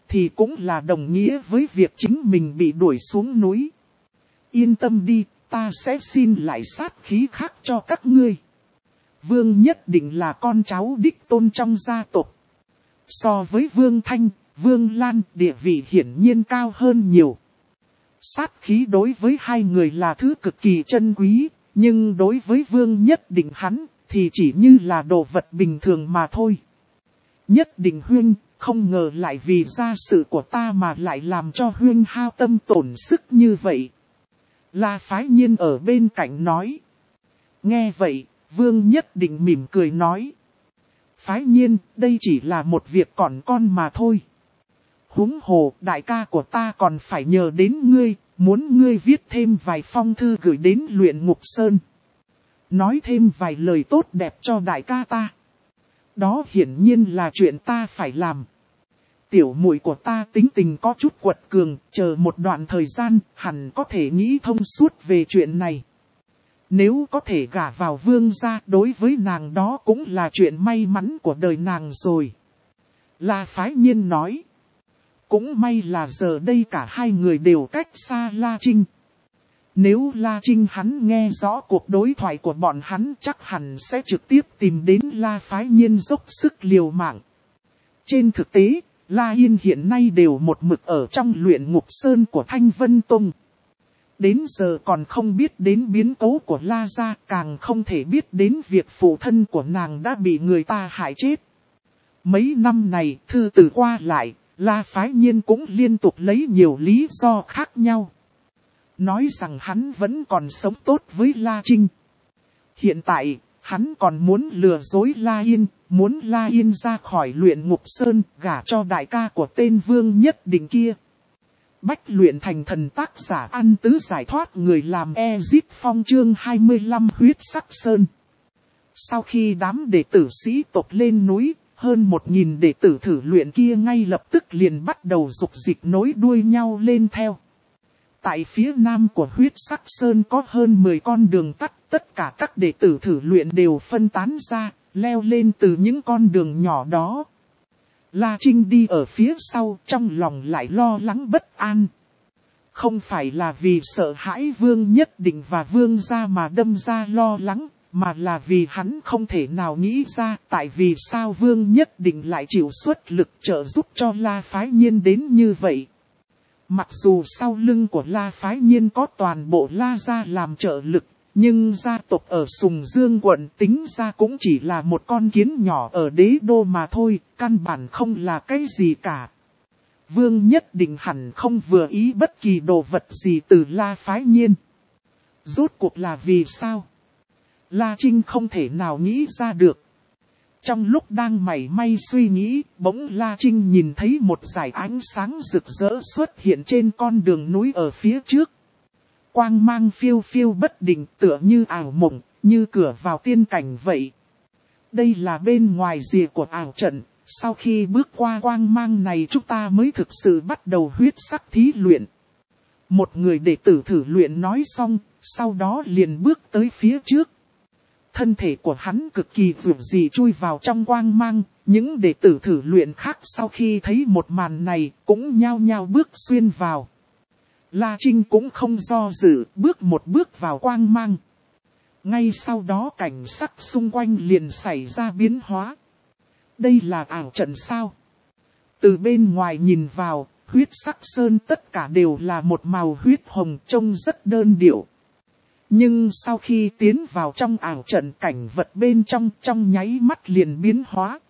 thì cũng là đồng nghĩa với việc chính mình bị đuổi xuống núi. Yên tâm đi, ta sẽ xin lại sát khí khác cho các ngươi. Vương Nhất Định là con cháu đích tôn trong gia tộc. So với Vương Thanh, Vương Lan địa vị hiển nhiên cao hơn nhiều. Sát khí đối với hai người là thứ cực kỳ chân quý, nhưng đối với Vương Nhất Định hắn thì chỉ như là đồ vật bình thường mà thôi. Nhất Định huynh, không ngờ lại vì gia sự của ta mà lại làm cho huynh hao tâm tổn sức như vậy. La Phái Nhiên ở bên cạnh nói. Nghe vậy, Vương Nhất Định mỉm cười nói. Phái Nhiên, đây chỉ là một việc còn con mà thôi. Huống hồ, đại ca của ta còn phải nhờ đến ngươi, muốn ngươi viết thêm vài phong thư gửi đến Luyện Ngục Sơn. Nói thêm vài lời tốt đẹp cho đại ca ta. Đó hiển nhiên là chuyện ta phải làm. Tiểu muội của ta tính tình có chút quật cường, chờ một đoạn thời gian, hẳn có thể nghĩ thông suốt về chuyện này. Nếu có thể gả vào Vương gia, đối với nàng đó cũng là chuyện may mắn của đời nàng rồi. La Phái Nhiên nói. Cũng may là giờ đây cả hai người đều cách xa La Trinh. Nếu La Trinh hắn nghe rõ cuộc đối thoại của bọn hắn chắc hẳn sẽ trực tiếp tìm đến La Phái Nhiên dốc sức liều mạng. Trên thực tế, La Yên hiện nay đều một mực ở trong Luyện Ngục Sơn của Thanh Vân Tông. Đến giờ còn không biết đến biến cố của La gia, càng không thể biết đến việc phụ thân của nàng đã bị người ta hại chết. Mấy năm này, thư từ qua lại, La Phái Nhiên cũng liên tục lấy nhiều lý do khác nhau. Nói rằng hắn vẫn còn sống tốt với La Trinh. Hiện tại, hắn còn muốn lừa dối La Yên, muốn La Yên ra khỏi Luyện Ngục Sơn, gả cho đại ca của tên Vương Nhất Định kia. Bách Luyện Thành Thần tác giả Ăn Tứ giải thoát người làm Ezip Phong chương hai mươi lăm huyết sắc sơn. Sau khi đám đệ tử sĩ tộc lên núi, hơn một nghìn đệ tử thử luyện kia ngay lập tức liền bắt đầu dục dịch nối đuôi nhau lên theo. Tại phía nam của huyết sắc sơn có hơn mười con đường tắt, tất cả các đệ tử thử luyện đều phân tán ra, leo lên từ những con đường nhỏ đó. La Trinh đi ở phía sau, trong lòng lại lo lắng bất an. Không phải là vì sợ hãi Vương Nhất Định và Vương gia mà đâm ra lo lắng, mà là vì hắn không thể nào nghĩ ra tại vì sao Vương Nhất Định lại chịu xuất lực trợ giúp cho La Phái Nhiên đến như vậy. Mặc dù sau lưng của La Phái Nhiên có toàn bộ La gia làm trợ lực, nhưng gia tộc ở Sùng Dương quận tính ra cũng chỉ là một con kiến nhỏ ở đế đô mà thôi, căn bản không là cái gì cả. Vương Nhất Định hẳn không vừa ý bất kỳ đồ vật gì từ La Phái Nhiên. Rốt cuộc là vì sao? La Trinh không thể nào nghĩ ra được. Trong lúc đang mải may suy nghĩ, bỗng La Trinh nhìn thấy một dải ánh sáng rực rỡ xuất hiện trên con đường núi ở phía trước. Quang mang phiêu phiêu bất định tựa như ảo mộng, như cửa vào tiên cảnh vậy. Đây là bên ngoài rìa của ảo trận, sau khi bước qua quang mang này chúng ta mới thực sự bắt đầu huyết sắc thí luyện. Một người đệ tử thử luyện nói xong, sau đó liền bước tới phía trước. Thân thể của hắn cực kỳ vượt dị chui vào trong quang mang, những đệ tử thử luyện khác sau khi thấy một màn này cũng nhao nhao bước xuyên vào. La Trinh cũng không do dự, bước một bước vào quang mang. Ngay sau đó cảnh sắc xung quanh liền xảy ra biến hóa. Đây là ảo trận sao? Từ bên ngoài nhìn vào, huyết sắc sơn tất cả đều là một màu huyết hồng trông rất đơn điệu. Nhưng sau khi tiến vào trong ảo trận cảnh vật bên trong trong nháy mắt liền biến hóa.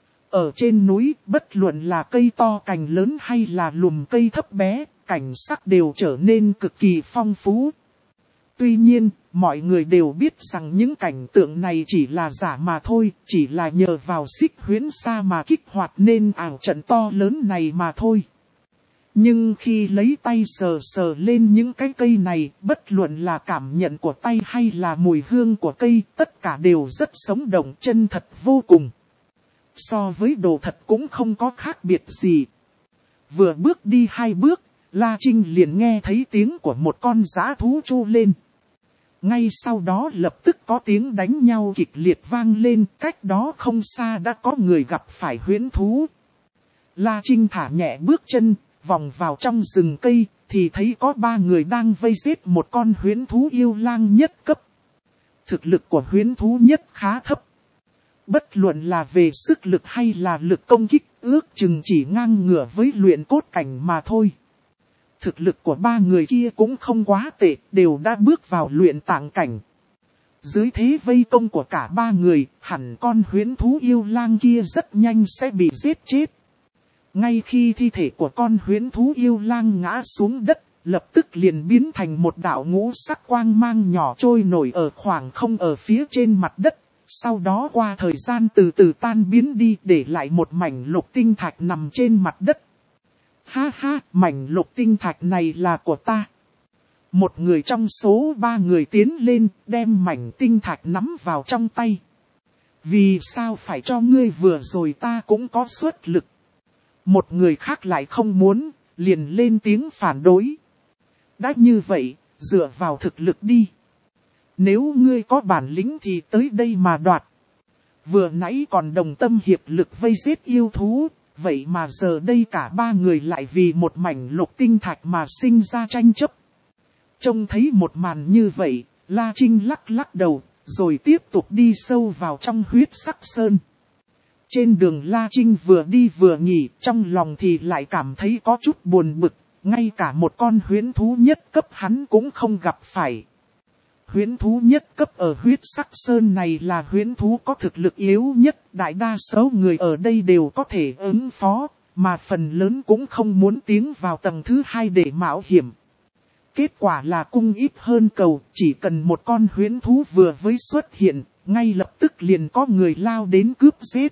Ở trên núi, bất luận là cây to cành lớn hay là lùm cây thấp bé, cảnh sắc đều trở nên cực kỳ phong phú. Tuy nhiên, mọi người đều biết rằng những cảnh tượng này chỉ là giả mà thôi, chỉ là nhờ vào xích huyễn sa mà kích hoạt nên ảo trận to lớn này mà thôi. Nhưng khi lấy tay sờ sờ lên những cái cây này, bất luận là cảm nhận của tay hay là mùi hương của cây, tất cả đều rất sống động chân thật vô cùng. So với đồ thật cũng không có khác biệt gì. Vừa bước đi hai bước, La Trinh liền nghe thấy tiếng của một con dã thú tru lên. Ngay sau đó lập tức có tiếng đánh nhau kịch liệt vang lên, cách đó không xa đã có người gặp phải huyễn thú. La Trinh thả nhẹ bước chân, vòng vào trong rừng cây, thì thấy có ba người đang vây giết một con huyễn thú yêu lang nhất cấp. Thực lực của huyễn thú nhất khá thấp. Bất luận là về sức lực hay là lực công kích, ước chừng chỉ ngang ngửa với luyện cốt cảnh mà thôi. Thực lực của ba người kia cũng không quá tệ, đều đã bước vào luyện tạng cảnh. Dưới thế vây công của cả ba người, hẳn con huyễn thú yêu lang kia rất nhanh sẽ bị giết chết. Ngay khi thi thể của con huyễn thú yêu lang ngã xuống đất, lập tức liền biến thành một đạo ngũ sắc quang mang nhỏ trôi nổi ở khoảng không ở phía trên mặt đất. Sau đó qua thời gian từ từ tan biến đi, để lại một mảnh lục tinh thạch nằm trên mặt đất. Ha ha, mảnh lục tinh thạch này là của ta. Một người trong số ba người tiến lên, đem mảnh tinh thạch nắm vào trong tay. Vì sao phải cho ngươi, vừa rồi ta cũng có xuất lực. Một người khác lại không muốn, liền lên tiếng phản đối. Đã như vậy, dựa vào thực lực đi. Nếu ngươi có bản lĩnh thì tới đây mà đoạt. Vừa nãy còn đồng tâm hiệp lực vây giết yêu thú, vậy mà giờ đây cả ba người lại vì một mảnh lục tinh thạch mà sinh ra tranh chấp. Trông thấy một màn như vậy, La Trinh lắc lắc đầu, rồi tiếp tục đi sâu vào trong huyết sắc sơn. Trên đường La Trinh vừa đi vừa nghỉ, trong lòng thì lại cảm thấy có chút buồn bực, ngay cả một con huyễn thú nhất cấp hắn cũng không gặp phải. Huyễn thú nhất cấp ở huyết sắc sơn này là huyễn thú có thực lực yếu nhất, đại đa số người ở đây đều có thể ứng phó, mà phần lớn cũng không muốn tiến vào tầng thứ hai để mạo hiểm. Kết quả là cung ít hơn cầu, chỉ cần một con huyễn thú vừa mới xuất hiện, ngay lập tức liền có người lao đến cướp giết.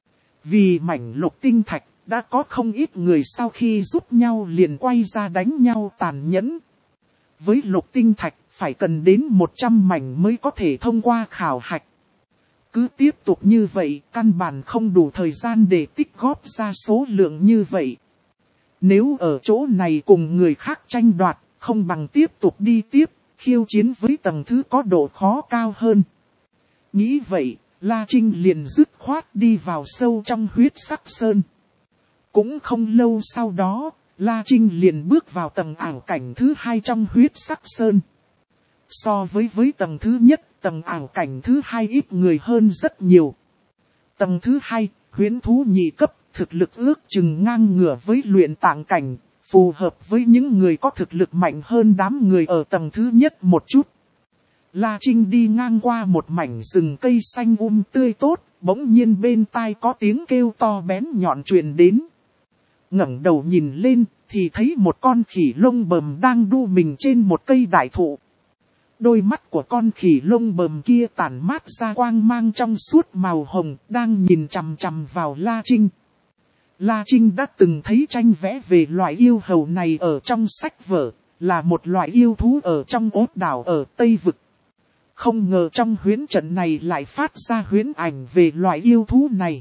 Vì mảnh lục tinh thạch, đã có không ít người sau khi giúp nhau liền quay ra đánh nhau tàn nhẫn. Với lục tinh thạch, phải cần đến một trăm mảnh mới có thể thông qua khảo hạch. Cứ tiếp tục như vậy, căn bản không đủ thời gian để tích góp ra số lượng như vậy. Nếu ở chỗ này cùng người khác tranh đoạt, không bằng tiếp tục đi tiếp, khiêu chiến với tầng thứ có độ khó cao hơn. Nghĩ vậy, La Trinh liền dứt khoát đi vào sâu trong huyết sắc sơn. Cũng không lâu sau đó, La Trinh liền bước vào tầng ảo cảnh thứ hai trong huyết sắc sơn. So với với tầng thứ nhất, tầng ảo cảnh thứ hai ít người hơn rất nhiều. Tầng thứ hai, huyễn thú nhị cấp, thực lực ước chừng ngang ngửa với luyện tạng cảnh, phù hợp với những người có thực lực mạnh hơn đám người ở tầng thứ nhất một chút. La Trinh đi ngang qua một mảnh rừng cây xanh um tươi tốt, bỗng nhiên bên tai có tiếng kêu to bén nhọn truyền đến. Ngẩng đầu nhìn lên, thì thấy một con khỉ lông bờm đang đu mình trên một cây đại thụ. Đôi mắt của con khỉ lông bờm kia tản mát ra quang mang trong suốt màu hồng, đang nhìn chằm chằm vào La Trinh. La Trinh đã từng thấy tranh vẽ về loại yêu hầu này ở trong sách vở, là một loại yêu thú ở trong ốt đảo ở Tây Vực. Không ngờ trong huyễn trận này lại phát ra huyễn ảnh về loại yêu thú này.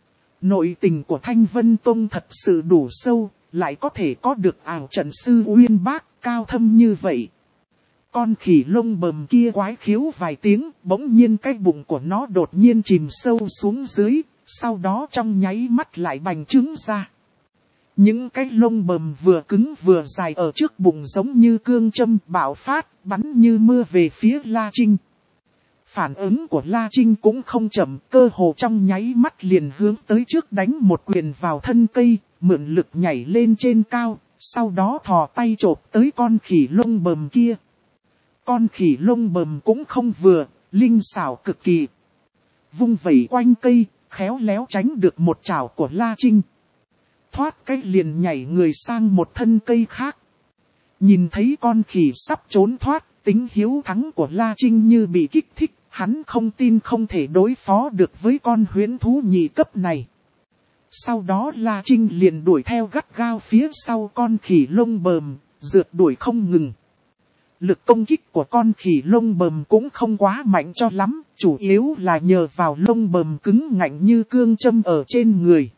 Nội tình của Thanh Vân Tông thật sự đủ sâu, lại có thể có được ảo trận sư uyên bác cao thâm như vậy. Con khỉ lông bờm kia quái khiếu vài tiếng, bỗng nhiên cái bụng của nó đột nhiên chìm sâu xuống dưới, sau đó trong nháy mắt lại bành trướng ra. Những cái lông bờm vừa cứng vừa dài ở trước bụng giống như cương châm bạo phát, bắn như mưa về phía La Trinh. Phản ứng của La Trinh cũng không chậm, cơ hồ trong nháy mắt liền hướng tới trước đánh một quyền vào thân cây, mượn lực nhảy lên trên cao, sau đó thò tay chộp tới con khỉ lông bờm kia. Con khỉ lông bờm cũng không vừa, linh xảo cực kỳ. Vung vẩy quanh cây, khéo léo tránh được một chảo của La Trinh. Thoát cái liền nhảy người sang một thân cây khác. Nhìn thấy con khỉ sắp trốn thoát, tính hiếu thắng của La Trinh như bị kích thích, hắn không tin không thể đối phó được với con huyễn thú nhị cấp này. Sau đó La Trinh liền đuổi theo gắt gao phía sau con khỉ lông bờm, rượt đuổi không ngừng. Lực công kích của con khỉ lông bờm cũng không quá mạnh cho lắm, chủ yếu là nhờ vào lông bờm cứng ngạnh như cương châm ở trên người.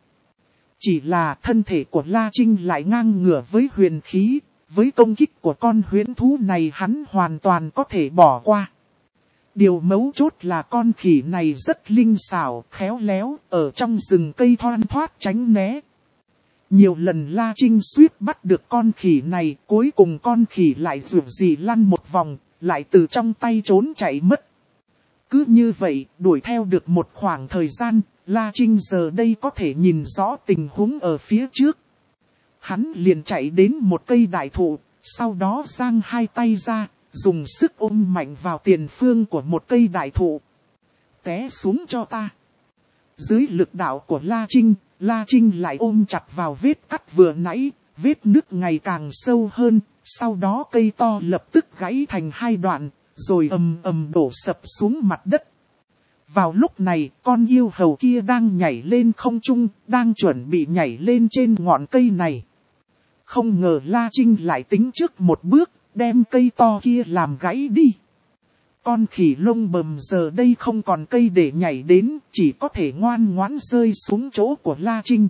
Chỉ là thân thể của La Trinh lại ngang ngửa với huyền khí, với công kích của con huyễn thú này hắn hoàn toàn có thể bỏ qua. Điều mấu chốt là con khỉ này rất linh xảo, khéo léo, ở trong rừng cây thoăn thoát tránh né. Nhiều lần La Trinh suýt bắt được con khỉ này, cuối cùng con khỉ lại rượu gì lăn một vòng, lại từ trong tay trốn chạy mất. Cứ như vậy, đuổi theo được một khoảng thời gian, La Trinh giờ đây có thể nhìn rõ tình huống ở phía trước. Hắn liền chạy đến một cây đại thụ, sau đó giang hai tay ra, dùng sức ôm mạnh vào tiền phương của một cây đại thụ. Té xuống cho ta. Dưới lực đạo của La Trinh, La Trinh lại ôm chặt vào vết cắt vừa nãy, vết nứt ngày càng sâu hơn, sau đó cây to lập tức gãy thành hai đoạn, rồi ầm ầm đổ sập xuống mặt đất. Vào lúc này, con yêu hầu kia đang nhảy lên không trung, đang chuẩn bị nhảy lên trên ngọn cây này. Không ngờ La Trinh lại tính trước một bước, đem cây to kia làm gãy đi. Con khỉ lông bầm giờ đây không còn cây để nhảy đến, chỉ có thể ngoan ngoãn rơi xuống chỗ của La Trinh.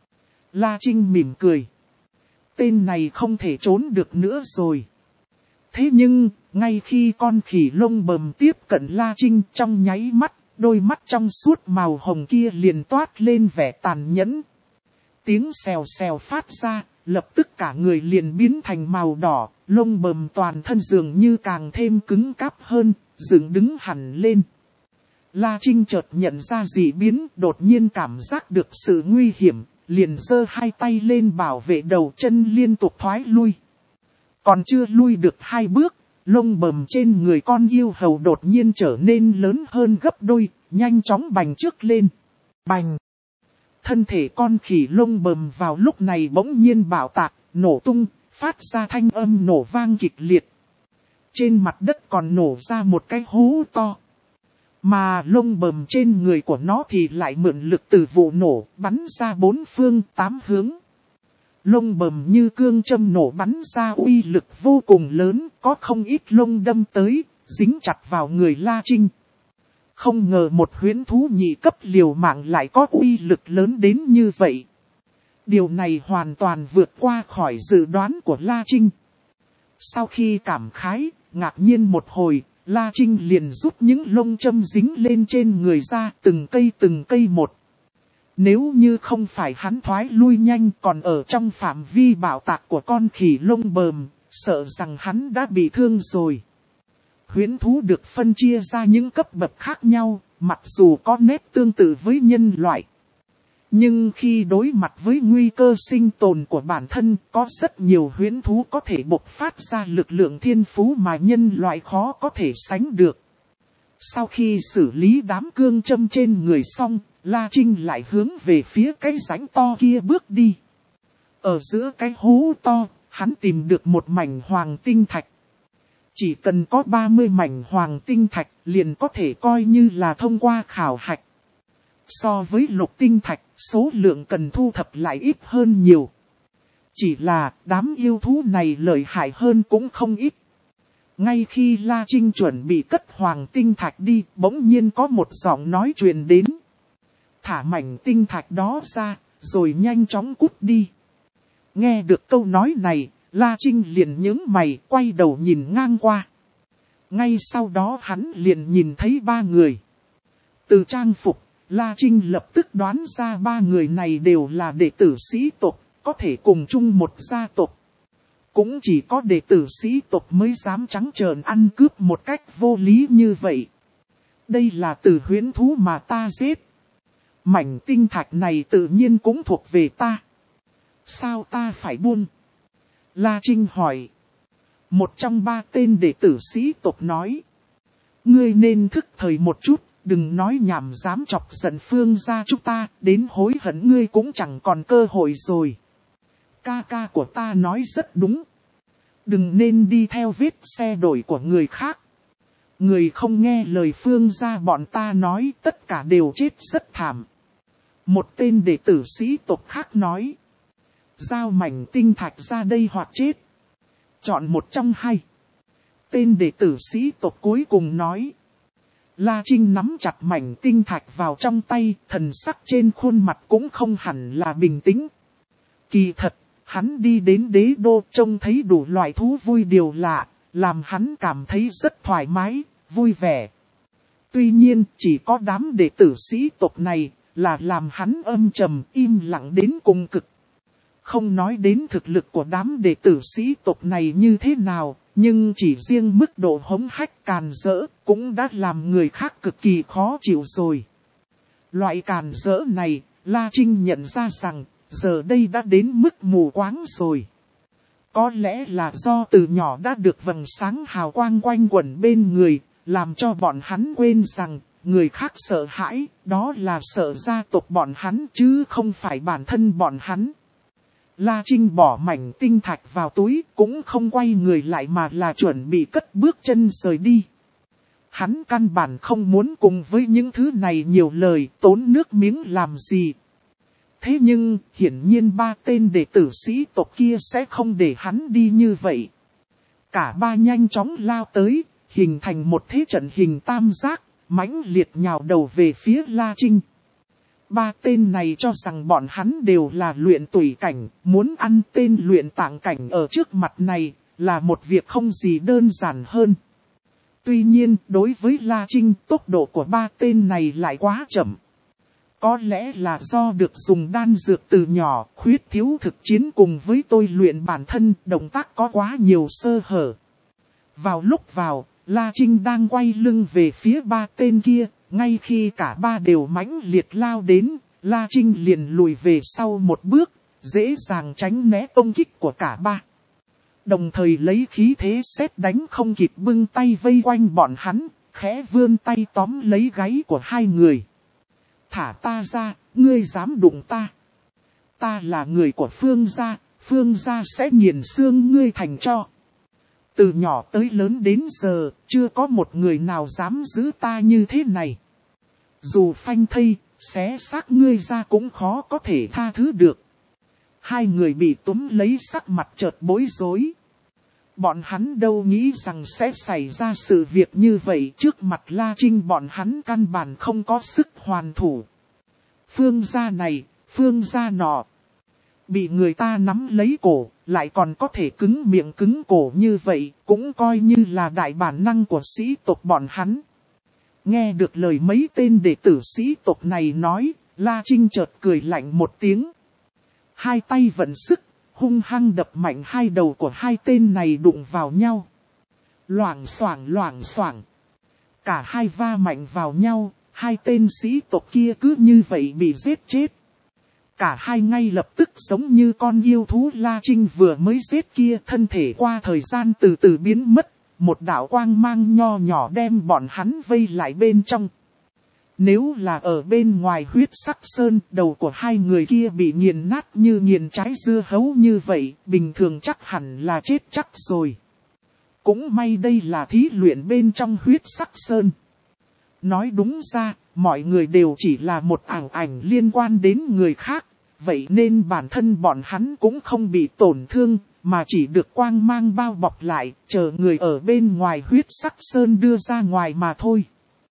La Trinh mỉm cười. Tên này không thể trốn được nữa rồi. Thế nhưng, ngay khi con khỉ lông bầm tiếp cận La Trinh trong nháy mắt, đôi mắt trong suốt màu hồng kia liền toát lên vẻ tàn nhẫn. Tiếng xèo xèo phát ra, lập tức cả người liền biến thành màu đỏ, lông bầm toàn thân dường như càng thêm cứng cáp hơn, dựng đứng hẳn lên. La Trinh chợt nhận ra dị biến, đột nhiên cảm giác được sự nguy hiểm, liền giơ hai tay lên bảo vệ đầu, chân liên tục thoái lui. Còn chưa lui được hai bước, lông bầm trên người con yêu hầu đột nhiên trở nên lớn hơn gấp đôi, nhanh chóng bành trước lên. Bành! Thân thể con khỉ lông bầm vào lúc này bỗng nhiên bạo tạc, nổ tung, phát ra thanh âm nổ vang kịch liệt. Trên mặt đất còn nổ ra một cái hố to. Mà lông bầm trên người của nó thì lại mượn lực từ vụ nổ, bắn ra bốn phương tám hướng. Lông bầm như cương châm nổ bắn ra uy lực vô cùng lớn, có không ít lông đâm tới, dính chặt vào người La Trinh. Không ngờ một huyễn thú nhị cấp liều mạng lại có uy lực lớn đến như vậy. Điều này hoàn toàn vượt qua khỏi dự đoán của La Trinh. Sau khi cảm khái, ngạc nhiên một hồi, La Trinh liền rút những lông châm dính lên trên người ra từng cây từng cây một. Nếu như không phải hắn thoái lui nhanh còn ở trong phạm vi bạo tạc của con khỉ lông bờm, sợ rằng hắn đã bị thương rồi. Huyễn thú được phân chia ra những cấp bậc khác nhau, mặc dù có nét tương tự với nhân loại. Nhưng khi đối mặt với nguy cơ sinh tồn của bản thân, có rất nhiều huyễn thú có thể bộc phát ra lực lượng thiên phú mà nhân loại khó có thể sánh được. Sau khi xử lý đám cương châm trên người xong, La Trinh lại hướng về phía cái rãnh to kia bước đi. Ở giữa cái hố to, hắn tìm được một mảnh hoàng tinh thạch. Chỉ cần có ba mươi mảnh hoàng tinh thạch liền có thể coi như là thông qua khảo hạch. So với lục tinh thạch, số lượng cần thu thập lại ít hơn nhiều. Chỉ là đám yêu thú này lợi hại hơn cũng không ít. Ngay khi La Trinh chuẩn bị cất hoàng tinh thạch đi, bỗng nhiên có một giọng nói truyền đến. Thả mảnh tinh thạch đó ra, rồi nhanh chóng cút đi. Nghe được câu nói này, La Trinh liền nhướng mày, quay đầu nhìn ngang qua. Ngay sau đó hắn liền nhìn thấy ba người. Từ trang phục, La Trinh lập tức đoán ra ba người này đều là đệ tử sĩ tộc, có thể cùng chung một gia tộc. Cũng chỉ có đệ tử sĩ tộc mới dám trắng trợn ăn cướp một cách vô lý như vậy. Đây là tử huyễn thú mà ta giết. Mảnh tinh thạch này tự nhiên cũng thuộc về ta. Sao ta phải buông? La Trinh hỏi. Một trong ba tên đệ tử sĩ tộc nói. Ngươi nên thức thời một chút, đừng nói nhảm dám chọc giận Phương gia chúng ta, đến hối hận ngươi cũng chẳng còn cơ hội rồi. Ca ca của ta nói rất đúng. Đừng nên đi theo vết xe đổ của người khác. Người không nghe lời Phương gia bọn ta nói tất cả đều chết rất thảm. Một tên đệ tử sĩ tộc khác nói. Giao mảnh tinh thạch ra đây hoặc chết. Chọn một trong hai. Tên đệ tử sĩ tộc cuối cùng nói. La Trinh nắm chặt mảnh tinh thạch vào trong tay, thần sắc trên khuôn mặt cũng không hẳn là bình tĩnh. Kỳ thật, hắn đi đến đế đô trông thấy đủ loại thú vui điều lạ, làm hắn cảm thấy rất thoải mái, vui vẻ. Tuy nhiên, chỉ có đám đệ tử sĩ tộc này, là làm hắn âm trầm, im lặng đến cùng cực. Không nói đến thực lực của đám đệ tử sĩ tộc này như thế nào, nhưng chỉ riêng mức độ hống hách càn rỡ cũng đã làm người khác cực kỳ khó chịu rồi. Loại càn rỡ này, La Trinh nhận ra rằng, giờ đây đã đến mức mù quáng rồi. Có lẽ là do từ nhỏ đã được vầng sáng hào quang quanh quẩn bên người, làm cho bọn hắn quên rằng, người khác sợ hãi, đó là sợ gia tộc bọn hắn chứ không phải bản thân bọn hắn. La Trinh bỏ mảnh tinh thạch vào túi, cũng không quay người lại mà là chuẩn bị cất bước chân rời đi. Hắn căn bản không muốn cùng với những thứ này nhiều lời, tốn nước miếng làm gì. Thế nhưng, hiển nhiên ba tên đệ tử sĩ tộc kia sẽ không để hắn đi như vậy. Cả ba nhanh chóng lao tới, hình thành một thế trận hình tam giác, mãnh liệt nhào đầu về phía La Trinh. Ba tên này cho rằng bọn hắn đều là luyện tùy cảnh, muốn ăn tên luyện tạng cảnh ở trước mặt này, là một việc không gì đơn giản hơn. Tuy nhiên, đối với La Trinh, tốc độ của ba tên này lại quá chậm. Có lẽ là do được dùng đan dược từ nhỏ, khuyết thiếu thực chiến cùng với tôi luyện bản thân, động tác có quá nhiều sơ hở. Vào lúc vào, La Trinh đang quay lưng về phía ba tên kia, ngay khi cả ba đều mãnh liệt lao đến, La Trinh liền lùi về sau một bước, dễ dàng tránh né công kích của cả ba. Đồng thời lấy khí thế sét đánh không kịp bưng tay vây quanh bọn hắn, khẽ vươn tay tóm lấy gáy của hai người. Thả ta ra, ngươi dám đụng ta. Ta là người của Phương gia, Phương gia sẽ nghiền xương ngươi thành tro. Từ nhỏ tới lớn đến giờ, chưa có một người nào dám giữ ta như thế này. Dù phanh thây, xé xác ngươi ra cũng khó có thể tha thứ được. Hai người bị túm lấy sắc mặt chợt bối rối. Bọn hắn đâu nghĩ rằng sẽ xảy ra sự việc như vậy, trước mặt La Trinh bọn hắn căn bản không có sức hoàn thủ. Phương gia này, phương gia nọ. Bị người ta nắm lấy cổ, lại còn có thể cứng miệng cứng cổ như vậy, cũng coi như là đại bản năng của sĩ tộc bọn hắn. Nghe được lời mấy tên đệ tử sĩ tộc này nói, La Trinh chợt cười lạnh một tiếng. Hai tay vận sức, hung hăng đập mạnh hai đầu của hai tên này đụng vào nhau. Loảng xoảng loảng xoảng. Cả hai va mạnh vào nhau, hai tên sĩ tộc kia cứ như vậy bị giết chết. Cả hai ngay lập tức giống như con yêu thú La Trinh vừa mới giết kia, thân thể qua thời gian từ từ biến mất, một đạo quang mang nho nhỏ đem bọn hắn vây lại bên trong. Nếu là ở bên ngoài huyết sắc sơn, đầu của hai người kia bị nghiền nát như nghiền trái dưa hấu như vậy, bình thường chắc hẳn là chết chắc rồi. Cũng may đây là thí luyện bên trong huyết sắc sơn. Nói đúng ra, mọi người đều chỉ là một ảo ảnh liên quan đến người khác, vậy nên bản thân bọn hắn cũng không bị tổn thương, mà chỉ được quang mang bao bọc lại, chờ người ở bên ngoài huyết sắc sơn đưa ra ngoài mà thôi.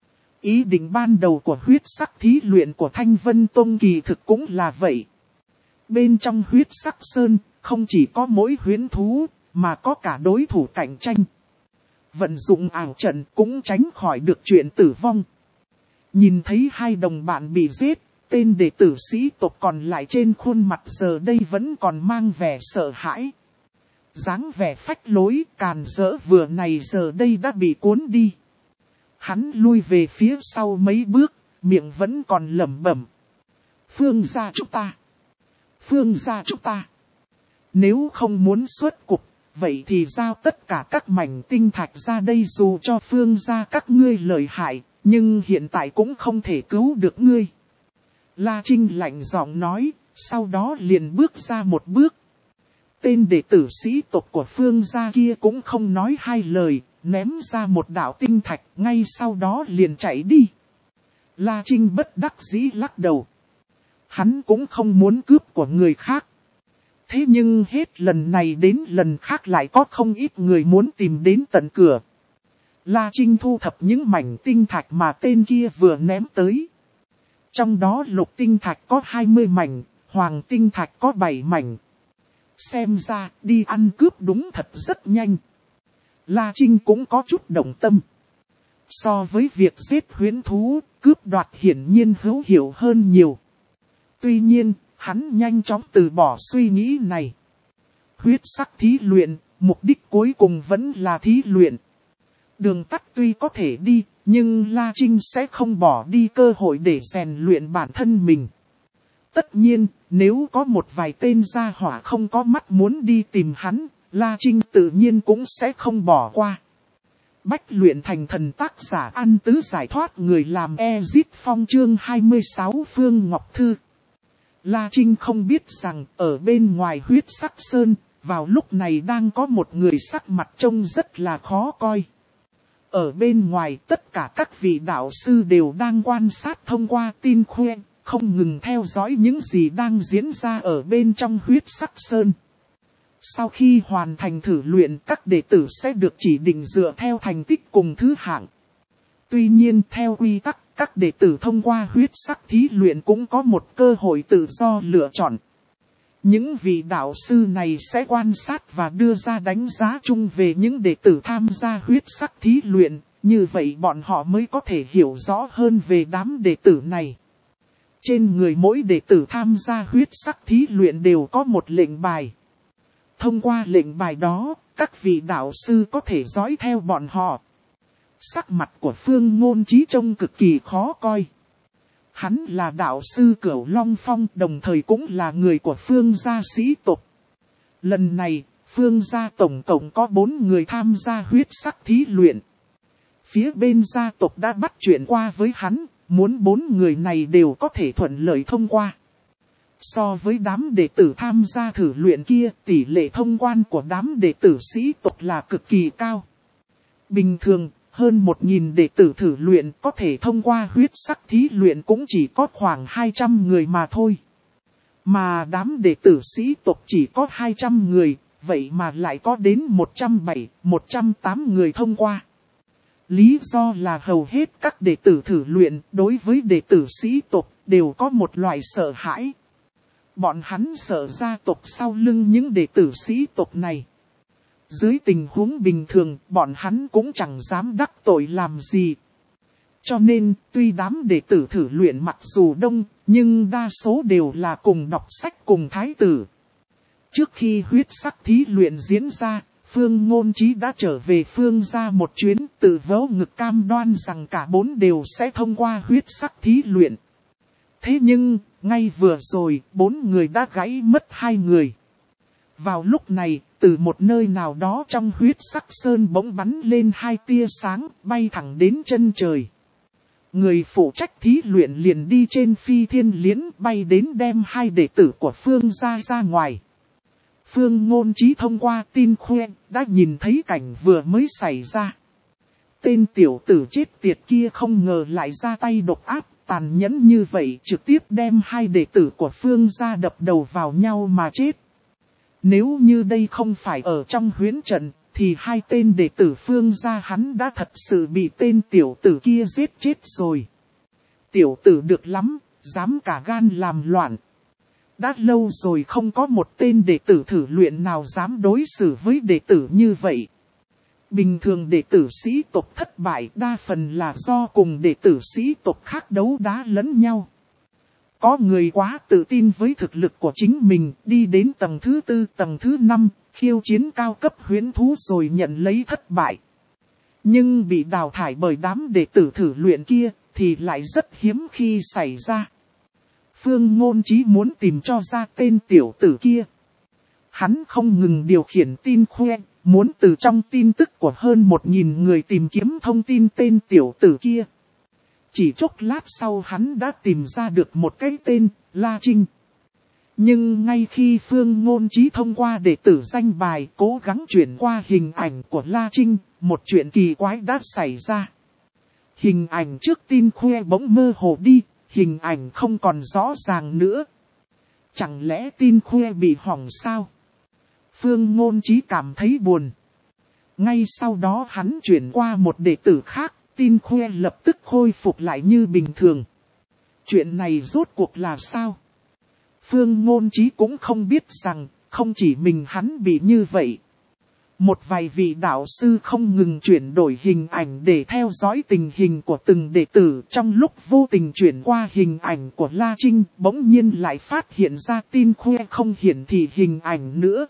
Ý định ban đầu của huyết sắc thí luyện của Thanh Vân Tông kỳ thực cũng là vậy. Bên trong huyết sắc sơn, không chỉ có mỗi huyễn thú, mà có cả đối thủ cạnh tranh. Vận dụng ảo trận cũng tránh khỏi được chuyện tử vong. Nhìn thấy hai đồng bạn bị giết, tên đệ tử sĩ tộc còn lại trên khuôn mặt giờ đây vẫn còn mang vẻ sợ hãi. Dáng vẻ phách lối càn rỡ vừa này giờ đây đã bị cuốn đi. Hắn lui về phía sau mấy bước, miệng vẫn còn lẩm bẩm. Phương gia chúng ta. Phương gia chúng ta. Nếu không muốn xuất cục, vậy thì giao tất cả các mảnh tinh thạch ra đây, dù cho phương gia các ngươi lợi hại, nhưng hiện tại cũng không thể cứu được ngươi. La Trinh lạnh giọng nói, sau đó liền bước ra một bước. Tên đệ tử sĩ tộc của phương gia kia cũng không nói hai lời, ném ra một đạo tinh thạch, ngay sau đó liền chạy đi. La Trinh bất đắc dĩ lắc đầu. Hắn cũng không muốn cướp của người khác. Thế nhưng hết lần này đến lần khác lại có không ít người muốn tìm đến tận cửa. La Trinh thu thập những mảnh tinh thạch mà tên kia vừa ném tới. Trong đó lục tinh thạch có hai mươi mảnh, hoàng tinh thạch có bảy mảnh. Xem ra đi ăn cướp đúng thật rất nhanh. La Trinh cũng có chút động tâm. So với việc giết huyễn thú, cướp đoạt hiển nhiên hữu hiệu hơn nhiều. Tuy nhiên, Hắn nhanh chóng từ bỏ suy nghĩ này. Huyết sắc thí luyện, mục đích cuối cùng vẫn là thí luyện. Đường tắt tuy có thể đi, nhưng La Trinh sẽ không bỏ đi cơ hội để rèn luyện bản thân mình. Tất nhiên, nếu có một vài tên gia hỏa không có mắt muốn đi tìm hắn, La Trinh tự nhiên cũng sẽ không bỏ qua. Bách luyện thành thần tác giả An Tứ giải thoát người làm Ezit Phong chương hai mươi sáu Phương Ngọc Thư. La Trinh không biết rằng ở bên ngoài huyết sắc sơn, vào lúc này đang có một người sắc mặt trông rất là khó coi. Ở bên ngoài tất cả các vị đạo sư đều đang quan sát thông qua tin khuê, không ngừng theo dõi những gì đang diễn ra ở bên trong huyết sắc sơn. Sau khi hoàn thành thử luyện, các đệ tử sẽ được chỉ định dựa theo thành tích cùng thứ hạng. Tuy nhiên theo quy tắc, các đệ tử thông qua huyết sắc thí luyện cũng có một cơ hội tự do lựa chọn. Những vị đạo sư này sẽ quan sát và đưa ra đánh giá chung về những đệ tử tham gia huyết sắc thí luyện, như vậy bọn họ mới có thể hiểu rõ hơn về đám đệ tử này. Trên người mỗi đệ tử tham gia huyết sắc thí luyện đều có một lệnh bài. Thông qua lệnh bài đó, các vị đạo sư có thể dõi theo bọn họ. Sắc mặt của Phương Ngôn Chí trông cực kỳ khó coi. Hắn là đạo sư Cửu Long Phong, đồng thời cũng là người của Phương gia sĩ tộc. Lần này, Phương gia tổng cộng có bốn người tham gia huyết sắc thí luyện. Phía bên gia tộc đã bắt chuyện qua với hắn, muốn bốn người này đều có thể thuận lợi thông qua. So với đám đệ tử tham gia thử luyện kia, tỷ lệ thông quan của đám đệ tử sĩ tộc là cực kỳ cao. Bình thường, hơn một nghìn đệ tử thử luyện có thể thông qua huyết sắc thí luyện cũng chỉ có khoảng hai trăm người mà thôi. Mà đám đệ tử sĩ tộc chỉ có hai trăm người, vậy mà lại có đến một trăm bảy, một trăm tám người thông qua. Lý do là hầu hết các đệ tử thử luyện đối với đệ tử sĩ tộc đều có một loại sợ hãi. Bọn hắn sợ gia tộc sau lưng những đệ tử sĩ tộc này. Dưới tình huống bình thường, bọn hắn cũng chẳng dám đắc tội làm gì. Cho nên, tuy đám đệ tử thử luyện mặc dù đông, nhưng đa số đều là cùng đọc sách cùng thái tử. Trước khi huyết sắc thí luyện diễn ra, Phương Ngôn Chí đã trở về Phương gia một chuyến, tự vớ ngực cam đoan rằng cả bốn đều sẽ thông qua huyết sắc thí luyện. Thế nhưng, ngay vừa rồi, bốn người đã gãy mất hai người. Vào lúc này, từ một nơi nào đó trong huyết sắc sơn bỗng bắn lên hai tia sáng, bay thẳng đến chân trời. Người phụ trách thí luyện liền đi trên phi thiên liễn bay đến đem hai đệ tử của Phương gia ra ngoài. Phương Ngôn Chí thông qua tin khuê, đã nhìn thấy cảnh vừa mới xảy ra. Tên tiểu tử chết tiệt kia không ngờ lại ra tay độc ác, tàn nhẫn như vậy, trực tiếp đem hai đệ tử của Phương gia đập đầu vào nhau mà chết. Nếu như đây không phải ở trong huyễn trận, thì hai tên đệ tử Phương gia hắn đã thật sự bị tên tiểu tử kia giết chết rồi. Tiểu tử được lắm, dám cả gan làm loạn. Đã lâu rồi không có một tên đệ tử thử luyện nào dám đối xử với đệ tử như vậy. Bình thường đệ tử sĩ tộc thất bại đa phần là do cùng đệ tử sĩ tộc khác đấu đá lẫn nhau. Có người quá tự tin với thực lực của chính mình, đi đến tầng thứ tư, tầng thứ năm, khiêu chiến cao cấp huyễn thú rồi nhận lấy thất bại. Nhưng bị đào thải bởi đám đệ tử thử luyện kia, thì lại rất hiếm khi xảy ra. Phương Ngôn Chí muốn tìm cho ra tên tiểu tử kia. Hắn không ngừng điều khiển tin khuê, muốn từ trong tin tức của hơn một nghìn người tìm kiếm thông tin tên tiểu tử kia. Chỉ chốc lát sau hắn đã tìm ra được một cái tên, La Trinh. Nhưng ngay khi Phương Ngôn Chí thông qua đệ tử danh bài cố gắng chuyển qua hình ảnh của La Trinh, một chuyện kỳ quái đã xảy ra. Hình ảnh trước tin khuê bỗng mơ hồ đi, hình ảnh không còn rõ ràng nữa. Chẳng lẽ tin khuê bị hỏng sao? Phương Ngôn Chí cảm thấy buồn. Ngay sau đó hắn chuyển qua một đệ tử khác, tin khuê lập tức khôi phục lại như bình thường. Chuyện này rốt cuộc là sao? Phương Ngôn Chí cũng không biết rằng, không chỉ mình hắn bị như vậy. Một vài vị đạo sư không ngừng chuyển đổi hình ảnh để theo dõi tình hình của từng đệ tử. Trong lúc vô tình chuyển qua hình ảnh của La Trinh, bỗng nhiên lại phát hiện ra tin khoe không hiển thị hình ảnh nữa.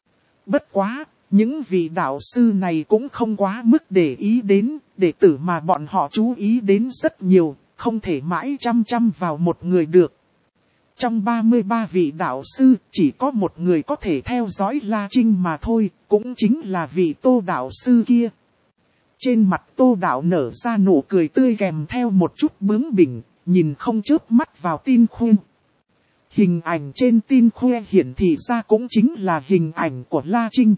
Bất quá, những vị đạo sư này cũng không quá mức để ý đến, đệ tử mà bọn họ chú ý đến rất nhiều, không thể mãi chăm chăm vào một người được. Trong ba mươi ba vị đạo sư, chỉ có một người có thể theo dõi La Trinh mà thôi, cũng chính là vị Tô đạo sư kia. Trên mặt Tô đạo nở ra nụ cười tươi kèm theo một chút bướng bỉnh, nhìn không chớp mắt vào tin khoe. Hình ảnh trên tin khoe hiển thị ra cũng chính là hình ảnh của La Trinh.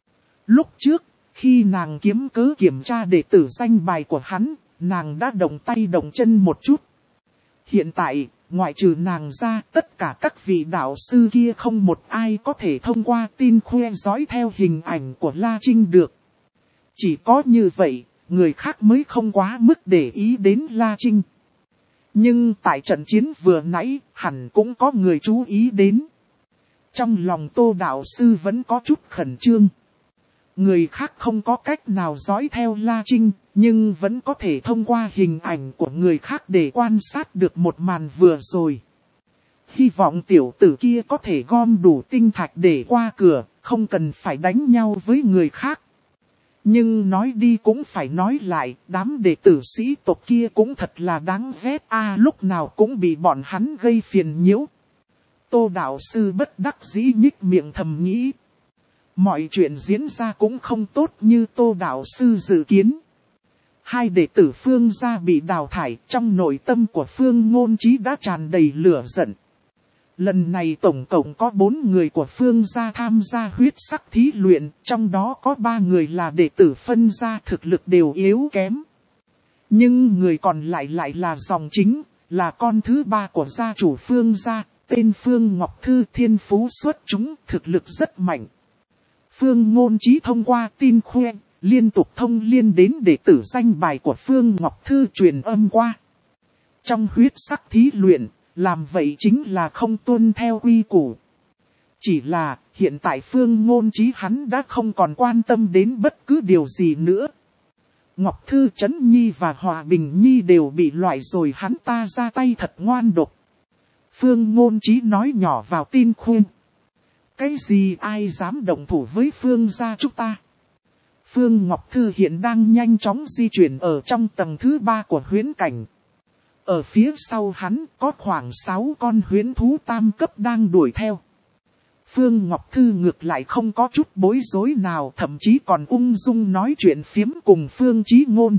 Lúc trước, khi nàng kiếm cớ kiểm tra đệ tử danh bài của hắn, nàng đã động tay động chân một chút. Hiện tại, ngoại trừ nàng ra, tất cả các vị đạo sư kia không một ai có thể thông qua tin khoe dõi theo hình ảnh của La Trinh được. Chỉ có như vậy, người khác mới không quá mức để ý đến La Trinh. Nhưng tại trận chiến vừa nãy, hẳn cũng có người chú ý đến. Trong lòng Tô đạo sư vẫn có chút khẩn trương. Người khác không có cách nào dõi theo La Trinh, nhưng vẫn có thể thông qua hình ảnh của người khác để quan sát được một màn vừa rồi. Hy vọng tiểu tử kia có thể gom đủ tinh thạch để qua cửa, không cần phải đánh nhau với người khác. Nhưng nói đi cũng phải nói lại, đám đệ tử sĩ tộc kia cũng thật là đáng ghét a, lúc nào cũng bị bọn hắn gây phiền nhiễu. Tô đạo sư bất đắc dĩ nhích miệng thầm nghĩ. Mọi chuyện diễn ra cũng không tốt như Tô đạo sư dự kiến. Hai đệ tử Phương gia bị đào thải, trong nội tâm của Phương Ngôn Chí đã tràn đầy lửa giận. Lần này tổng cộng có bốn người của Phương gia tham gia huyết sắc thí luyện, trong đó có ba người là đệ tử phân gia, thực lực đều yếu kém. Nhưng người còn lại lại là dòng chính, là con thứ ba của gia chủ Phương gia, tên Phương Ngọc Thư, thiên phú xuất chúng, thực lực rất mạnh. Phương Ngôn Chí thông qua tin khoe, liên tục thông liên đến đệ tử danh bài của Phương Ngọc Thư truyền âm qua. Trong huyết sắc thí luyện, làm vậy chính là không tuân theo quy củ. Chỉ là, hiện tại Phương Ngôn Chí hắn đã không còn quan tâm đến bất cứ điều gì nữa. Ngọc Thư, Trấn Nhi và Hòa Bình Nhi đều bị loại rồi, hắn ta ra tay thật ngoan độc. Phương Ngôn Chí nói nhỏ vào tin khuyên. Cái gì ai dám động thủ với Phương gia chúng ta? Phương Ngọc Thư hiện đang nhanh chóng di chuyển ở trong tầng thứ ba của huyễn cảnh. Ở phía sau hắn có khoảng sáu con huyễn thú tam cấp đang đuổi theo. Phương Ngọc Thư ngược lại không có chút bối rối nào, thậm chí còn ung dung nói chuyện phiếm cùng Phương Chí Ngôn.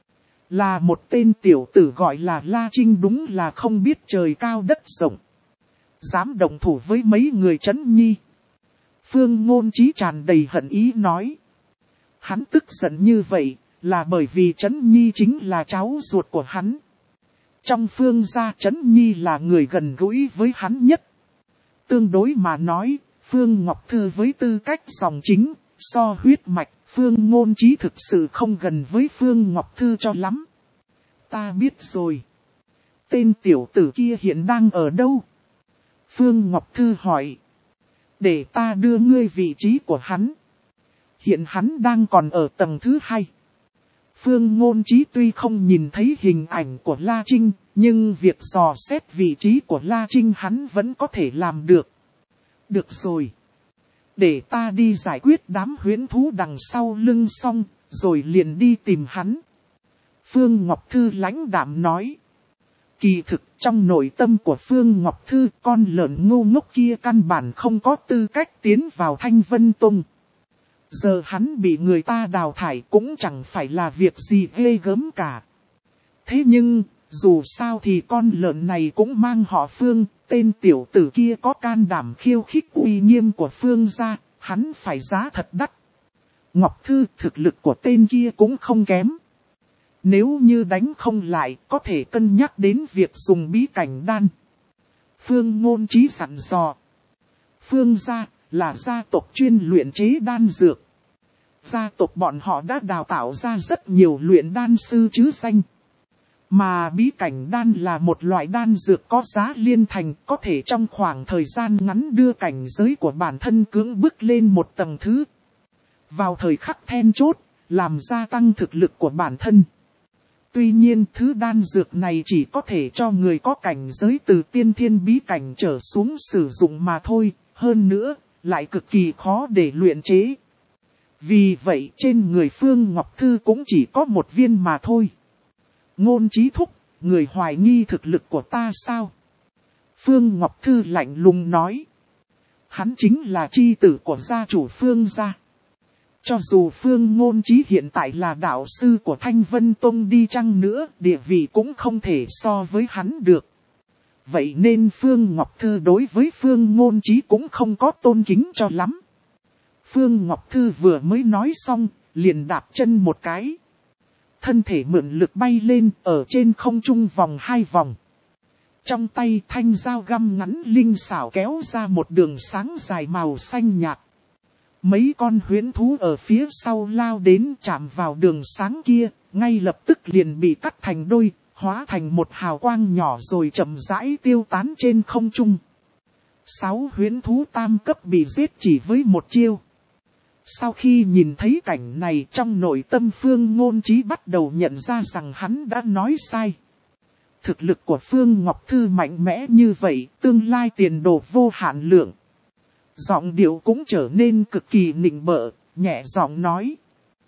Là một tên tiểu tử gọi là La Trinh, đúng là không biết trời cao đất rộng. Dám động thủ với mấy người Trấn Nhi. Phương Ngôn Chí tràn đầy hận ý nói. Hắn tức giận như vậy là bởi vì Trấn Nhi chính là cháu ruột của hắn. Trong Phương gia, Trấn Nhi là người gần gũi với hắn nhất. Tương đối mà nói, Phương Ngọc Thư với tư cách dòng chính, so huyết mạch, Phương Ngôn Chí thực sự không gần với Phương Ngọc Thư cho lắm. Ta biết rồi. Tên tiểu tử kia hiện đang ở đâu? Phương Ngọc Thư hỏi. Để ta đưa ngươi vị trí của hắn. Hiện hắn đang còn ở tầng thứ hai. Phương Ngôn Chí tuy không nhìn thấy hình ảnh của La Trinh, nhưng việc dò xét vị trí của La Trinh hắn vẫn có thể làm được. Được rồi. Để ta đi giải quyết đám huyễn thú đằng sau lưng xong, rồi liền đi tìm hắn. Phương Ngọc Thư lãnh đạm nói. Kỳ thực trong nội tâm của Phương Ngọc Thư, con lợn ngu ngốc kia căn bản không có tư cách tiến vào Thanh Vân Tông. Giờ hắn bị người ta đào thải cũng chẳng phải là việc gì ghê gớm cả. Thế nhưng, dù sao thì con lợn này cũng mang họ Phương, tên tiểu tử kia có can đảm khiêu khích uy nghiêm của Phương gia, hắn phải giá thật đắt. Ngọc Thư, thực lực của tên kia cũng không kém. Nếu như đánh không lại, có thể cân nhắc đến việc dùng bí cảnh đan. Phương Ngôn Chí dặn dò. Phương gia là gia tộc chuyên luyện chế đan dược. Gia tộc bọn họ đã đào tạo ra rất nhiều luyện đan sư chứ danh. Mà bí cảnh đan là một loại đan dược có giá liên thành, có thể trong khoảng thời gian ngắn đưa cảnh giới của bản thân cưỡng bước lên một tầng thứ. Vào thời khắc then chốt, làm gia tăng thực lực của bản thân. Tuy nhiên thứ đan dược này chỉ có thể cho người có cảnh giới từ tiên thiên bí cảnh trở xuống sử dụng mà thôi, hơn nữa, lại cực kỳ khó để luyện chế. Vì vậy trên người Phương Ngọc Thư cũng chỉ có một viên mà thôi. Ngôn Chí Thúc, người hoài nghi thực lực của ta sao? Phương Ngọc Thư lạnh lùng nói. Hắn chính là chi tử của gia chủ Phương gia. Cho dù Phương Ngôn Chí hiện tại là đạo sư của Thanh Vân Tông đi chăng nữa, địa vị cũng không thể so với hắn được. Vậy nên Phương Ngọc Thư đối với Phương Ngôn Chí cũng không có tôn kính cho lắm. Phương Ngọc Thư vừa mới nói xong, liền đạp chân một cái. Thân thể mượn lực bay lên ở trên không trung vòng hai vòng. Trong tay thanh dao găm ngắn linh xảo kéo ra một đường sáng dài màu xanh nhạt. Mấy con huyễn thú ở phía sau lao đến chạm vào đường sáng kia, ngay lập tức liền bị cắt thành đôi, hóa thành một hào quang nhỏ rồi chậm rãi tiêu tán trên không trung. Sáu huyễn thú tam cấp bị giết chỉ với một chiêu. Sau khi nhìn thấy cảnh này trong nội tâm Phương Ngôn Chí bắt đầu nhận ra rằng hắn đã nói sai. Thực lực của Phương Ngọc Thư mạnh mẽ như vậy, tương lai tiền đồ vô hạn lượng. Giọng điệu cũng trở nên cực kỳ nịnh bợ, nhẹ giọng nói.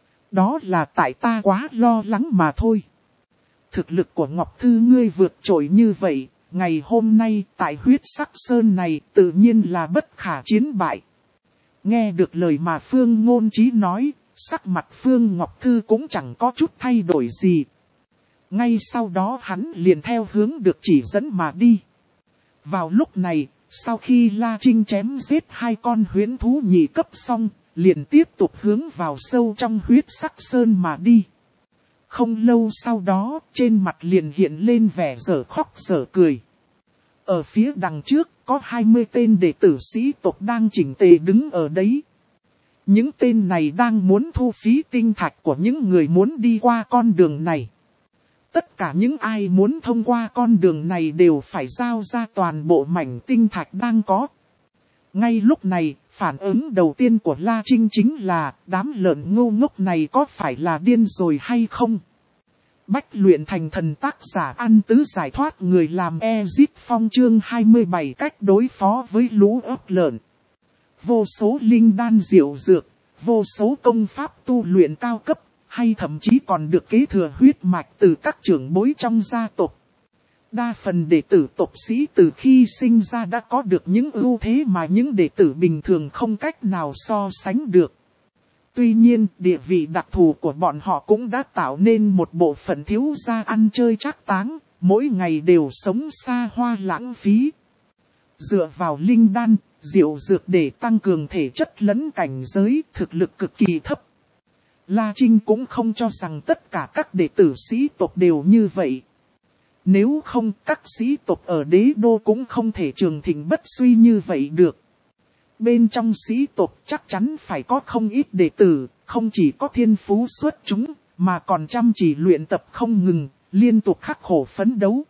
Đó là tại ta quá lo lắng mà thôi. Thực lực của Ngọc Thư ngươi vượt trội như vậy, ngày hôm nay tại huyết sắc sơn này tự nhiên là bất khả chiến bại. Nghe được lời mà Phương Ngôn Chí nói, sắc mặt Phương Ngọc Thư cũng chẳng có chút thay đổi gì. Ngay sau đó hắn liền theo hướng được chỉ dẫn mà đi. Vào lúc này, sau khi La Trinh chém giết hai con huyễn thú nhị cấp xong, liền tiếp tục hướng vào sâu trong huyết sắc sơn mà đi. Không lâu sau đó, trên mặt liền hiện lên vẻ dở khóc dở cười. Ở phía đằng trước, có hai mươi tên đệ tử sĩ tộc đang chỉnh tề đứng ở đấy. Những tên này đang muốn thu phí tinh thạch của những người muốn đi qua con đường này. Tất cả những ai muốn thông qua con đường này đều phải giao ra toàn bộ mảnh tinh thạch đang có. Ngay lúc này, phản ứng đầu tiên của La Trinh chính là đám lợn ngu ngốc này có phải là điên rồi hay không? Bách luyện thành thần tác giả ăn tứ giải thoát người làm Ezip Phong chương hai mươi bảy cách đối phó với lũ ốc lợn. Vô số linh đan diệu dược, vô số công pháp tu luyện cao cấp, hay thậm chí còn được kế thừa huyết mạch từ các trưởng bối trong gia tộc. Đa phần đệ tử tộc sĩ từ khi sinh ra đã có được những ưu thế mà những đệ tử bình thường không cách nào so sánh được. Tuy nhiên, địa vị đặc thù của bọn họ cũng đã tạo nên một bộ phận thiếu gia ăn chơi trác táng, mỗi ngày đều sống xa hoa lãng phí. Dựa vào linh đan, diệu dược để tăng cường thể chất lẫn cảnh giới, thực lực cực kỳ thấp. La Trinh cũng không cho rằng tất cả các đệ tử sĩ tộc đều như vậy. Nếu không, các sĩ tộc ở đế đô cũng không thể trường thịnh bất suy như vậy được. Bên trong sĩ tộc chắc chắn phải có không ít đệ tử, không chỉ có thiên phú xuất chúng, mà còn chăm chỉ luyện tập không ngừng, liên tục khắc khổ phấn đấu.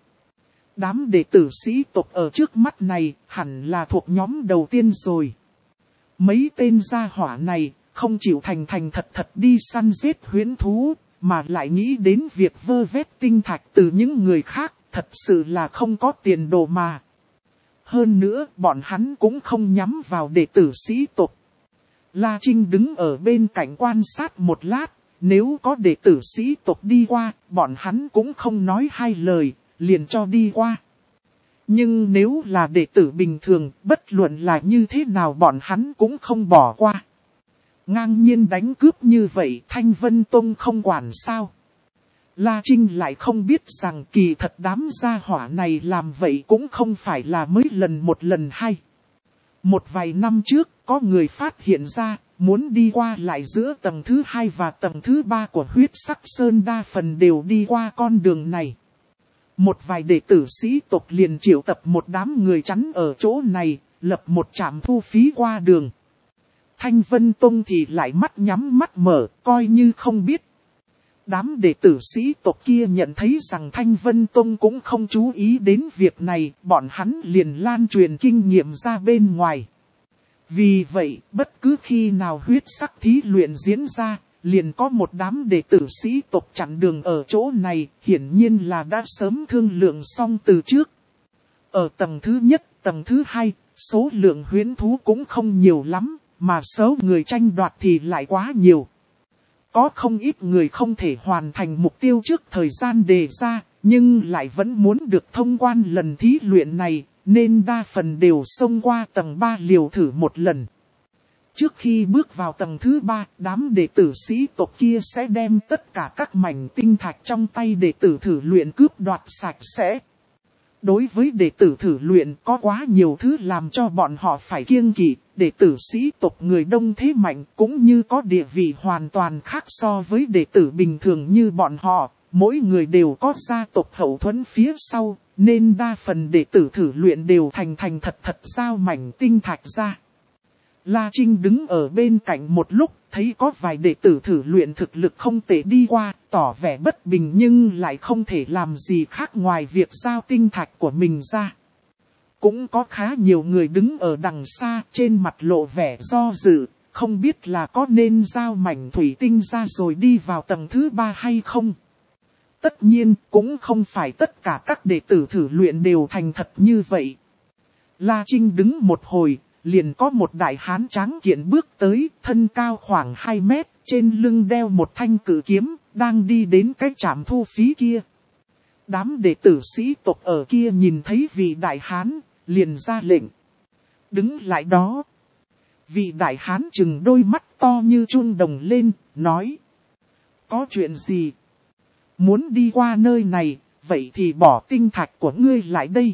Đám đệ tử sĩ tộc ở trước mắt này hẳn là thuộc nhóm đầu tiên rồi. Mấy tên gia hỏa này không chịu thành thành thật thật đi săn giết huyễn thú, mà lại nghĩ đến việc vơ vét tinh thạch từ những người khác, thật sự là không có tiền đồ mà. Hơn nữa, bọn hắn cũng không nhắm vào đệ tử sĩ tộc. La Trinh đứng ở bên cạnh quan sát một lát, nếu có đệ tử sĩ tộc đi qua, bọn hắn cũng không nói hai lời, liền cho đi qua. Nhưng nếu là đệ tử bình thường, bất luận là như thế nào bọn hắn cũng không bỏ qua. Ngang nhiên đánh cướp như vậy Thanh Vân Tông không quản sao. La Trinh lại không biết rằng kỳ thật đám gia hỏa này làm vậy cũng không phải là mới lần một lần hay. Một vài năm trước có người phát hiện ra muốn đi qua lại giữa tầng thứ hai và tầng thứ ba của huyết sắc sơn đa phần đều đi qua con đường này. Một vài đệ tử sĩ tộc liền triệu tập một đám người chắn ở chỗ này, lập một trạm thu phí qua đường. Thanh Vân Tông thì lại mắt nhắm mắt mở, coi như không biết. Đám đệ tử sĩ tộc kia nhận thấy rằng Thanh Vân Tông cũng không chú ý đến việc này, bọn hắn liền lan truyền kinh nghiệm ra bên ngoài. Vì vậy, bất cứ khi nào huyết sắc thí luyện diễn ra, liền có một đám đệ tử sĩ tộc chặn đường ở chỗ này, hiển nhiên là đã sớm thương lượng xong từ trước. Ở tầng thứ nhất, tầng thứ hai, số lượng huyễn thú cũng không nhiều lắm, mà số người tranh đoạt thì lại quá nhiều. Có không ít người không thể hoàn thành mục tiêu trước thời gian đề ra, nhưng lại vẫn muốn được thông quan lần thí luyện này, nên đa phần đều xông qua tầng ba liều thử một lần. Trước khi bước vào tầng thứ ba, đám đệ tử sĩ tộc kia sẽ đem tất cả các mảnh tinh thạch trong tay đệ tử thử luyện cướp đoạt sạch sẽ. Đối với đệ tử thử luyện có quá nhiều thứ làm cho bọn họ phải kiêng kỵ, đệ tử sĩ tộc người đông thế mạnh cũng như có địa vị hoàn toàn khác so với đệ tử bình thường như bọn họ, mỗi người đều có gia tộc hậu thuẫn phía sau, nên đa phần đệ tử thử luyện đều thành thành thật thật giao mảnh tinh thạch ra. La Trinh đứng ở bên cạnh một lúc, thấy có vài đệ tử thử luyện thực lực không tệ đi qua, tỏ vẻ bất bình nhưng lại không thể làm gì khác ngoài việc giao tinh thạch của mình ra. Cũng có khá nhiều người đứng ở đằng xa, trên mặt lộ vẻ do dự, không biết là có nên giao mảnh thủy tinh ra rồi đi vào tầng thứ ba hay không. Tất nhiên, cũng không phải tất cả các đệ tử thử luyện đều thành thật như vậy. La Trinh đứng một hồi, liền có một đại hán tráng kiện bước tới, thân cao khoảng hai mét, trên lưng đeo một thanh cự kiếm, đang đi đến cái trạm thu phí kia. Đám đệ tử sĩ tộc ở kia nhìn thấy vị đại hán, liền ra lệnh. Đứng lại đó. Vị đại hán trừng đôi mắt to như chun đồng lên, nói. Có chuyện gì? Muốn đi qua nơi này, vậy thì bỏ tinh thạch của ngươi lại đây.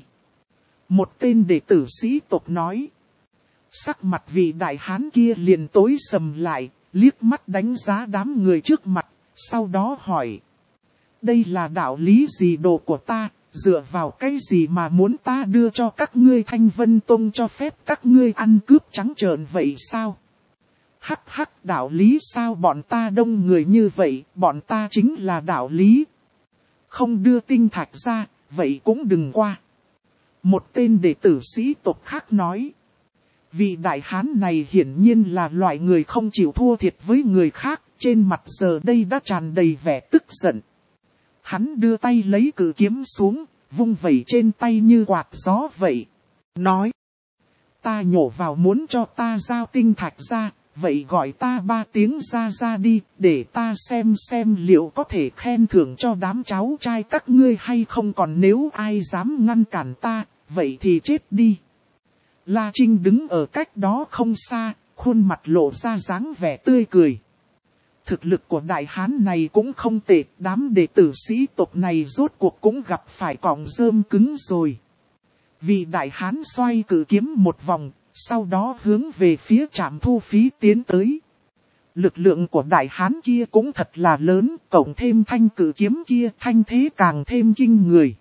Một tên đệ tử sĩ tộc nói. Sắc mặt vị đại hán kia liền tối sầm lại, liếc mắt đánh giá đám người trước mặt, sau đó hỏi. Đây là đạo lý gì đồ của ta, dựa vào cái gì mà muốn ta đưa cho các ngươi Thanh Vân Tông cho phép các ngươi ăn cướp trắng trợn vậy sao? Hắc hắc, đạo lý sao bọn ta đông người như vậy, bọn ta chính là đạo lý. Không đưa tinh thạch ra, vậy cũng đừng qua. Một tên đệ tử sĩ tộc khác nói. Vị đại hán này hiển nhiên là loại người không chịu thua thiệt với người khác, trên mặt giờ đây đã tràn đầy vẻ tức giận. Hắn đưa tay lấy cự kiếm xuống, vung vẩy trên tay như quạt gió vậy. Nói, ta nhổ vào muốn cho ta giao tinh thạch ra, vậy gọi ta ba tiếng ra ra đi, để ta xem xem liệu có thể khen thưởng cho đám cháu trai các ngươi hay không, còn nếu ai dám ngăn cản ta, vậy thì chết đi. La Trinh đứng ở cách đó không xa, khuôn mặt lộ ra dáng vẻ tươi cười. Thực lực của đại hán này cũng không tệ, đám đệ tử sĩ tộc này rốt cuộc cũng gặp phải cọng rơm cứng rồi. Vị đại hán xoay cự kiếm một vòng, sau đó hướng về phía trạm thu phí tiến tới. Lực lượng của đại hán kia cũng thật là lớn, cộng thêm thanh cự kiếm kia, thanh thế càng thêm kinh người.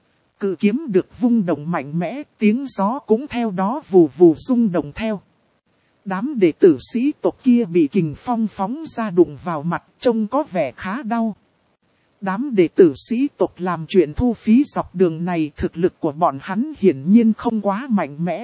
Cự kiếm được vung động mạnh mẽ, tiếng gió cũng theo đó vù vù rung động theo. Đám đệ tử sĩ tộc kia bị kình phong phóng ra đụng vào mặt, trông có vẻ khá đau. Đám đệ tử sĩ tộc làm chuyện thu phí dọc đường này, thực lực của bọn hắn hiển nhiên không quá mạnh mẽ.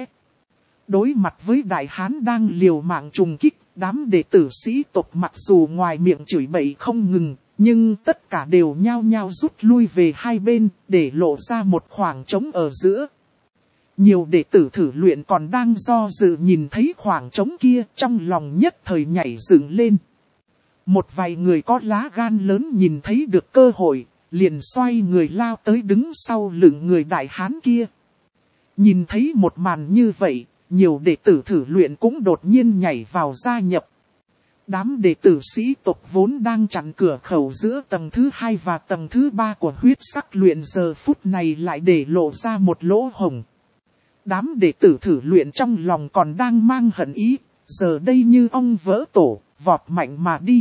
Đối mặt với đại hán đang liều mạng trùng kích, đám đệ tử sĩ tộc mặc dù ngoài miệng chửi bậy không ngừng, nhưng tất cả đều nhao nhao rút lui về hai bên, để lộ ra một khoảng trống ở giữa. Nhiều đệ tử thử luyện còn đang do dự nhìn thấy khoảng trống kia, trong lòng nhất thời nhảy dựng lên. Một vài người có lá gan lớn nhìn thấy được cơ hội, liền xoay người lao tới đứng sau lưng người đại hán kia. Nhìn thấy một màn như vậy, nhiều đệ tử thử luyện cũng đột nhiên nhảy vào gia nhập. Đám đệ tử sĩ tộc vốn đang chặn cửa khẩu giữa tầng thứ hai và tầng thứ ba của huyết sắc luyện giờ phút này lại để lộ ra một lỗ hổng. Đám đệ tử thử luyện trong lòng còn đang mang hận ý, giờ đây như ong vỡ tổ, vọt mạnh mà đi.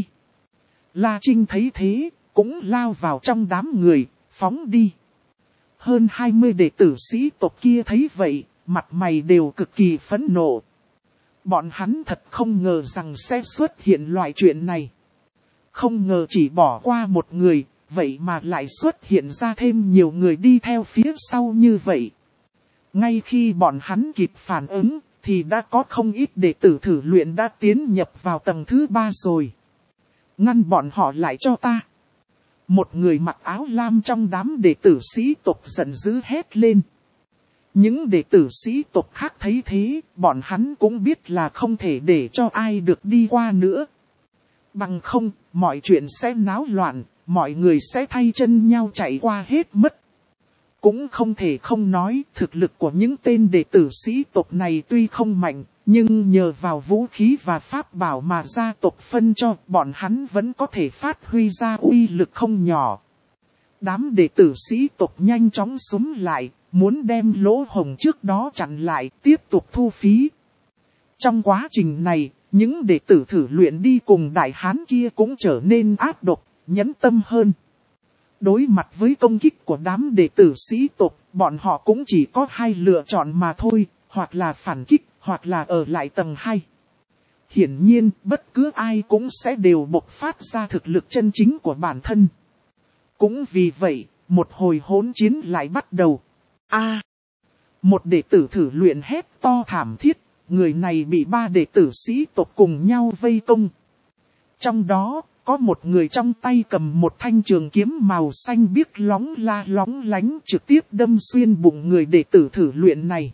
La Trinh thấy thế, cũng lao vào trong đám người, phóng đi. Hơn hai mươi đệ tử sĩ tộc kia thấy vậy, mặt mày đều cực kỳ phẫn nộ. Bọn hắn thật không ngờ rằng sẽ xuất hiện loại chuyện này. Không ngờ chỉ bỏ qua một người, vậy mà lại xuất hiện ra thêm nhiều người đi theo phía sau như vậy. Ngay khi bọn hắn kịp phản ứng, thì đã có không ít đệ tử thử luyện đã tiến nhập vào tầng thứ ba rồi. Ngăn bọn họ lại cho ta. Một người mặc áo lam trong đám đệ tử sĩ tộc giận dữ hét lên. Những đệ tử sĩ tộc khác thấy thế, bọn hắn cũng biết là không thể để cho ai được đi qua nữa. Bằng không, mọi chuyện sẽ náo loạn, mọi người sẽ thay chân nhau chạy qua hết mất. Cũng không thể không nói, thực lực của những tên đệ tử sĩ tộc này tuy không mạnh, nhưng nhờ vào vũ khí và pháp bảo mà gia tộc phân cho, bọn hắn vẫn có thể phát huy ra uy lực không nhỏ. Đám đệ tử sĩ tộc nhanh chóng xúm lại, muốn đem lỗ hổng trước đó chặn lại, tiếp tục thu phí. Trong quá trình này, những đệ tử thử luyện đi cùng đại hán kia cũng trở nên ác độc, nhẫn tâm hơn. Đối mặt với công kích của đám đệ tử sĩ tộc, bọn họ cũng chỉ có hai lựa chọn mà thôi, hoặc là phản kích, hoặc là ở lại tầng hai. Hiển nhiên, bất cứ ai cũng sẽ đều bộc phát ra thực lực chân chính của bản thân. Cũng vì vậy, một hồi hỗn chiến lại bắt đầu. A, một đệ tử thử luyện hét to thảm thiết, người này bị ba đệ tử sĩ tộc cùng nhau vây công. Trong đó, có một người trong tay cầm một thanh trường kiếm màu xanh biếc lóng la lóng lánh trực tiếp đâm xuyên bụng người đệ tử thử luyện này.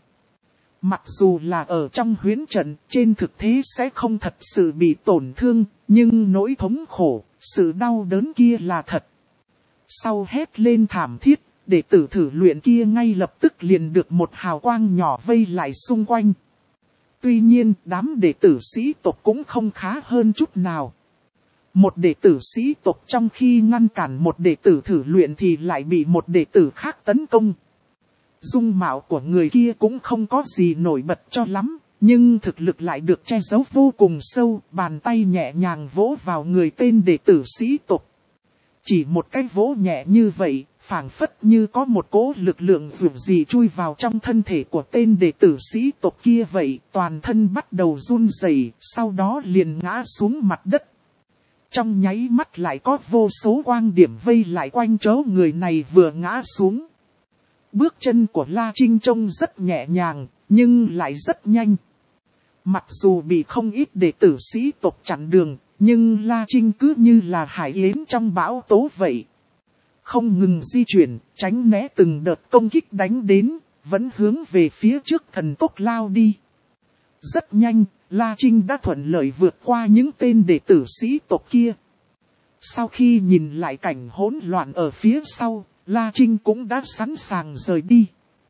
Mặc dù là ở trong huyễn trận, trên thực thế sẽ không thật sự bị tổn thương, nhưng nỗi thống khổ, sự đau đớn kia là thật. Sau hét lên thảm thiết, đệ tử thử luyện kia ngay lập tức liền được một hào quang nhỏ vây lại xung quanh. Tuy nhiên, đám đệ tử sĩ tộc cũng không khá hơn chút nào. Một đệ tử sĩ tộc trong khi ngăn cản một đệ tử thử luyện thì lại bị một đệ tử khác tấn công. Dung mạo của người kia cũng không có gì nổi bật cho lắm, nhưng thực lực lại được che giấu vô cùng sâu, bàn tay nhẹ nhàng vỗ vào người tên đệ tử sĩ tộc. Chỉ một cái vỗ nhẹ như vậy, phảng phất như có một cỗ lực lượng dù gì chui vào trong thân thể của tên đệ tử sĩ tộc kia vậy, toàn thân bắt đầu run rẩy, sau đó liền ngã xuống mặt đất. Trong nháy mắt lại có vô số quang điểm vây lại quanh chỗ người này vừa ngã xuống. Bước chân của La Trinh trông rất nhẹ nhàng, nhưng lại rất nhanh. Mặc dù bị không ít đệ tử sĩ tộc chặn đường, nhưng La Trinh cứ như là hải yến trong bão tố vậy. Không ngừng di chuyển, tránh né từng đợt công kích đánh đến, vẫn hướng về phía trước thần tốc lao đi. Rất nhanh, La Trinh đã thuận lợi vượt qua những tên đệ tử sĩ tộc kia. Sau khi nhìn lại cảnh hỗn loạn ở phía sau, La Trinh cũng đã sẵn sàng rời đi.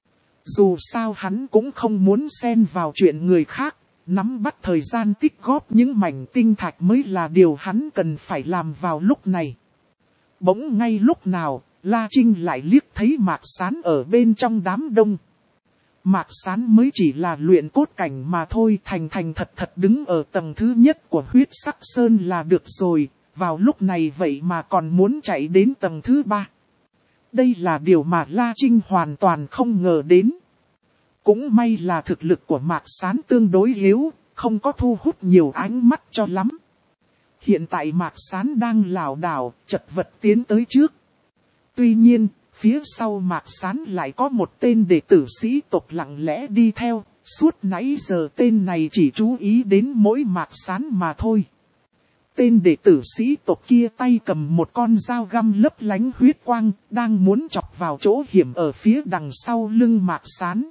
Dù sao hắn cũng không muốn xen vào chuyện người khác, nắm bắt thời gian tích góp những mảnh tinh thạch mới là điều hắn cần phải làm vào lúc này. Bỗng ngay lúc nào, La Trinh lại liếc thấy Mạc Sán ở bên trong đám đông. Mạc Sán mới chỉ là luyện cốt cảnh mà thôi, thành thành thật thật đứng ở tầng thứ nhất của huyết sắc sơn là được rồi, vào lúc này vậy mà còn muốn chạy đến tầng thứ ba. Đây là điều mà La Trinh hoàn toàn không ngờ đến. Cũng may là thực lực của Mạc Sán tương đối yếu, không có thu hút nhiều ánh mắt cho lắm. Hiện tại Mạc Sán đang lảo đảo, chật vật tiến tới trước. Tuy nhiên, phía sau Mạc Sán lại có một tên đệ tử sĩ tộc lặng lẽ đi theo, suốt nãy giờ tên này chỉ chú ý đến mỗi Mạc Sán mà thôi. Tên đệ tử sĩ tộc kia tay cầm một con dao găm lấp lánh huyết quang, đang muốn chọc vào chỗ hiểm ở phía đằng sau lưng Mạc Sán.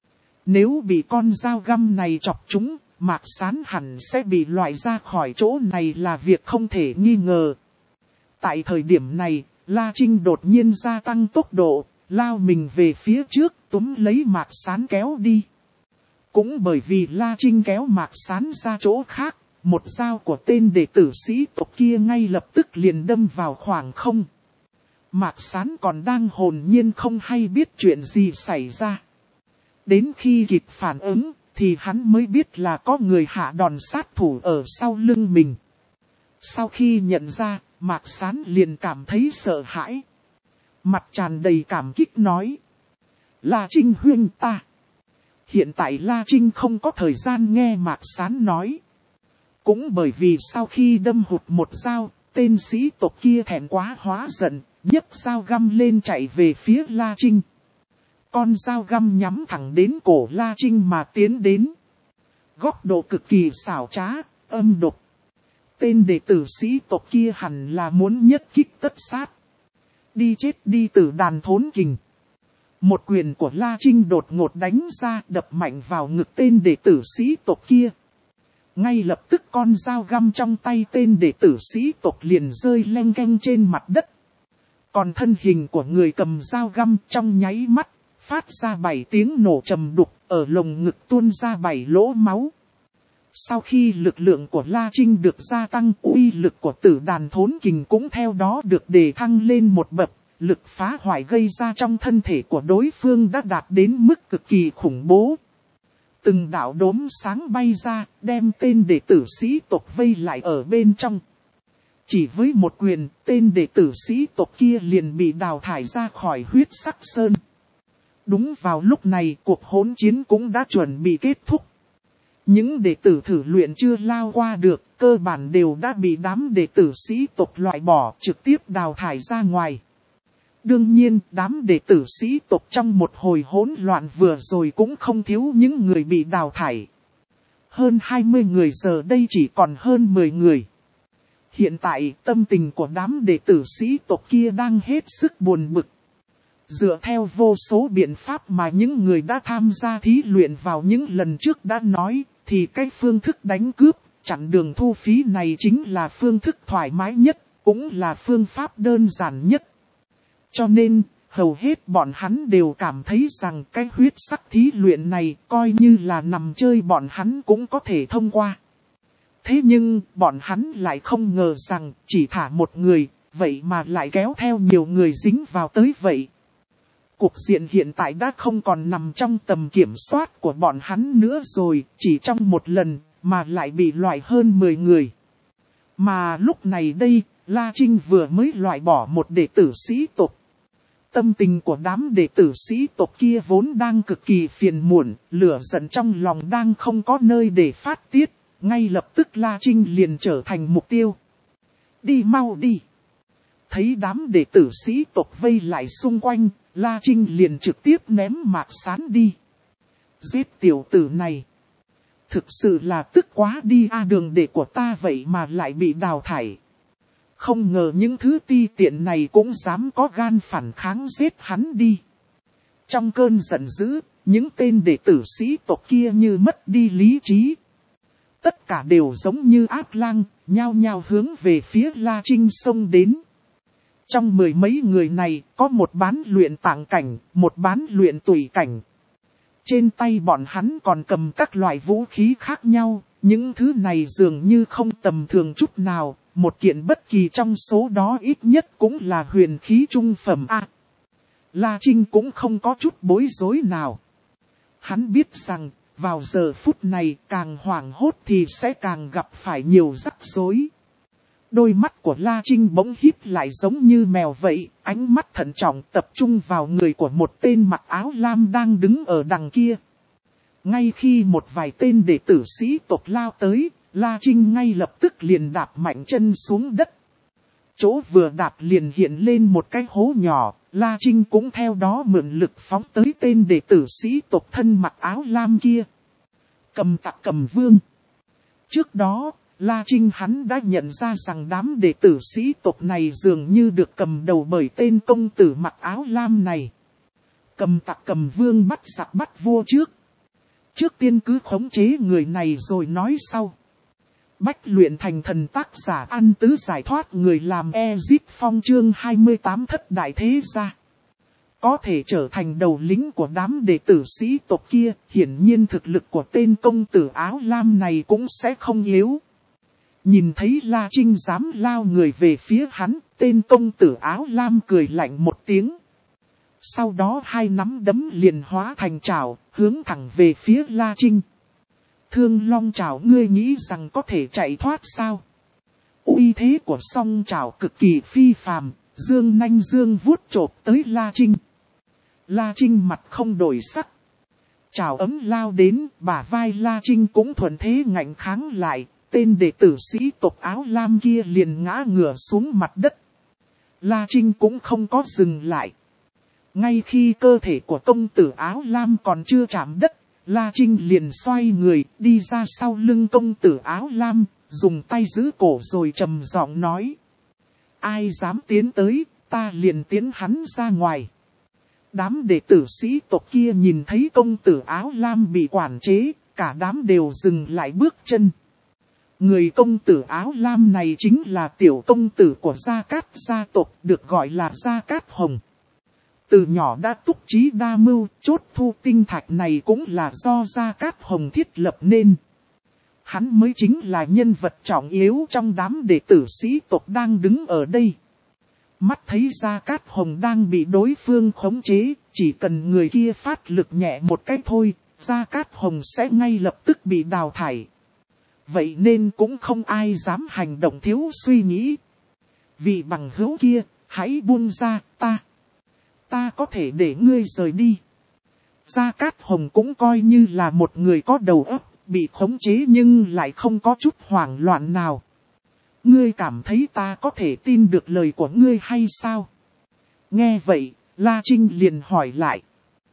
Nếu bị con dao găm này chọc trúng, Mạc Sán hẳn sẽ bị loại ra khỏi chỗ này là việc không thể nghi ngờ. Tại thời điểm này, La Trinh đột nhiên gia tăng tốc độ, lao mình về phía trước, túm lấy Mạc Sán kéo đi. Cũng bởi vì La Trinh kéo Mạc Sán ra chỗ khác, một dao của tên đệ tử sĩ tộc kia ngay lập tức liền đâm vào khoảng không. Mạc Sán còn đang hồn nhiên không hay biết chuyện gì xảy ra. Đến khi kịp phản ứng, thì hắn mới biết là có người hạ đòn sát thủ ở sau lưng mình. Sau khi nhận ra, Mạc Sán liền cảm thấy sợ hãi. Mặt tràn đầy cảm kích nói. La Trinh huynh ta. Hiện tại La Trinh không có thời gian nghe Mạc Sán nói. Cũng bởi vì sau khi đâm hụt một dao, tên sĩ tộc kia thẹn quá hóa giận, nhấc dao găm lên chạy về phía La Trinh. Con dao găm nhắm thẳng đến cổ La Trinh mà tiến đến. Góc độ cực kỳ xảo trá, âm độc. Tên đệ tử sĩ tộc kia hẳn là muốn nhất kích tất sát. Đi chết đi tử đàn thốn kình. Một quyền của La Trinh đột ngột đánh ra, đập mạnh vào ngực tên đệ tử sĩ tộc kia. Ngay lập tức con dao găm trong tay tên đệ tử sĩ tộc liền rơi leng keng trên mặt đất. Còn thân hình của người cầm dao găm trong nháy mắt, phát ra bảy tiếng nổ trầm đục, ở lồng ngực tuôn ra bảy lỗ máu. Sau khi lực lượng của La Trinh được gia tăng, uy lực của tử đàn thốn kình cũng theo đó được đề thăng lên một bậc. Lực phá hoại gây ra trong thân thể của đối phương đã đạt đến mức cực kỳ khủng bố. Từng đạo đốm sáng bay ra, đem tên đệ tử sĩ tộc vây lại ở bên trong. Chỉ với một quyền, tên đệ tử sĩ tộc kia liền bị đào thải ra khỏi huyết sắc sơn. Đúng vào lúc này, cuộc hỗn chiến cũng đã chuẩn bị kết thúc. Những đệ tử thử luyện chưa lao qua được, cơ bản đều đã bị đám đệ tử sĩ tộc loại bỏ, trực tiếp đào thải ra ngoài. Đương nhiên, đám đệ tử sĩ tộc trong một hồi hỗn loạn vừa rồi cũng không thiếu những người bị đào thải. Hơn hai mươi người giờ đây chỉ còn hơn mười người. Hiện tại, tâm tình của đám đệ tử sĩ tộc kia đang hết sức buồn bực. Dựa theo vô số biện pháp mà những người đã tham gia thí luyện vào những lần trước đã nói, thì cái phương thức đánh cướp, chặn đường thu phí này chính là phương thức thoải mái nhất, cũng là phương pháp đơn giản nhất. Cho nên, hầu hết bọn hắn đều cảm thấy rằng cái huyết sắc thí luyện này coi như là nằm chơi bọn hắn cũng có thể thông qua. Thế nhưng, bọn hắn lại không ngờ rằng chỉ thả một người, vậy mà lại kéo theo nhiều người dính vào tới vậy. Cuộc diện hiện tại đã không còn nằm trong tầm kiểm soát của bọn hắn nữa rồi, chỉ trong một lần, mà lại bị loại hơn mười người. Mà lúc này đây, La Trinh vừa mới loại bỏ một đệ tử sĩ tộc. Tâm tình của đám đệ tử sĩ tộc kia vốn đang cực kỳ phiền muộn, lửa giận trong lòng đang không có nơi để phát tiết, ngay lập tức La Trinh liền trở thành mục tiêu. Đi mau đi! Thấy đám đệ tử sĩ tộc vây lại xung quanh, La Trinh liền trực tiếp ném Mạc Sán đi. Giết tiểu tử này! Thực sự là tức quá đi a, đường đệ của ta vậy mà lại bị đào thải. Không ngờ những thứ ti tiện này cũng dám có gan phản kháng giết hắn đi. Trong cơn giận dữ, những tên đệ tử sĩ tộc kia như mất đi lý trí. Tất cả đều giống như ác lang, nhao nhao hướng về phía La Trinh xông đến. Trong mười mấy người này, có một bán luyện tạng cảnh, một bán luyện tùy cảnh. Trên tay bọn hắn còn cầm các loại vũ khí khác nhau, những thứ này dường như không tầm thường chút nào. Một kiện bất kỳ trong số đó ít nhất cũng là huyền khí trung phẩm A. La Trinh cũng không có chút bối rối nào. Hắn biết rằng, vào giờ phút này càng hoảng hốt thì sẽ càng gặp phải nhiều rắc rối. Đôi mắt của La Trinh bỗng híp lại giống như mèo vậy, ánh mắt thận trọng tập trung vào người của một tên mặc áo lam đang đứng ở đằng kia. Ngay khi một vài tên đệ tử sĩ tộc lao tới, La Trinh ngay lập tức liền đạp mạnh chân xuống đất. Chỗ vừa đạp liền hiện lên một cái hố nhỏ, La Trinh cũng theo đó mượn lực phóng tới tên đệ tử sĩ tộc thân mặc áo lam kia. Cầm Tặc Cầm Vương. Trước đó, La Trinh hắn đã nhận ra rằng đám đệ tử sĩ tộc này dường như được cầm đầu bởi tên công tử mặc áo lam này. Cầm Tặc Cầm Vương bắt giặc bắt vua trước. Trước tiên cứ khống chế người này rồi nói sau. Bách luyện thành thần, tác giả An Tứ giải thoát người làm Ezip Phong chương hai mươi tám thất đại thế gia. Có thể trở thành đầu lĩnh của đám đệ tử sĩ tộc kia, hiển nhiên thực lực của tên công tử áo lam này cũng sẽ không yếu. Nhìn thấy La Trinh dám lao người về phía hắn, tên công tử áo lam cười lạnh một tiếng. Sau đó hai nắm đấm liền hóa thành trảo, hướng thẳng về phía La Trinh. Thương long trảo, ngươi nghĩ rằng có thể chạy thoát sao? Uy thế của song trảo cực kỳ phi phàm, dương nanh dương vuốt chộp tới La Trinh. La Trinh mặt không đổi sắc. Trảo ấm lao đến, bả vai La Trinh cũng thuận thế ngạnh kháng lại, tên đệ tử sĩ tộc áo lam kia liền ngã ngửa xuống mặt đất. La Trinh cũng không có dừng lại. Ngay khi cơ thể của công tử áo lam còn chưa chạm đất, La Trinh liền xoay người đi ra sau lưng công tử áo lam, dùng tay giữ cổ rồi trầm giọng nói. Ai dám tiến tới, ta liền tiến hắn ra ngoài. Đám đệ tử sĩ tộc kia nhìn thấy công tử áo lam bị quản chế, cả đám đều dừng lại bước chân. Người công tử áo lam này chính là tiểu công tử của Gia Cát gia tộc, được gọi là Gia Cát Hồng. Từ nhỏ đã túc trí đa mưu, chốt thu tinh thạch này cũng là do Gia Cát Hồng thiết lập nên. Hắn mới chính là nhân vật trọng yếu trong đám đệ tử sĩ tộc đang đứng ở đây. Mắt thấy Gia Cát Hồng đang bị đối phương khống chế, chỉ cần người kia phát lực nhẹ một cái thôi, Gia Cát Hồng sẽ ngay lập tức bị đào thải. Vậy nên cũng không ai dám hành động thiếu suy nghĩ. Vị bằng hữu kia, hãy buông ra, ta. Ta có thể để ngươi rời đi. Gia Cát Hồng cũng coi như là một người có đầu óc, bị khống chế nhưng lại không có chút hoảng loạn nào. Ngươi cảm thấy ta có thể tin được lời của ngươi hay sao? Nghe vậy, La Trinh liền hỏi lại.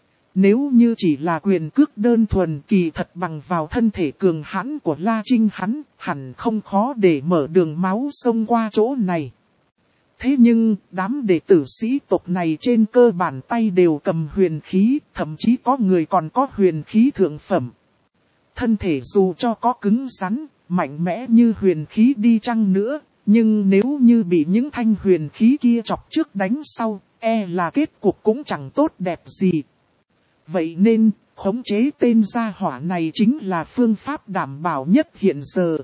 Nếu như chỉ là quyền cước đơn thuần kỳ thật bằng vào thân thể cường hãn của La Trinh hắn, hẳn không khó để mở đường máu xông qua chỗ này. Thế nhưng, đám đệ tử sĩ tộc này trên cơ bản tay đều cầm huyền khí, thậm chí có người còn có huyền khí thượng phẩm. Thân thể dù cho có cứng rắn, mạnh mẽ như huyền khí đi chăng nữa, nhưng nếu như bị những thanh huyền khí kia chọc trước đánh sau, e là kết cục cũng chẳng tốt đẹp gì. Vậy nên, khống chế tên gia hỏa này chính là phương pháp đảm bảo nhất hiện giờ.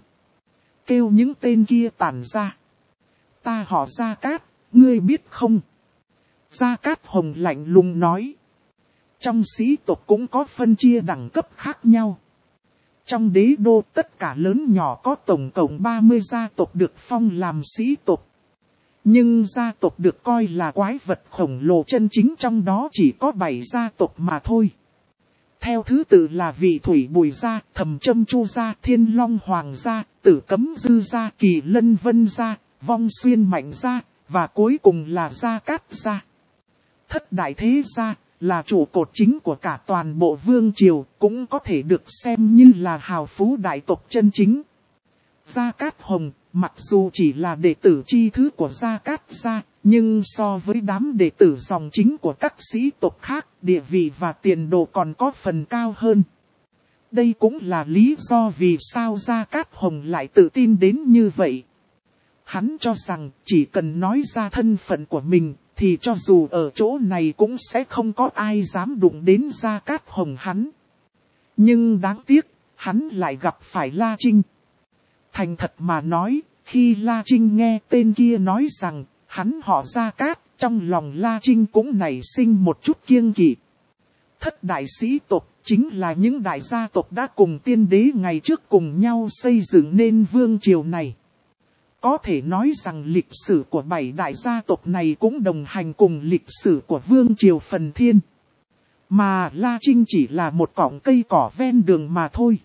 Kêu những tên kia tản ra. Ta họ Gia Cát, ngươi biết không? Gia Cát Hồng lạnh lùng nói. Trong sĩ tộc cũng có phân chia đẳng cấp khác nhau. Trong đế đô tất cả lớn nhỏ có tổng cộng ba mươi gia tộc được phong làm sĩ tộc. Nhưng gia tộc được coi là quái vật khổng lồ chân chính trong đó chỉ có bảy gia tộc mà thôi. Theo thứ tự là Vị Thủy Bùi gia, Thầm Châm Chu gia, Thiên Long Hoàng gia, Tử Cấm Dư gia, Kỳ Lân Vân gia, Vong Xuyên Mạnh gia, và cuối cùng là Gia Cát gia. Thất đại thế gia là trụ cột chính của cả toàn bộ vương triều, cũng có thể được xem như là hào phú đại tộc chân chính. Gia Cát Hồng, mặc dù chỉ là đệ tử chi thứ của Gia Cát gia, nhưng so với đám đệ tử dòng chính của các sĩ tộc khác, địa vị và tiền đồ còn có phần cao hơn. Đây cũng là lý do vì sao Gia Cát Hồng lại tự tin đến như vậy. Hắn cho rằng chỉ cần nói ra thân phận của mình, thì cho dù ở chỗ này cũng sẽ không có ai dám đụng đến Gia Cát Hồng hắn. Nhưng đáng tiếc, hắn lại gặp phải La Trinh. Thành thật mà nói, khi La Trinh nghe tên kia nói rằng, hắn họ Gia Cát, trong lòng La Trinh cũng nảy sinh một chút kiêng kỵ. Thất đại sĩ tộc chính là những đại gia tộc đã cùng tiên đế ngày trước cùng nhau xây dựng nên vương triều này. Có thể nói rằng lịch sử của bảy đại gia tộc này cũng đồng hành cùng lịch sử của vương triều phần thiên. Mà La Trinh chỉ là một cọng cây cỏ ven đường mà thôi.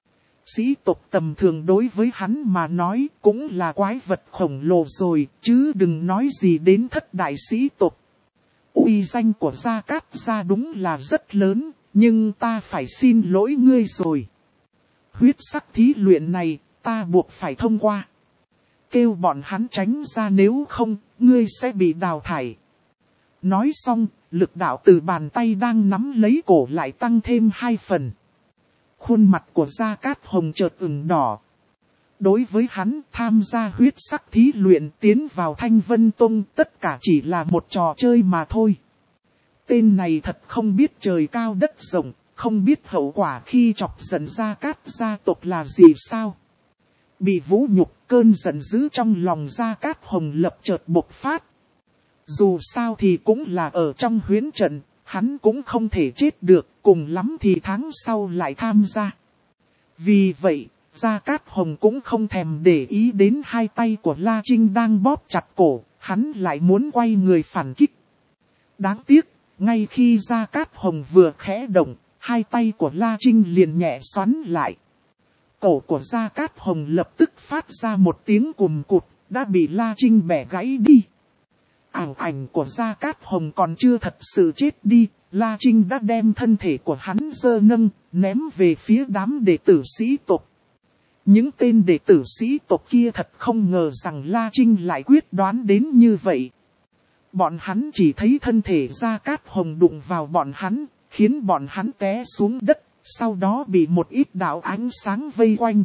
Sĩ tộc tầm thường đối với hắn mà nói cũng là quái vật khổng lồ rồi, chứ đừng nói gì đến thất đại sĩ tộc. Uy danh của Gia Cát gia đúng là rất lớn, nhưng ta phải xin lỗi ngươi rồi. Huyết sắc thí luyện này, ta buộc phải thông qua. Kêu bọn hắn tránh ra nếu không, ngươi sẽ bị đào thải. Nói xong, lực đạo từ bàn tay đang nắm lấy cổ lại tăng thêm hai phần. Khuôn mặt của Gia Cát Hồng chợt ửng đỏ. Đối với hắn tham gia huyết sắc thí luyện tiến vào Thanh Vân Tông tất cả chỉ là một trò chơi mà thôi. Tên này thật không biết trời cao đất rộng, không biết hậu quả khi chọc giận Gia Cát gia tộc là gì sao. Bị vũ nhục, cơn giận dữ trong lòng Gia Cát Hồng lập chợt bộc phát. Dù sao thì cũng là ở trong huyễn trận, hắn cũng không thể chết được, cùng lắm thì tháng sau lại tham gia. Vì vậy, Gia Cát Hồng cũng không thèm để ý đến hai tay của La Trinh đang bóp chặt cổ, hắn lại muốn quay người phản kích. Đáng tiếc, ngay khi Gia Cát Hồng vừa khẽ động, hai tay của La Trinh liền nhẹ xoắn lại. Cổ của Gia Cát Hồng lập tức phát ra một tiếng cùm cụt, đã bị La Trinh bẻ gãy đi. ảo ảnh của Gia Cát Hồng còn chưa thật sự chết đi, La Trinh đã đem thân thể của hắn giơ nâng, ném về phía đám đệ tử sĩ tộc. Những tên đệ tử sĩ tộc kia thật không ngờ rằng La Trinh lại quyết đoán đến như vậy. Bọn hắn chỉ thấy thân thể Gia Cát Hồng đụng vào bọn hắn, khiến bọn hắn té xuống đất, sau đó bị một ít đạo ánh sáng vây quanh.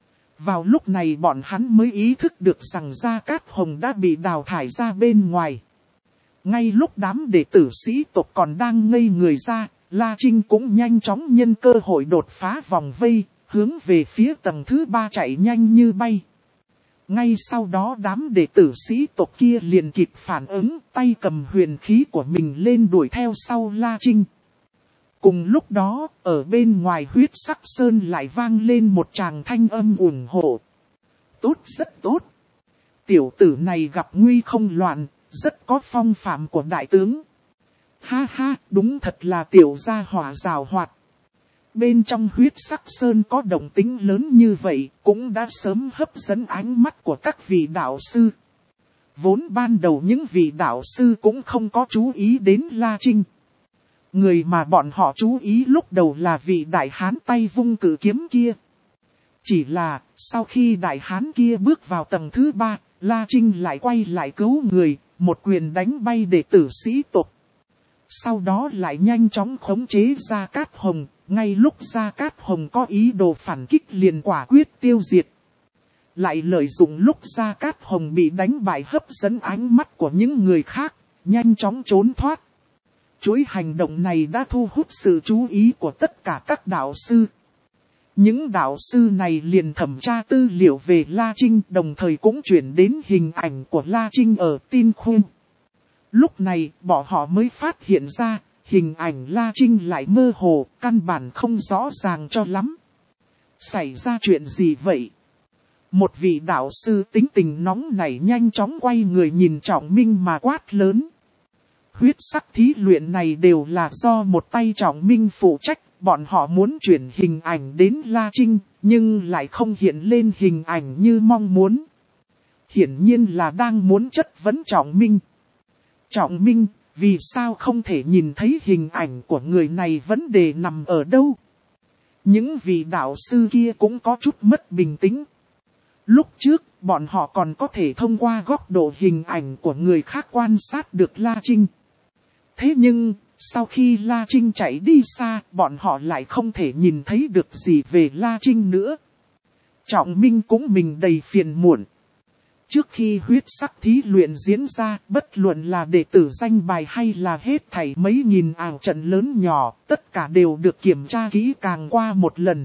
Vào lúc này bọn hắn mới ý thức được rằng Gia Cát Hồng đã bị đào thải ra bên ngoài. Ngay lúc đám đệ tử sĩ tộc còn đang ngây người ra, La Trinh cũng nhanh chóng nhân cơ hội đột phá vòng vây, hướng về phía tầng thứ ba chạy nhanh như bay. Ngay sau đó đám đệ tử sĩ tộc kia liền kịp phản ứng, tay cầm huyền khí của mình lên đuổi theo sau La Trinh. Cùng lúc đó, ở bên ngoài huyết sắc sơn lại vang lên một tràng thanh âm ủng hộ. Tốt, rất tốt. Tiểu tử này gặp nguy không loạn, rất có phong phạm của đại tướng. Ha ha, đúng thật là tiểu gia hỏa rào hoạt. Bên trong huyết sắc sơn có động tĩnh lớn như vậy, cũng đã sớm hấp dẫn ánh mắt của các vị đạo sư. Vốn ban đầu những vị đạo sư cũng không có chú ý đến La Trinh. Người mà bọn họ chú ý lúc đầu là vị đại hán tay vung cử kiếm kia. Chỉ là, sau khi đại hán kia bước vào tầng thứ ba, La Trinh lại quay lại cứu người, một quyền đánh bay đệ tử sĩ tộc. Sau đó lại nhanh chóng khống chế Gia Cát Hồng, ngay lúc Gia Cát Hồng có ý đồ phản kích liền quả quyết tiêu diệt. Lại lợi dụng lúc Gia Cát Hồng bị đánh bại hấp dẫn ánh mắt của những người khác, nhanh chóng trốn thoát. Chuỗi hành động này đã thu hút sự chú ý của tất cả các đạo sư. Những đạo sư này liền thẩm tra tư liệu về La Trinh, đồng thời cũng chuyển đến hình ảnh của La Trinh ở tin khuyên. Lúc này, bọn họ mới phát hiện ra, hình ảnh La Trinh lại mơ hồ, căn bản không rõ ràng cho lắm. Xảy ra chuyện gì vậy? Một vị đạo sư tính tình nóng nảy nhanh chóng quay người nhìn Trọng Minh mà quát lớn. Huyết sắc thí luyện này đều là do một tay Trọng Minh phụ trách, bọn họ muốn chuyển hình ảnh đến La Trinh, nhưng lại không hiện lên hình ảnh như mong muốn. Hiển nhiên là đang muốn chất vấn Trọng Minh. Trọng Minh, vì sao không thể nhìn thấy hình ảnh của người này, vấn đề nằm ở đâu? Những vị đạo sư kia cũng có chút mất bình tĩnh. Lúc trước, bọn họ còn có thể thông qua góc độ hình ảnh của người khác quan sát được La Trinh. Thế nhưng, sau khi La Trinh chạy đi xa, bọn họ lại không thể nhìn thấy được gì về La Trinh nữa. Trọng Minh cũng mình đầy phiền muộn. Trước khi huyết sắc thí luyện diễn ra, bất luận là đệ tử danh bài hay là hết thảy mấy nghìn ảo trận lớn nhỏ, tất cả đều được kiểm tra kỹ càng qua một lần.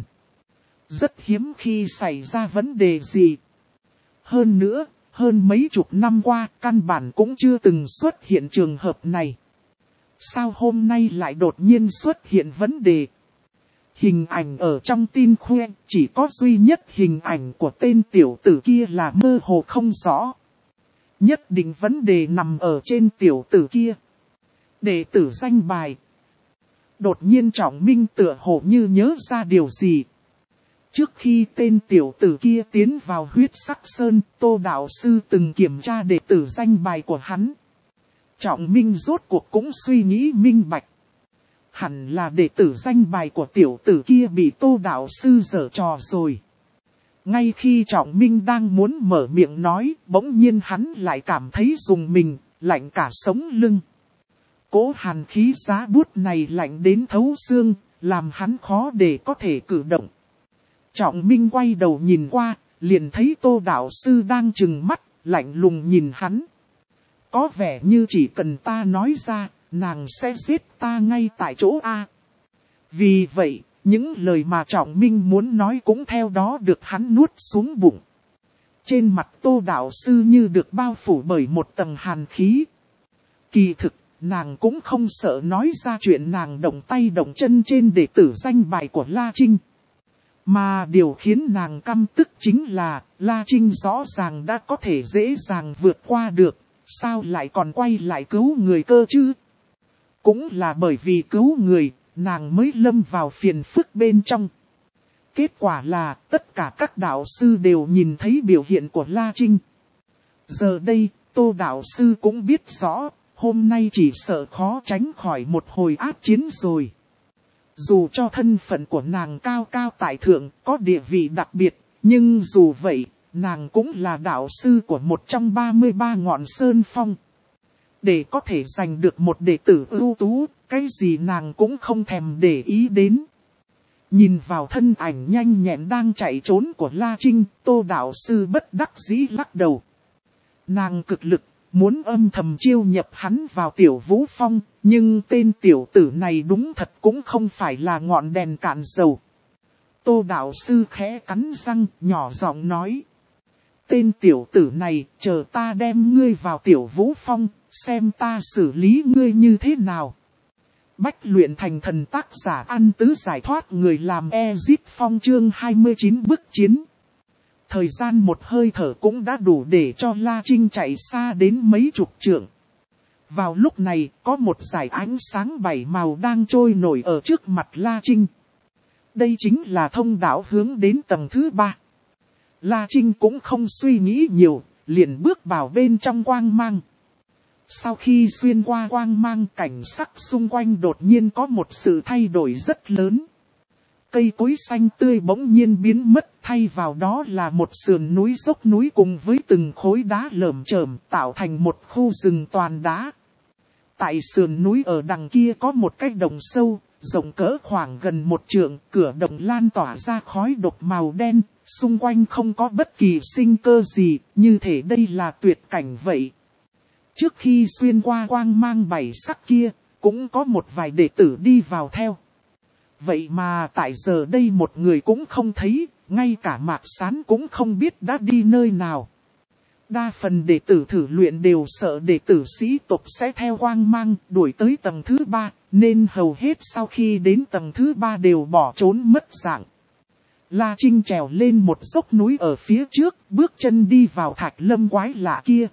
Rất hiếm khi xảy ra vấn đề gì. Hơn nữa, hơn mấy chục năm qua, căn bản cũng chưa từng xuất hiện trường hợp này. Sao hôm nay lại đột nhiên xuất hiện vấn đề? Hình ảnh ở trong tin khoe, chỉ có duy nhất hình ảnh của tên tiểu tử kia là mơ hồ không rõ. Nhất định vấn đề nằm ở trên tiểu tử kia. Đệ tử danh bài. Đột nhiên Trọng Minh tựa hồ như nhớ ra điều gì. Trước khi tên tiểu tử kia tiến vào huyết sắc sơn, Tô đạo sư từng kiểm tra đệ tử danh bài của hắn. Trọng Minh rốt cuộc cũng suy nghĩ minh bạch. Hẳn là đệ tử danh bài của tiểu tử kia bị Tô đạo sư giở trò rồi. Ngay khi Trọng Minh đang muốn mở miệng nói, bỗng nhiên hắn lại cảm thấy rùng mình, lạnh cả sống lưng. Cỗ hàn khí giá buốt này lạnh đến thấu xương, làm hắn khó để có thể cử động. Trọng Minh quay đầu nhìn qua, liền thấy Tô đạo sư đang trừng mắt, lạnh lùng nhìn hắn. Có vẻ như chỉ cần ta nói ra, nàng sẽ giết ta ngay tại chỗ A. Vì vậy, những lời mà Trọng Minh muốn nói cũng theo đó được hắn nuốt xuống bụng. Trên mặt Tô đạo sư như được bao phủ bởi một tầng hàn khí. Kỳ thực, nàng cũng không sợ nói ra chuyện nàng động tay động chân trên đệ tử danh bài của La Trinh. Mà điều khiến nàng căm tức chính là, La Trinh rõ ràng đã có thể dễ dàng vượt qua được, sao lại còn quay lại cứu người cơ chứ? Cũng là bởi vì cứu người, nàng mới lâm vào phiền phức bên trong. Kết quả là, tất cả các đạo sư đều nhìn thấy biểu hiện của La Trinh. Giờ đây, Tô đạo sư cũng biết rõ, hôm nay chỉ sợ khó tránh khỏi một hồi ác chiến rồi. Dù cho thân phận của nàng cao cao tại thượng, có địa vị đặc biệt, nhưng dù vậy, nàng cũng là đạo sư của một trong ba mươi ba ngọn sơn phong. Để có thể giành được một đệ tử ưu tú, cái gì nàng cũng không thèm để ý đến. Nhìn vào thân ảnh nhanh nhẹn đang chạy trốn của La Trinh, Tô đạo sư bất đắc dĩ lắc đầu. Nàng cực lực, muốn âm thầm chiêu nhập hắn vào tiểu vũ phong, nhưng tên tiểu tử này đúng thật cũng không phải là ngọn đèn cạn dầu. Tô đạo sư khẽ cắn răng, nhỏ giọng nói. Tên tiểu tử này, chờ ta đem ngươi vào tiểu vũ phong, xem ta xử lý ngươi như thế nào. Bách luyện thành thần, tác giả An Tứ giải thoát người làm Ezip Phong chương hai mươi chín bức chiến. Thời gian một hơi thở cũng đã đủ để cho La Trinh chạy xa đến mấy chục trượng. Vào lúc này, có một dải ánh sáng bảy màu đang trôi nổi ở trước mặt La Trinh. Đây chính là thông đạo hướng đến tầng thứ ba. La Trinh cũng không suy nghĩ nhiều, liền bước vào bên trong quang mang. Sau khi xuyên qua quang mang, cảnh sắc xung quanh đột nhiên có một sự thay đổi rất lớn. Cây cối xanh tươi bỗng nhiên biến mất, thay vào đó là một sườn núi dốc núi cùng với từng khối đá lởm chởm tạo thành một khu rừng toàn đá. Tại sườn núi ở đằng kia có một cái đồng sâu, rộng cỡ khoảng gần một trượng, cửa đồng lan tỏa ra khói độc màu đen, xung quanh không có bất kỳ sinh cơ gì, như thể đây là tuyệt cảnh vậy. Trước khi xuyên qua quang mang bảy sắc kia, cũng có một vài đệ tử đi vào theo. Vậy mà tại giờ đây một người cũng không thấy, ngay cả Mạc Sán cũng không biết đã đi nơi nào. Đa phần đệ tử thử luyện đều sợ đệ tử sĩ tộc sẽ theo quang mang đuổi tới tầng thứ ba, nên hầu hết sau khi đến tầng thứ ba đều bỏ trốn mất dạng. La Trinh trèo lên một dốc núi ở phía trước, bước chân đi vào thạch lâm quái lạ kia.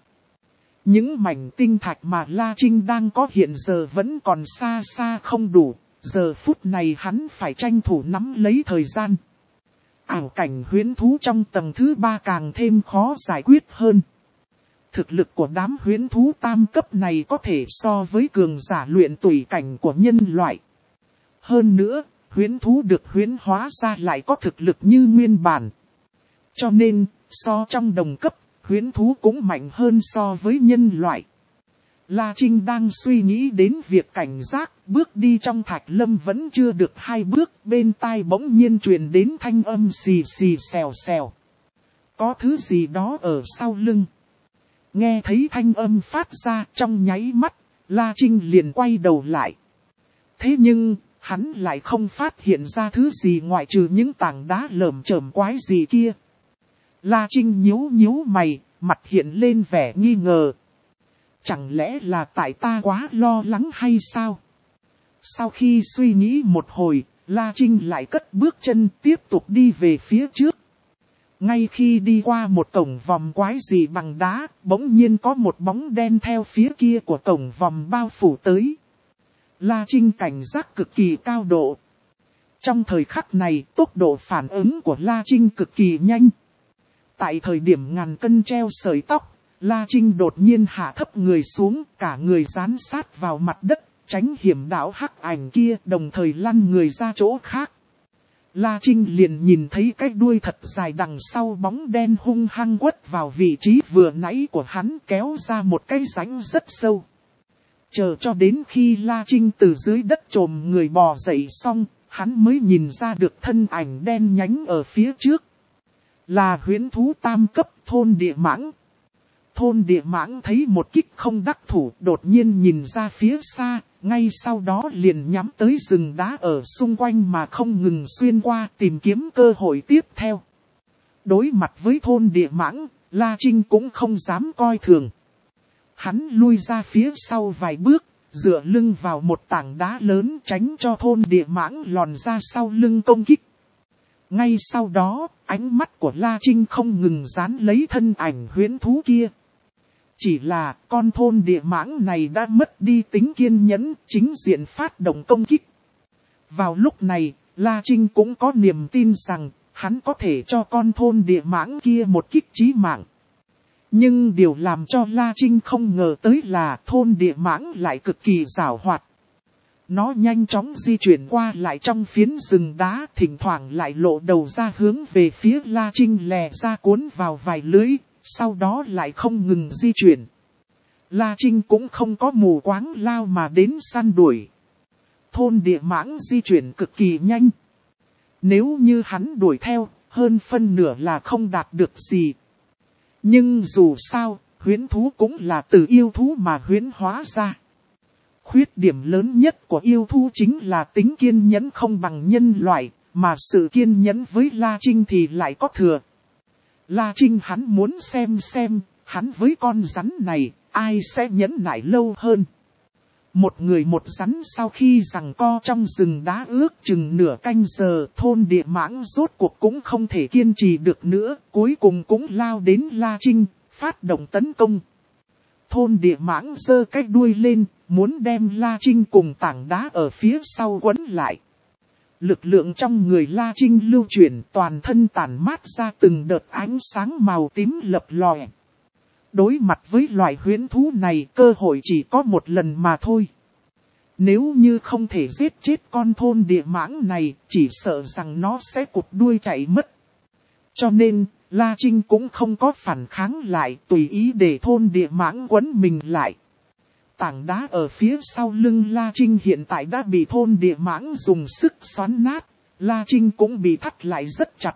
Những mảnh tinh thạch mà La Trinh đang có hiện giờ vẫn còn xa xa không đủ, giờ phút này hắn phải tranh thủ nắm lấy thời gian. Ảo cảnh huyễn thú trong tầng thứ ba càng thêm khó giải quyết hơn. Thực lực của đám huyễn thú tam cấp này có thể so với cường giả luyện tùy cảnh của nhân loại. Hơn nữa, huyễn thú được huyễn hóa ra lại có thực lực như nguyên bản. Cho nên, so trong đồng cấp, huyễn thú cũng mạnh hơn so với nhân loại. La Trinh đang suy nghĩ đến việc cảnh giác, bước đi trong thạch lâm vẫn chưa được hai bước, bên tai bỗng nhiên truyền đến thanh âm xì xì xèo xèo. Có thứ gì đó ở sau lưng. Nghe thấy thanh âm phát ra trong nháy mắt, La Trinh liền quay đầu lại. Thế nhưng, hắn lại không phát hiện ra thứ gì ngoại trừ những tảng đá lởm chởm quái gì kia. La Trinh nhíu nhíu mày, mặt hiện lên vẻ nghi ngờ. Chẳng lẽ là tại ta quá lo lắng hay sao? Sau khi suy nghĩ một hồi, La Trinh lại cất bước chân tiếp tục đi về phía trước. Ngay khi đi qua một cổng vòm quái dị bằng đá, bỗng nhiên có một bóng đen theo phía kia của cổng vòm bao phủ tới. La Trinh cảnh giác cực kỳ cao độ. Trong thời khắc này, tốc độ phản ứng của La Trinh cực kỳ nhanh. Tại thời điểm ngàn cân treo sợi tóc, La Trinh đột nhiên hạ thấp người xuống, cả người dán sát vào mặt đất, tránh hiểm đạo hắc ảnh kia, đồng thời lăn người ra chỗ khác. La Trinh liền nhìn thấy cái đuôi thật dài đằng sau bóng đen hung hăng quất vào vị trí vừa nãy của hắn, kéo ra một cái rãnh rất sâu. Chờ cho đến khi La Trinh từ dưới đất trồm người bò dậy xong, hắn mới nhìn ra được thân ảnh đen nhánh ở phía trước. Là huyễn thú tam cấp thôn địa mãng. Thôn địa mãng thấy một kích không đắc thủ, đột nhiên nhìn ra phía xa, ngay sau đó liền nhắm tới rừng đá ở xung quanh mà không ngừng xuyên qua tìm kiếm cơ hội tiếp theo. Đối mặt với thôn địa mãng, La Trinh cũng không dám coi thường. Hắn lui ra phía sau vài bước, dựa lưng vào một tảng đá lớn tránh cho thôn địa mãng lòn ra sau lưng công kích. Ngay sau đó, ánh mắt của La Trinh không ngừng dán lấy thân ảnh huyễn thú kia. Chỉ là con thôn địa mãng này đã mất đi tính kiên nhẫn, chính diện phát động công kích. Vào lúc này, La Trinh cũng có niềm tin rằng hắn có thể cho con thôn địa mãng kia một kích chí mạng. Nhưng điều làm cho La Trinh không ngờ tới là thôn địa mãng lại cực kỳ giàu hoạt. Nó nhanh chóng di chuyển qua lại trong phiến rừng đá, thỉnh thoảng lại lộ đầu ra hướng về phía La Trinh lè ra cuốn vào vài lưới, sau đó lại không ngừng di chuyển. La Trinh cũng không có mù quáng lao mà đến săn đuổi. Thôn địa mãng di chuyển cực kỳ nhanh. Nếu như hắn đuổi theo, hơn phân nửa là không đạt được gì. Nhưng dù sao, huyễn thú cũng là từ yêu thú mà huyễn hóa ra. Khuyết điểm lớn nhất của yêu thú chính là tính kiên nhẫn không bằng nhân loại, mà sự kiên nhẫn với La Trinh thì lại có thừa. La Trinh hắn muốn xem xem, hắn với con rắn này, ai sẽ nhẫn nại lâu hơn. Một người một rắn sau khi giằng co trong rừng đá ước chừng nửa canh giờ, thôn địa mãng rốt cuộc cũng không thể kiên trì được nữa, cuối cùng cũng lao đến La Trinh, phát động tấn công. Thôn địa mãng giơ cái đuôi lên, muốn đem La Trinh cùng tảng đá ở phía sau quấn lại. Lực lượng trong người La Trinh lưu chuyển, toàn thân tản mát ra từng đợt ánh sáng màu tím lập lòe. Đối mặt với loài huyễn thú này, cơ hội chỉ có một lần mà thôi. Nếu như không thể giết chết con thôn địa mãng này, chỉ sợ rằng nó sẽ cụt đuôi chạy mất. Cho nên, La Trinh cũng không có phản kháng lại, tùy ý để thôn địa mãng quấn mình lại. Tảng đá ở phía sau lưng La Trinh hiện tại đã bị thôn địa mãng dùng sức xoắn nát, La Trinh cũng bị thắt lại rất chặt.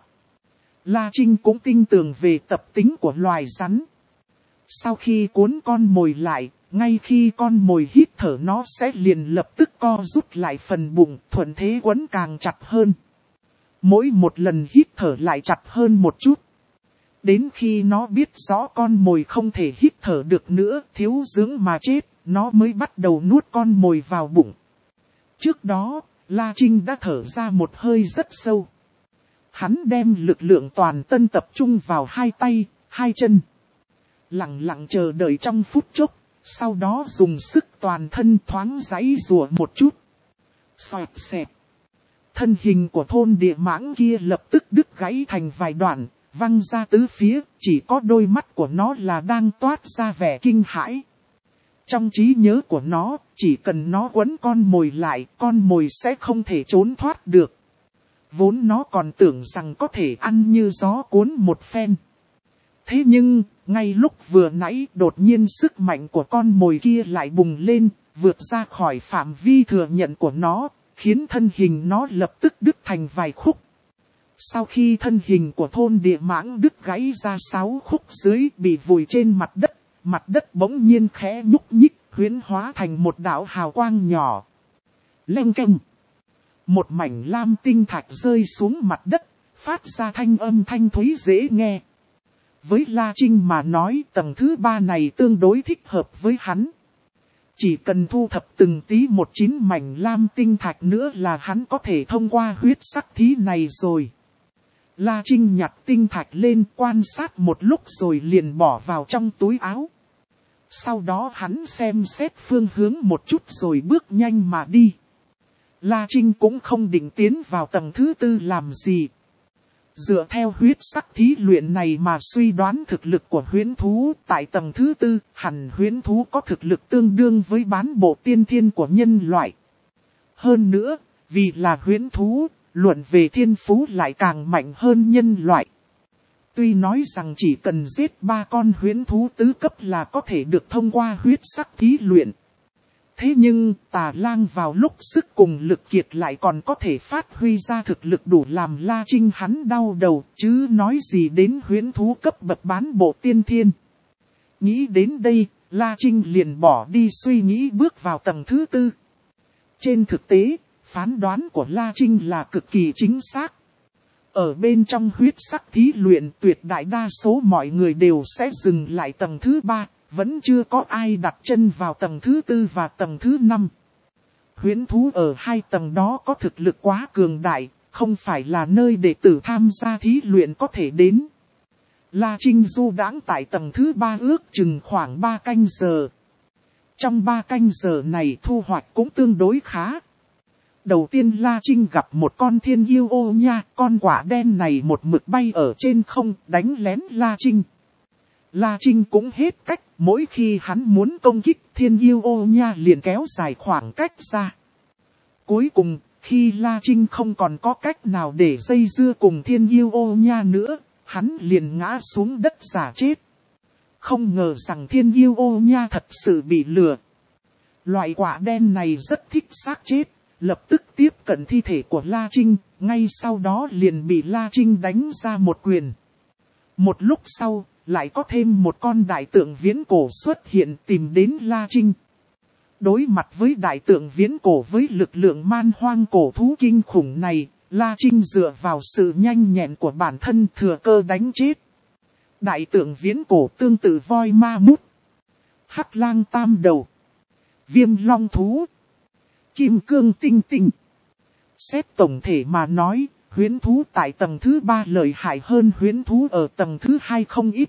La Trinh cũng tin tưởng về tập tính của loài rắn. Sau khi cuốn con mồi lại, ngay khi con mồi hít thở nó sẽ liền lập tức co rút lại phần bụng, thuận thế quấn càng chặt hơn. Mỗi một lần hít thở lại chặt hơn một chút. Đến khi nó biết rõ con mồi không thể hít thở được nữa, thiếu dưỡng mà chết, nó mới bắt đầu nuốt con mồi vào bụng. Trước đó, La Trinh đã thở ra một hơi rất sâu. Hắn đem lực lượng toàn thân tập trung vào hai tay, hai chân. Lặng lặng chờ đợi trong phút chốc, sau đó dùng sức toàn thân thoáng giãy giụa một chút. Xoẹt xẹt. Thân hình của thôn địa mãng kia lập tức đứt gãy thành vài đoạn, văng ra tứ phía, chỉ có đôi mắt của nó là đang toát ra vẻ kinh hãi. Trong trí nhớ của nó, chỉ cần nó quấn con mồi lại, con mồi sẽ không thể trốn thoát được. Vốn nó còn tưởng rằng có thể ăn như gió cuốn một phen. Thế nhưng, ngay lúc vừa nãy đột nhiên sức mạnh của con mồi kia lại bùng lên, vượt ra khỏi phạm vi thừa nhận của nó, khiến thân hình nó lập tức đứt thành vài khúc. Sau khi thân hình của thôn địa mãng đứt gãy ra sáu khúc dưới bị vùi trên mặt đất, mặt đất bỗng nhiên khẽ nhúc nhích, huyễn hóa thành một đạo hào quang nhỏ. Leng keng. Một mảnh lam tinh thạch rơi xuống mặt đất, phát ra thanh âm thanh thúy dễ nghe. Với La Trinh mà nói, tầng thứ ba này tương đối thích hợp với hắn. Chỉ cần thu thập từng tí một chín mảnh lam tinh thạch nữa là hắn có thể thông qua huyết sắc thí này rồi. La Trinh nhặt tinh thạch lên quan sát một lúc rồi liền bỏ vào trong túi áo. Sau đó hắn xem xét phương hướng một chút rồi bước nhanh mà đi. La Trinh cũng không định tiến vào tầng thứ tư làm gì. Dựa theo huyết sắc thí luyện này mà suy đoán thực lực của huyễn thú tại tầng thứ tư, hẳn huyễn thú có thực lực tương đương với bán bộ tiên thiên của nhân loại. Hơn nữa, vì là huyễn thú, luận về thiên phú lại càng mạnh hơn nhân loại. Tuy nói rằng chỉ cần giết ba con huyễn thú tứ cấp là có thể được thông qua huyết sắc thí luyện. Thế nhưng Tà Lang vào lúc sức cùng lực kiệt lại còn có thể phát huy ra thực lực đủ làm La Trinh hắn đau đầu, chứ nói gì đến huyễn thú cấp bậc bán bộ tiên thiên. Nghĩ đến đây, La Trinh liền bỏ đi suy nghĩ bước vào tầng thứ tư. Trên thực tế, phán đoán của La Trinh là cực kỳ chính xác. Ở bên trong huyết sắc thí luyện tuyệt đại đa số mọi người đều sẽ dừng lại tầng thứ ba. Vẫn chưa có ai đặt chân vào tầng thứ tư và tầng thứ năm. Huyễn thú ở hai tầng đó có thực lực quá cường đại, không phải là nơi đệ tử tham gia thí luyện có thể đến. La Trinh du đãng tại tầng thứ ba ước chừng khoảng ba canh giờ. Trong ba canh giờ này thu hoạch cũng tương đối khá. Đầu tiên La Trinh gặp một con thiên yêu ô nha, con quả đen này một mực bay ở trên không đánh lén La Trinh. La Trinh cũng hết cách, mỗi khi hắn muốn công kích Thiên Yêu Ô Nha liền kéo dài khoảng cách ra. Cuối cùng, khi La Trinh không còn có cách nào để dây dưa cùng Thiên Yêu Ô Nha nữa, hắn liền ngã xuống đất giả chết. Không ngờ rằng Thiên Yêu Ô Nha thật sự bị lừa. Loại quả đen này rất thích xác chết, lập tức tiếp cận thi thể của La Trinh, ngay sau đó liền bị La Trinh đánh ra một quyền. Một lúc sau, lại có thêm một con đại tượng viễn cổ xuất hiện tìm đến La Trinh. Đối mặt với đại tượng viễn cổ với lực lượng man hoang cổ thú kinh khủng này, La Trinh dựa vào sự nhanh nhẹn của bản thân thừa cơ đánh chết. Đại tượng viễn cổ tương tự voi ma mút, hắc lang tam đầu, viêm long thú, kim cương tinh tinh. Xét tổng thể mà nói, huyễn thú tại tầng thứ ba lợi hại hơn huyễn thú ở tầng thứ hai không ít.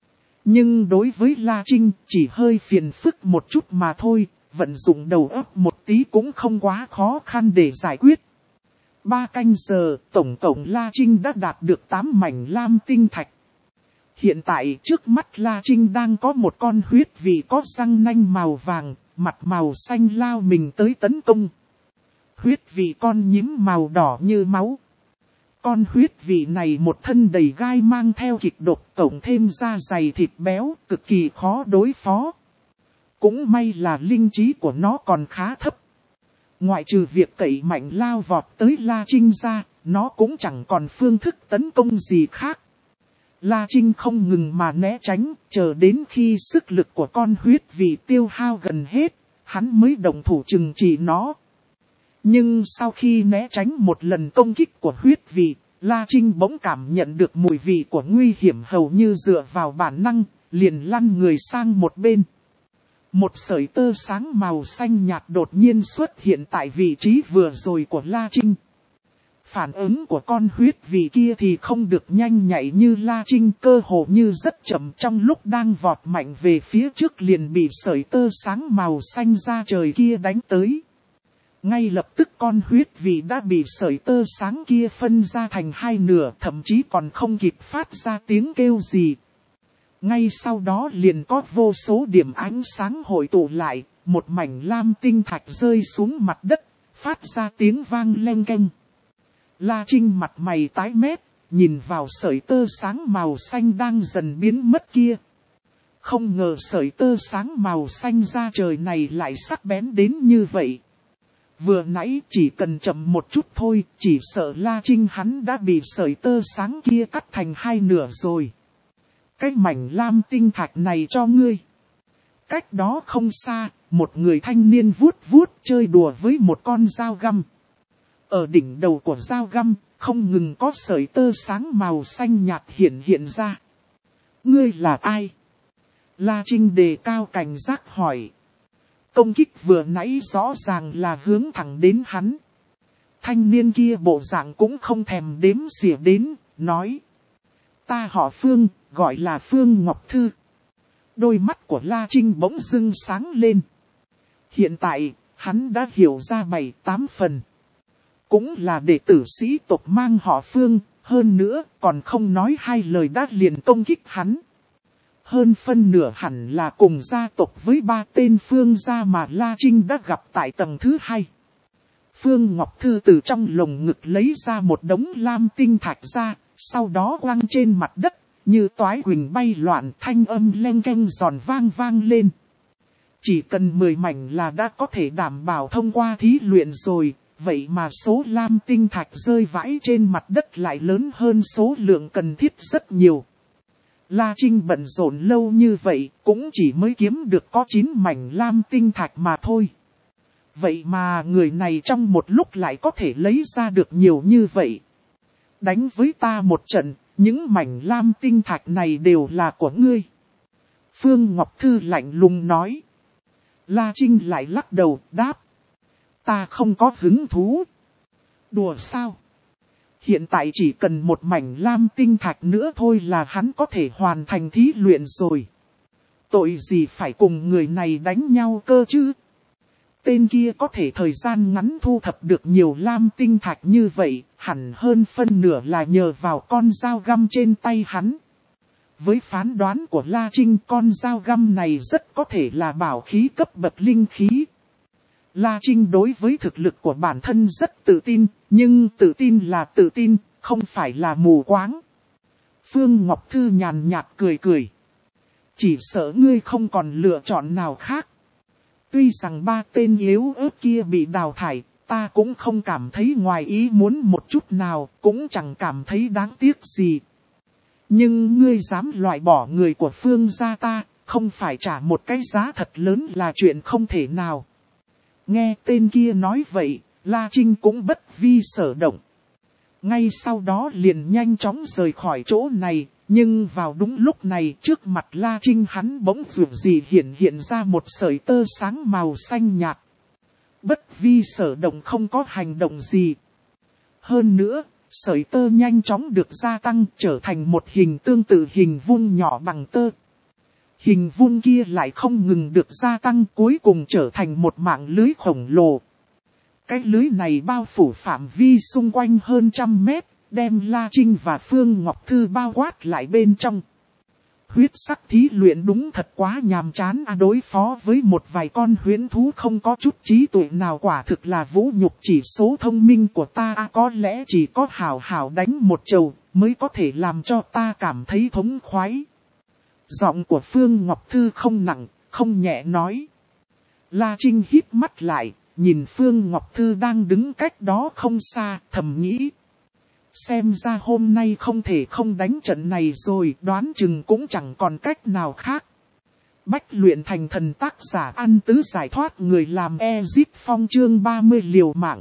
Nhưng đối với La Trinh chỉ hơi phiền phức một chút mà thôi, vận dụng đầu óc một tí cũng không quá khó khăn để giải quyết. Ba canh giờ, tổng cộng La Trinh đã đạt được tám mảnh lam tinh thạch. Hiện tại trước mắt La Trinh đang có một con huyết vị có răng nanh màu vàng, mặt màu xanh lao mình tới tấn công. Huyết vị con nhím màu đỏ như máu. Con huyết vị này một thân đầy gai mang theo kịch độc, cộng thêm da dày thịt béo, cực kỳ khó đối phó. Cũng may là linh trí của nó còn khá thấp. Ngoại trừ việc cậy mạnh lao vọt tới La Trinh ra, nó cũng chẳng còn phương thức tấn công gì khác. La Trinh không ngừng mà né tránh, chờ đến khi sức lực của con huyết vị tiêu hao gần hết, hắn mới động thủ trừng trị nó. Nhưng sau khi né tránh một lần công kích của huyết vị, La Trinh bỗng cảm nhận được mùi vị của nguy hiểm hầu như dựa vào bản năng, liền lăn người sang một bên. Một sợi tơ sáng màu xanh nhạt đột nhiên xuất hiện tại vị trí vừa rồi của La Trinh. Phản ứng của con huyết vị kia thì không được nhanh nhạy như La Trinh, cơ hồ như rất chậm, trong lúc đang vọt mạnh về phía trước liền bị sợi tơ sáng màu xanh ra trời kia đánh tới. Ngay lập tức con huyết vị đã bị sợi tơ sáng kia phân ra thành hai nửa, thậm chí còn không kịp phát ra tiếng kêu gì. Ngay sau đó liền có vô số điểm ánh sáng hội tụ lại, một mảnh lam tinh thạch rơi xuống mặt đất, phát ra tiếng vang leng keng. La Trinh mặt mày tái mét, nhìn vào sợi tơ sáng màu xanh đang dần biến mất kia. Không ngờ sợi tơ sáng màu xanh ra trời này lại sắc bén đến như vậy. Vừa nãy chỉ cần chậm một chút thôi, chỉ sợ La Trinh hắn đã bị sợi tơ sáng kia cắt thành hai nửa rồi. Cái mảnh lam tinh thạch này cho ngươi. Cách đó không xa, một người thanh niên vuốt vuốt chơi đùa với một con dao găm. Ở đỉnh đầu của dao găm, không ngừng có sợi tơ sáng màu xanh nhạt hiện hiện ra. Ngươi là ai? La Trinh đề cao cảnh giác hỏi. Công kích vừa nãy rõ ràng là hướng thẳng đến hắn. Thanh niên kia bộ dạng cũng không thèm đếm xỉa đến, nói. Ta họ Phương, gọi là Phương Ngọc Thư. Đôi mắt của La Trinh bỗng dưng sáng lên. Hiện tại, hắn đã hiểu ra bảy tám phần. Cũng là đệ tử sĩ tộc mang họ Phương, hơn nữa còn không nói hai lời đã liền công kích hắn. Hơn phân nửa hẳn là cùng gia tộc với ba tên Phương gia mà La Trinh đã gặp tại tầng thứ hai. Phương Ngọc Thư từ trong lồng ngực lấy ra một đống lam tinh thạch ra, sau đó quăng trên mặt đất, như toái quỳnh bay loạn, thanh âm leng keng giòn vang vang lên. Chỉ cần mười mảnh là đã có thể đảm bảo thông qua thí luyện rồi, vậy mà số lam tinh thạch rơi vãi trên mặt đất lại lớn hơn số lượng cần thiết rất nhiều. La Trinh bận rộn lâu như vậy, cũng chỉ mới kiếm được có chín mảnh lam tinh thạch mà thôi. Vậy mà người này trong một lúc lại có thể lấy ra được nhiều như vậy. Đánh với ta một trận, những mảnh lam tinh thạch này đều là của ngươi. Phương Ngọc Thư lạnh lùng nói. La Trinh lại lắc đầu, đáp. Ta không có hứng thú. Đùa sao? Hiện tại chỉ cần một mảnh lam tinh thạch nữa thôi là hắn có thể hoàn thành thí luyện rồi. Tội gì phải cùng người này đánh nhau cơ chứ? Tên kia có thể thời gian ngắn thu thập được nhiều lam tinh thạch như vậy, hẳn hơn phân nửa là nhờ vào con dao găm trên tay hắn. Với phán đoán của La Trinh, con dao găm này rất có thể là bảo khí cấp bậc linh khí. La Trinh đối với thực lực của bản thân rất tự tin, nhưng tự tin là tự tin, không phải là mù quáng. Phương Ngọc Thư nhàn nhạt cười cười. Chỉ sợ ngươi không còn lựa chọn nào khác. Tuy rằng ba tên yếu ớt kia bị đào thải, ta cũng không cảm thấy ngoài ý muốn một chút nào, cũng chẳng cảm thấy đáng tiếc gì. Nhưng ngươi dám loại bỏ người của Phương gia ta, không phải trả một cái giá thật lớn là chuyện không thể nào. Nghe tên kia nói vậy, La Trinh cũng bất vi sở động. Ngay sau đó liền nhanh chóng rời khỏi chỗ này, nhưng vào đúng lúc này trước mặt La Trinh hắn bỗng dường gì hiện hiện ra một sợi tơ sáng màu xanh nhạt. Bất vi sở động không có hành động gì. Hơn nữa, sợi tơ nhanh chóng được gia tăng trở thành một hình tương tự hình vuông nhỏ bằng tơ. Hình vuông kia lại không ngừng được gia tăng cuối cùng trở thành một mạng lưới khổng lồ. Cái lưới này bao phủ phạm vi xung quanh hơn trăm mét, đem La Trinh và Phương Ngọc Thư bao quát lại bên trong. Huyết sắc thí luyện đúng thật quá nhàm chán à, đối phó với một vài con huyễn thú không có chút trí tuệ nào quả thực là vũ nhục chỉ số thông minh của ta à, có lẽ chỉ có hảo hảo đánh một chầu mới có thể làm cho ta cảm thấy thống khoái. Giọng của Phương Ngọc Thư không nặng, không nhẹ nói. La Trinh híp mắt lại, nhìn Phương Ngọc Thư đang đứng cách đó không xa, thầm nghĩ. Xem ra hôm nay không thể không đánh trận này rồi, đoán chừng cũng chẳng còn cách nào khác. Bách luyện thành thần tác giả ăn tứ giải thoát người làm Ezip Phong chương ba mươi liều mạng.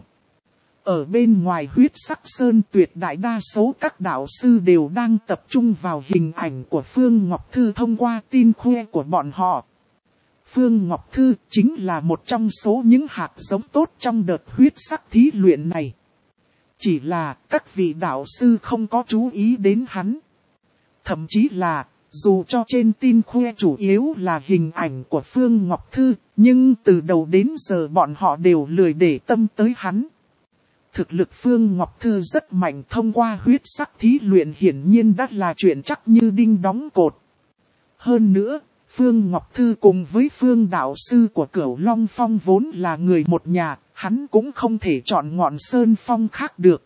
Ở bên ngoài huyết sắc sơn tuyệt đại đa số các đạo sư đều đang tập trung vào hình ảnh của Phương Ngọc Thư thông qua tin khoe của bọn họ. Phương Ngọc Thư chính là một trong số những hạt giống tốt trong đợt huyết sắc thí luyện này. Chỉ là các vị đạo sư không có chú ý đến hắn. Thậm chí là, dù cho trên tin khoe chủ yếu là hình ảnh của Phương Ngọc Thư, nhưng từ đầu đến giờ bọn họ đều lười để tâm tới hắn. Thực lực Phương Ngọc Thư rất mạnh, thông qua huyết sắc thí luyện hiển nhiên đã là chuyện chắc như đinh đóng cột. Hơn nữa, Phương Ngọc Thư cùng với Phương đạo sư của Cửu Long Phong vốn là người một nhà, hắn cũng không thể chọn ngọn sơn phong khác được.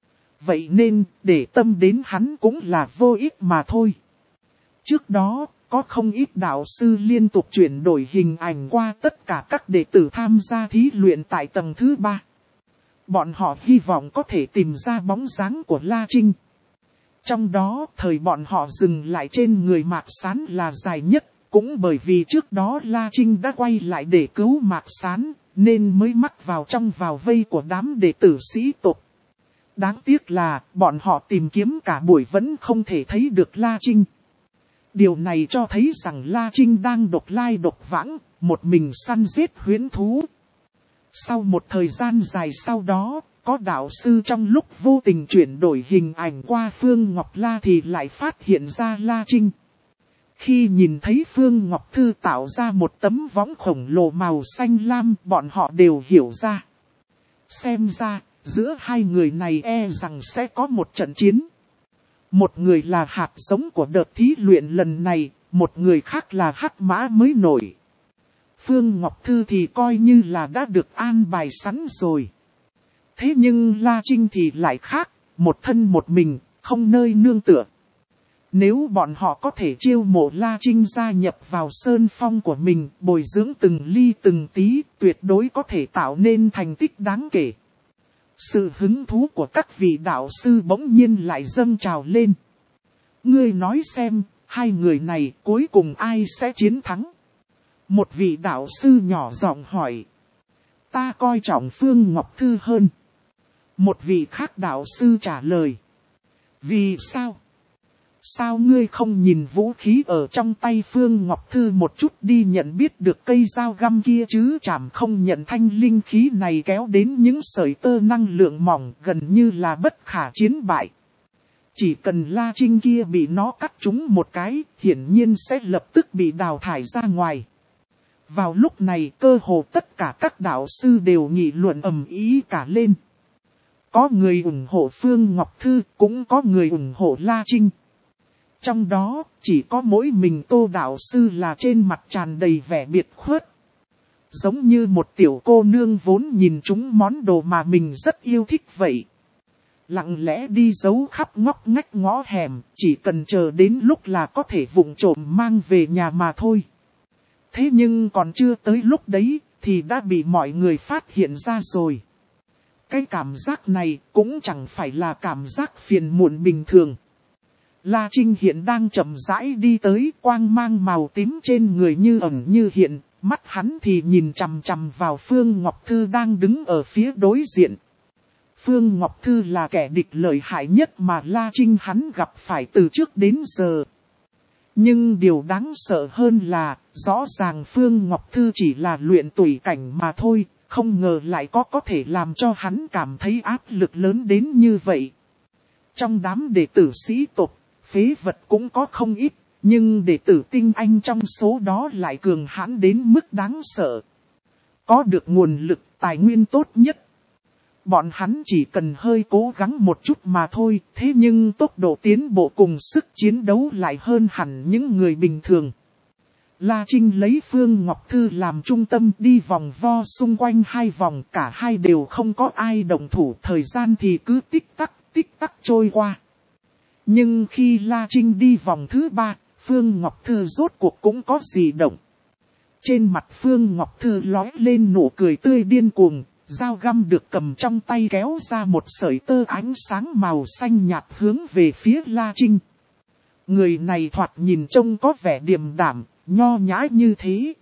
Vậy nên, để tâm đến hắn cũng là vô ích mà thôi. Trước đó, có không ít đạo sư liên tục chuyển đổi hình ảnh qua tất cả các đệ tử tham gia thí luyện tại tầng thứ ba. Bọn họ hy vọng có thể tìm ra bóng dáng của La Trinh. Trong đó, thời bọn họ dừng lại trên người Mạc Sán là dài nhất. Cũng bởi vì trước đó La Trinh đã quay lại để cứu Mạc Sán, nên mới mắc vào trong vào vây của đám đệ tử sĩ tộc. Đáng tiếc là, bọn họ tìm kiếm cả buổi vẫn không thể thấy được La Trinh. Điều này cho thấy rằng La Trinh đang độc lai độc vãng, một mình săn giết huyễn thú. Sau một thời gian dài sau đó, có đạo sư trong lúc vô tình chuyển đổi hình ảnh qua Phương Ngọc La thì lại phát hiện ra La Trinh. Khi nhìn thấy Phương Ngọc Thư tạo ra một tấm võng khổng lồ màu xanh lam, bọn họ đều hiểu ra. Xem ra, giữa hai người này e rằng sẽ có một trận chiến. Một người là hạt giống của đợt thí luyện lần này, một người khác là hắc mã mới nổi. Phương Ngọc Thư thì coi như là đã được an bài sẵn rồi. Thế nhưng La Trinh thì lại khác, một thân một mình, không nơi nương tựa. Nếu bọn họ có thể chiêu mộ La Trinh gia nhập vào sơn phong của mình, bồi dưỡng từng ly từng tí, tuyệt đối có thể tạo nên thành tích đáng kể. Sự hứng thú của các vị đạo sư bỗng nhiên lại dâng trào lên. Ngươi nói xem, hai người này cuối cùng ai sẽ chiến thắng? Một vị đạo sư nhỏ giọng hỏi. Ta coi trọng Phương Ngọc Thư hơn. Một vị khác đạo sư trả lời. Vì sao? Sao ngươi không nhìn vũ khí ở trong tay Phương Ngọc Thư một chút đi nhận biết được cây dao găm kia chứ chảm không nhận thanh linh khí này kéo đến những sợi tơ năng lượng mỏng gần như là bất khả chiến bại. Chỉ cần La Trinh kia bị nó cắt trúng một cái, hiển nhiên sẽ lập tức bị đào thải ra ngoài. Vào lúc này cơ hồ tất cả các đạo sư đều nghị luận ầm ĩ cả lên. Có người ủng hộ Phương Ngọc Thư, cũng có người ủng hộ La Trinh. Trong đó, chỉ có mỗi mình Tô đạo sư là trên mặt tràn đầy vẻ biệt khuất. Giống như một tiểu cô nương vốn nhìn chúng món đồ mà mình rất yêu thích vậy. Lặng lẽ đi giấu khắp ngóc ngách ngõ hẻm, chỉ cần chờ đến lúc là có thể vụng trộm mang về nhà mà thôi. Thế nhưng còn chưa tới lúc đấy, thì đã bị mọi người phát hiện ra rồi. Cái cảm giác này cũng chẳng phải là cảm giác phiền muộn bình thường. La Trinh hiện đang chậm rãi đi tới, quang mang màu tím trên người như ẩn như hiện, mắt hắn thì nhìn chằm chằm vào Phương Ngọc Thư đang đứng ở phía đối diện. Phương Ngọc Thư là kẻ địch lợi hại nhất mà La Trinh hắn gặp phải từ trước đến giờ. Nhưng điều đáng sợ hơn là, rõ ràng Phương Ngọc Thư chỉ là luyện tùy cảnh mà thôi, không ngờ lại có có thể làm cho hắn cảm thấy áp lực lớn đến như vậy. Trong đám đệ tử sĩ tộc, phế vật cũng có không ít, nhưng đệ tử tinh anh trong số đó lại cường hãn đến mức đáng sợ. Có được nguồn lực, tài nguyên tốt nhất. Bọn hắn chỉ cần hơi cố gắng một chút mà thôi, thế nhưng tốc độ tiến bộ cùng sức chiến đấu lại hơn hẳn những người bình thường. La Trinh lấy Phương Ngọc Thư làm trung tâm đi vòng vo xung quanh hai vòng, cả hai đều không có ai động thủ, thời gian thì cứ tích tắc, tích tắc trôi qua. Nhưng khi La Trinh đi vòng thứ ba, Phương Ngọc Thư rốt cuộc cũng có gì động. Trên mặt Phương Ngọc Thư lóe lên nụ cười tươi điên cuồng. Dao găm được cầm trong tay kéo ra một sợi tơ ánh sáng màu xanh nhạt hướng về phía La Trinh. Người này thoạt nhìn trông có vẻ điềm đạm, nho nhã như thế.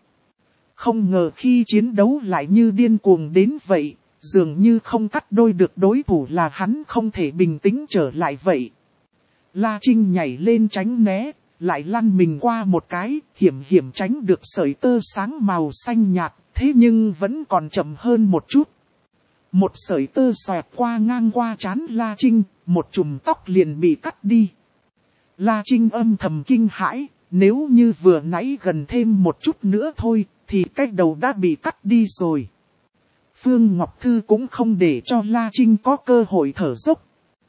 Không ngờ khi chiến đấu lại như điên cuồng đến vậy, dường như không cắt đôi được đối thủ là hắn không thể bình tĩnh trở lại vậy. La Trinh nhảy lên tránh né, lại lăn mình qua một cái, hiểm hiểm tránh được sợi tơ sáng màu xanh nhạt, thế nhưng vẫn còn chậm hơn một chút. Một sợi tơ xoẹt qua ngang qua trán La Trinh, một chùm tóc liền bị cắt đi. La Trinh âm thầm kinh hãi, nếu như vừa nãy gần thêm một chút nữa thôi, thì cái đầu đã bị cắt đi rồi. Phương Ngọc Thư cũng không để cho La Trinh có cơ hội thở dốc.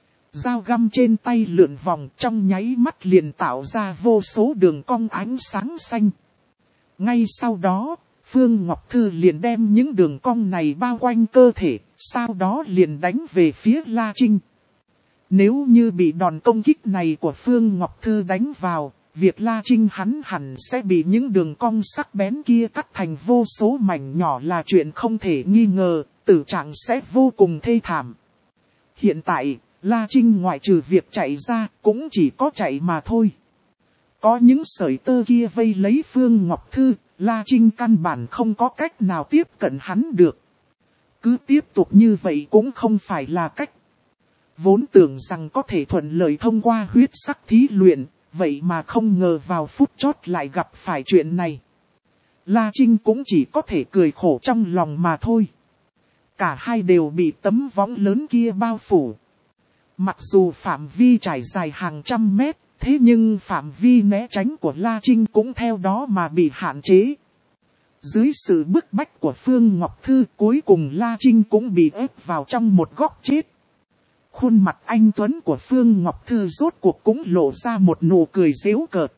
Dao găm trên tay lượn vòng trong nháy mắt liền tạo ra vô số đường cong ánh sáng xanh. Ngay sau đó, Phương Ngọc Thư liền đem những đường cong này bao quanh cơ thể, sau đó liền đánh về phía La Trinh. Nếu như bị đòn công kích này của Phương Ngọc Thư đánh vào, việc La Trinh hắn hẳn sẽ bị những đường cong sắc bén kia cắt thành vô số mảnh nhỏ là chuyện không thể nghi ngờ, tử trạng sẽ vô cùng thê thảm. Hiện tại, La Trinh ngoại trừ việc chạy ra, cũng chỉ có chạy mà thôi. Có những sợi tơ kia vây lấy Phương Ngọc Thư, La Trinh căn bản không có cách nào tiếp cận hắn được. Cứ tiếp tục như vậy cũng không phải là cách. Vốn tưởng rằng có thể thuận lợi thông qua huyết sắc thí luyện, vậy mà không ngờ vào phút chót lại gặp phải chuyện này. La Trinh cũng chỉ có thể cười khổ trong lòng mà thôi. Cả hai đều bị tấm võng lớn kia bao phủ. Mặc dù phạm vi trải dài hàng trăm mét, thế nhưng phạm vi né tránh của La Trinh cũng theo đó mà bị hạn chế. Dưới sự bức bách của Phương Ngọc Thư, cuối cùng La Trinh cũng bị ép vào trong một góc chết. Khuôn mặt anh tuấn của Phương Ngọc Thư rốt cuộc cũng lộ ra một nụ cười giễu cợt.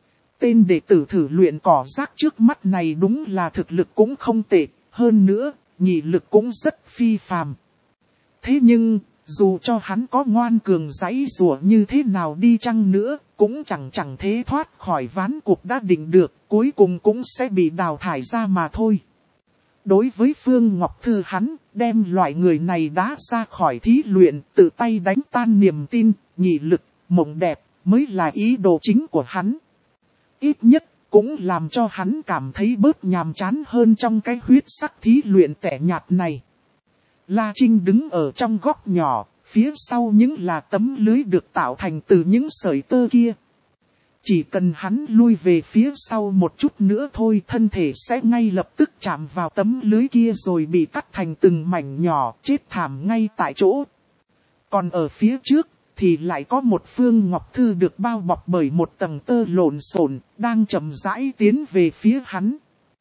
Tên đệ tử thử luyện cỏ rác trước mắt này đúng là thực lực cũng không tệ, hơn nữa, nhị lực cũng rất phi phàm. Thế nhưng, dù cho hắn có ngoan cường giãy giụa như thế nào đi chăng nữa, cũng chẳng chẳng thế thoát khỏi ván cuộc đã định được, cuối cùng cũng sẽ bị đào thải ra mà thôi. Đối với Phương Ngọc Thư hắn, đem loại người này đá ra khỏi thí luyện, tự tay đánh tan niềm tin, nhị lực, mộng đẹp, mới là ý đồ chính của hắn. Ít nhất, cũng làm cho hắn cảm thấy bớt nhàm chán hơn trong cái huyết sắc thí luyện tẻ nhạt này. La Trinh đứng ở trong góc nhỏ, phía sau những là tấm lưới được tạo thành từ những sợi tơ kia. Chỉ cần hắn lui về phía sau một chút nữa thôi, thân thể sẽ ngay lập tức chạm vào tấm lưới kia rồi bị cắt thành từng mảnh nhỏ, chết thảm ngay tại chỗ. Còn ở phía trước, thì lại có một Phương Ngọc Thư được bao bọc bởi một tầng tơ lộn xộn, đang chậm rãi tiến về phía hắn.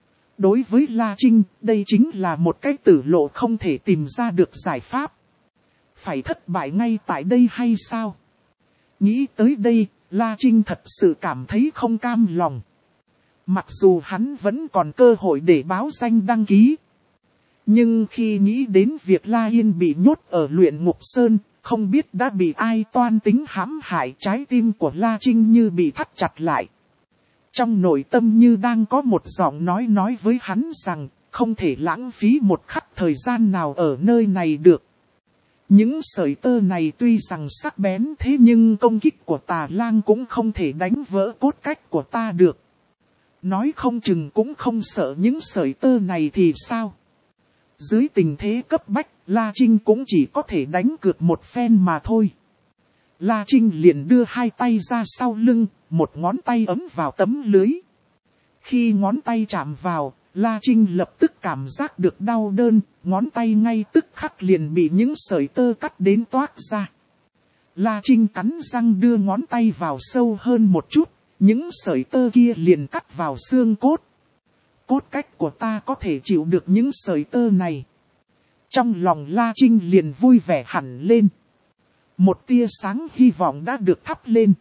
Đối với La Trinh, đây chính là một cái tử lộ không thể tìm ra được giải pháp. Phải thất bại ngay tại đây hay sao? Nghĩ tới đây, La Trinh thật sự cảm thấy không cam lòng. Mặc dù hắn vẫn còn cơ hội để báo danh đăng ký. Nhưng khi nghĩ đến việc La Yên bị nhốt ở luyện ngục sơn, không biết đã bị ai toan tính hãm hại, trái tim của La Trinh như bị thắt chặt lại. Trong nội tâm như đang có một giọng nói nói với hắn rằng, không thể lãng phí một khắc thời gian nào ở nơi này được. Những sợi tơ này tuy rằng sắc bén thế nhưng công kích của Tà Lang cũng không thể đánh vỡ cốt cách của ta được. Nói không chừng cũng không sợ những sợi tơ này thì sao? Dưới tình thế cấp bách, La Trinh cũng chỉ có thể đánh cược một phen mà thôi. La Trinh liền đưa hai tay ra sau lưng, một ngón tay ấm vào tấm lưới. Khi ngón tay chạm vào, La Trinh lập tức cảm giác được đau đớn, ngón tay ngay tức khắc liền bị những sợi tơ cắt đến toát ra. La Trinh cắn răng đưa ngón tay vào sâu hơn một chút, những sợi tơ kia liền cắt vào xương cốt. Cốt cách của ta có thể chịu được những sợi tơ này. Trong lòng La Trinh liền vui vẻ hẳn lên. Một tia sáng hy vọng đã được thắp lên.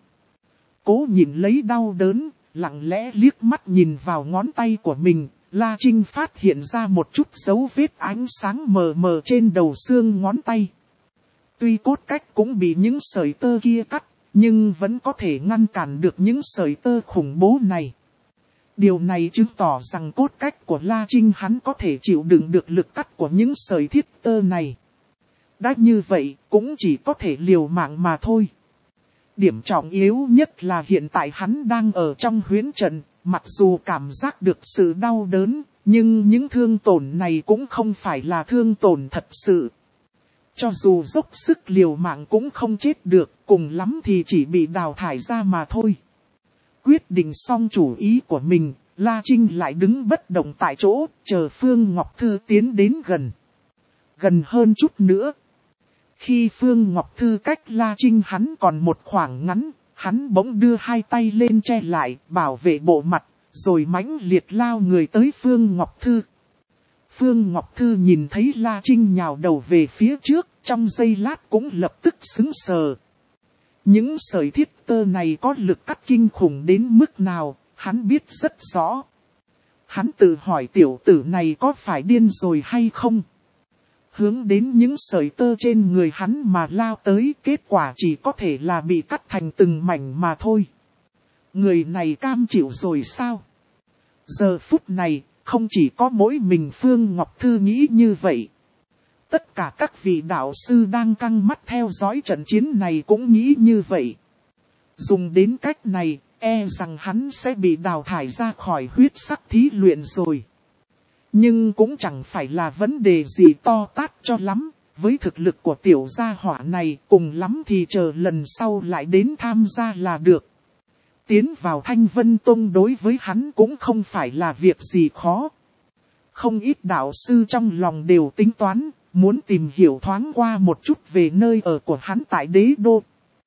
Cố nhìn lấy đau đớn, lặng lẽ liếc mắt nhìn vào ngón tay của mình, La Trinh phát hiện ra một chút dấu vết ánh sáng mờ mờ trên đầu xương ngón tay. Tuy cốt cách cũng bị những sợi tơ kia cắt, nhưng vẫn có thể ngăn cản được những sợi tơ khủng bố này. Điều này chứng tỏ rằng cốt cách của La Trinh hắn có thể chịu đựng được lực cắt của những sợi thiết tơ này. Đã như vậy, cũng chỉ có thể liều mạng mà thôi. Điểm trọng yếu nhất là hiện tại hắn đang ở trong huyễn trận, mặc dù cảm giác được sự đau đớn, nhưng những thương tổn này cũng không phải là thương tổn thật sự. Cho dù dốc sức liều mạng cũng không chết được, cùng lắm thì chỉ bị đào thải ra mà thôi. Quyết định xong chủ ý của mình, La Trinh lại đứng bất động tại chỗ, chờ Phương Ngọc Thư tiến đến gần. Gần hơn chút nữa. Khi Phương Ngọc Thư cách La Trinh hắn còn một khoảng ngắn, hắn bỗng đưa hai tay lên che lại, bảo vệ bộ mặt, rồi mãnh liệt lao người tới Phương Ngọc Thư. Phương Ngọc Thư nhìn thấy La Trinh nhào đầu về phía trước, trong giây lát cũng lập tức sững sờ. Những sợi thiết tơ này có lực cắt kinh khủng đến mức nào, hắn biết rất rõ. Hắn tự hỏi tiểu tử này có phải điên rồi hay không? Hướng đến những sợi tơ trên người hắn mà lao tới, kết quả chỉ có thể là bị cắt thành từng mảnh mà thôi. Người này cam chịu rồi sao? Giờ phút này, không chỉ có mỗi mình Phương Ngọc Thư nghĩ như vậy. Tất cả các vị đạo sư đang căng mắt theo dõi trận chiến này cũng nghĩ như vậy. Dùng đến cách này, e rằng hắn sẽ bị đào thải ra khỏi huyết sắc thí luyện rồi. Nhưng cũng chẳng phải là vấn đề gì to tát cho lắm, với thực lực của tiểu gia hỏa này cùng lắm thì chờ lần sau lại đến tham gia là được. Tiến vào Thanh Vân Tông đối với hắn cũng không phải là việc gì khó. Không ít đạo sư trong lòng đều tính toán, muốn tìm hiểu thoáng qua một chút về nơi ở của hắn tại đế đô.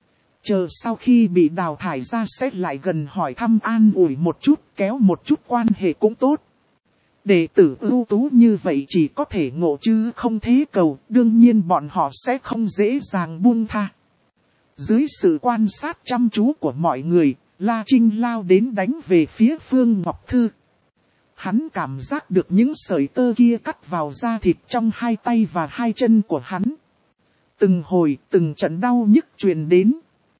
Chờ sau khi bị đào thải ra sẽ lại gần hỏi thăm an ủi một chút, kéo một chút quan hệ cũng tốt. Đệ tử ưu tú như vậy chỉ có thể ngộ chứ không thế cầu, đương nhiên bọn họ sẽ không dễ dàng buông tha. Dưới sự quan sát chăm chú của mọi người, La Trinh lao đến đánh về phía Phương Ngọc Thư. Hắn cảm giác được những sợi tơ kia cắt vào da thịt trong hai tay và hai chân của hắn. Từng hồi, từng trận đau nhức truyền đến.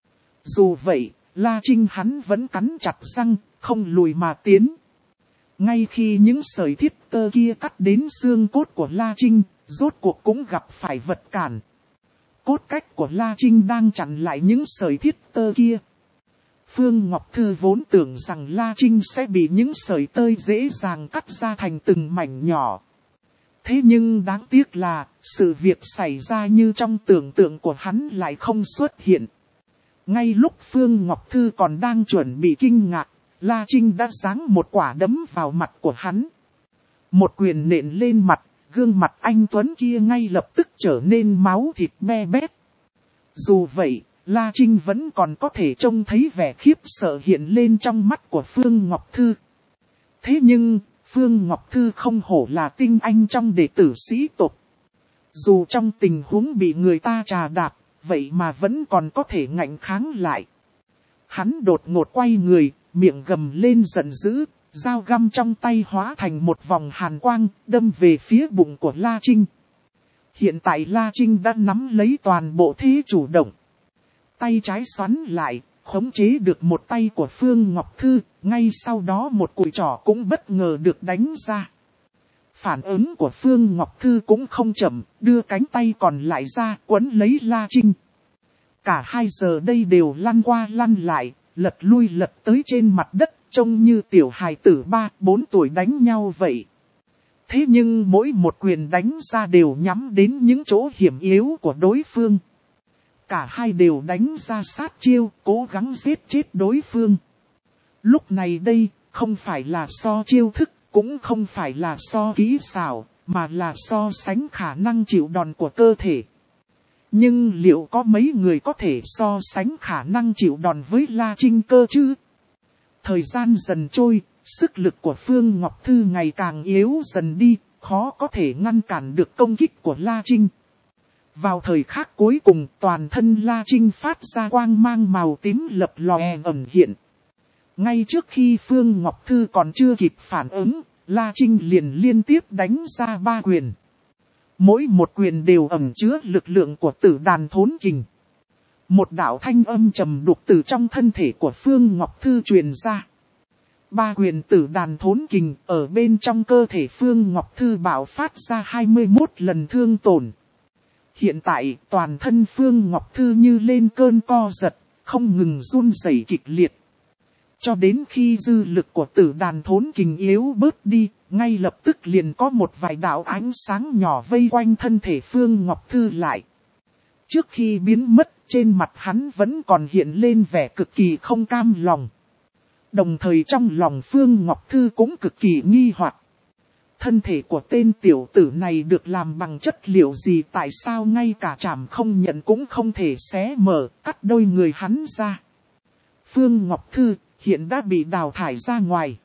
Dù vậy, La Trinh hắn vẫn cắn chặt răng, không lùi mà tiến. Ngay khi những sợi thiết tơ kia cắt đến xương cốt của La Trinh, rốt cuộc cũng gặp phải vật cản. Cốt cách của La Trinh đang chặn lại những sợi thiết tơ kia. Phương Ngọc Thư vốn tưởng rằng La Trinh sẽ bị những sợi tơ dễ dàng cắt ra thành từng mảnh nhỏ. Thế nhưng đáng tiếc là, sự việc xảy ra như trong tưởng tượng của hắn lại không xuất hiện. Ngay lúc Phương Ngọc Thư còn đang chuẩn bị kinh ngạc, La Trinh đã giáng một quả đấm vào mặt của hắn. Một quyền nện lên mặt, gương mặt anh Tuấn kia ngay lập tức trở nên máu thịt be bét. Dù vậy, La Trinh vẫn còn có thể trông thấy vẻ khiếp sợ hiện lên trong mắt của Phương Ngọc Thư. Thế nhưng, Phương Ngọc Thư không hổ là tinh anh trong đệ tử sĩ tộc. Dù trong tình huống bị người ta trà đạp, vậy mà vẫn còn có thể ngạnh kháng lại. Hắn đột ngột quay người, miệng gầm lên giận dữ, dao găm trong tay hóa thành một vòng hàn quang, đâm về phía bụng của La Trinh. Hiện tại La Trinh đã nắm lấy toàn bộ thế chủ động. Tay trái xoắn lại, khống chế được một tay của Phương Ngọc Thư, ngay sau đó một cùi trỏ cũng bất ngờ được đánh ra. Phản ứng của Phương Ngọc Thư cũng không chậm, đưa cánh tay còn lại ra quấn lấy La Trinh. Cả hai giờ đây đều lăn qua lăn lại, lật lui lật tới trên mặt đất, trông như tiểu hài tử ba, bốn tuổi đánh nhau vậy. Thế nhưng mỗi một quyền đánh ra đều nhắm đến những chỗ hiểm yếu của đối phương. Cả hai đều đánh ra sát chiêu, cố gắng giết chết đối phương. Lúc này đây, không phải là so chiêu thức, cũng không phải là so kỹ xảo, mà là so sánh khả năng chịu đòn của cơ thể. Nhưng liệu có mấy người có thể so sánh khả năng chịu đòn với La Trinh cơ chứ? Thời gian dần trôi, sức lực của Phương Ngọc Thư ngày càng yếu dần đi, khó có thể ngăn cản được công kích của La Trinh. Vào thời khắc cuối cùng, toàn thân La Trinh phát ra quang mang màu tím lập lòe ẩn hiện. Ngay trước khi Phương Ngọc Thư còn chưa kịp phản ứng, La Trinh liền liên tiếp đánh ra ba quyền. Mỗi một quyền đều ẩn chứa lực lượng của tử đàn thốn kình. Một đạo thanh âm trầm đục từ trong thân thể của Phương Ngọc Thư truyền ra. Ba quyền tử đàn thốn kình ở bên trong cơ thể Phương Ngọc Thư bạo phát ra hai mươi mốt lần thương tổn. Hiện tại toàn thân Phương Ngọc Thư như lên cơn co giật, không ngừng run rẩy kịch liệt. Cho đến khi dư lực của tử đàn thốn kình yếu bớt đi, ngay lập tức liền có một vài đạo ánh sáng nhỏ vây quanh thân thể Phương Ngọc Thư lại. Trước khi biến mất, trên mặt hắn vẫn còn hiện lên vẻ cực kỳ không cam lòng. Đồng thời trong lòng Phương Ngọc Thư cũng cực kỳ nghi hoặc. Thân thể của tên tiểu tử này được làm bằng chất liệu gì, tại sao ngay cả chảm không nhận cũng không thể xé mở, cắt đôi người hắn ra. Phương Ngọc Thư hiện đã bị đào thải ra ngoài.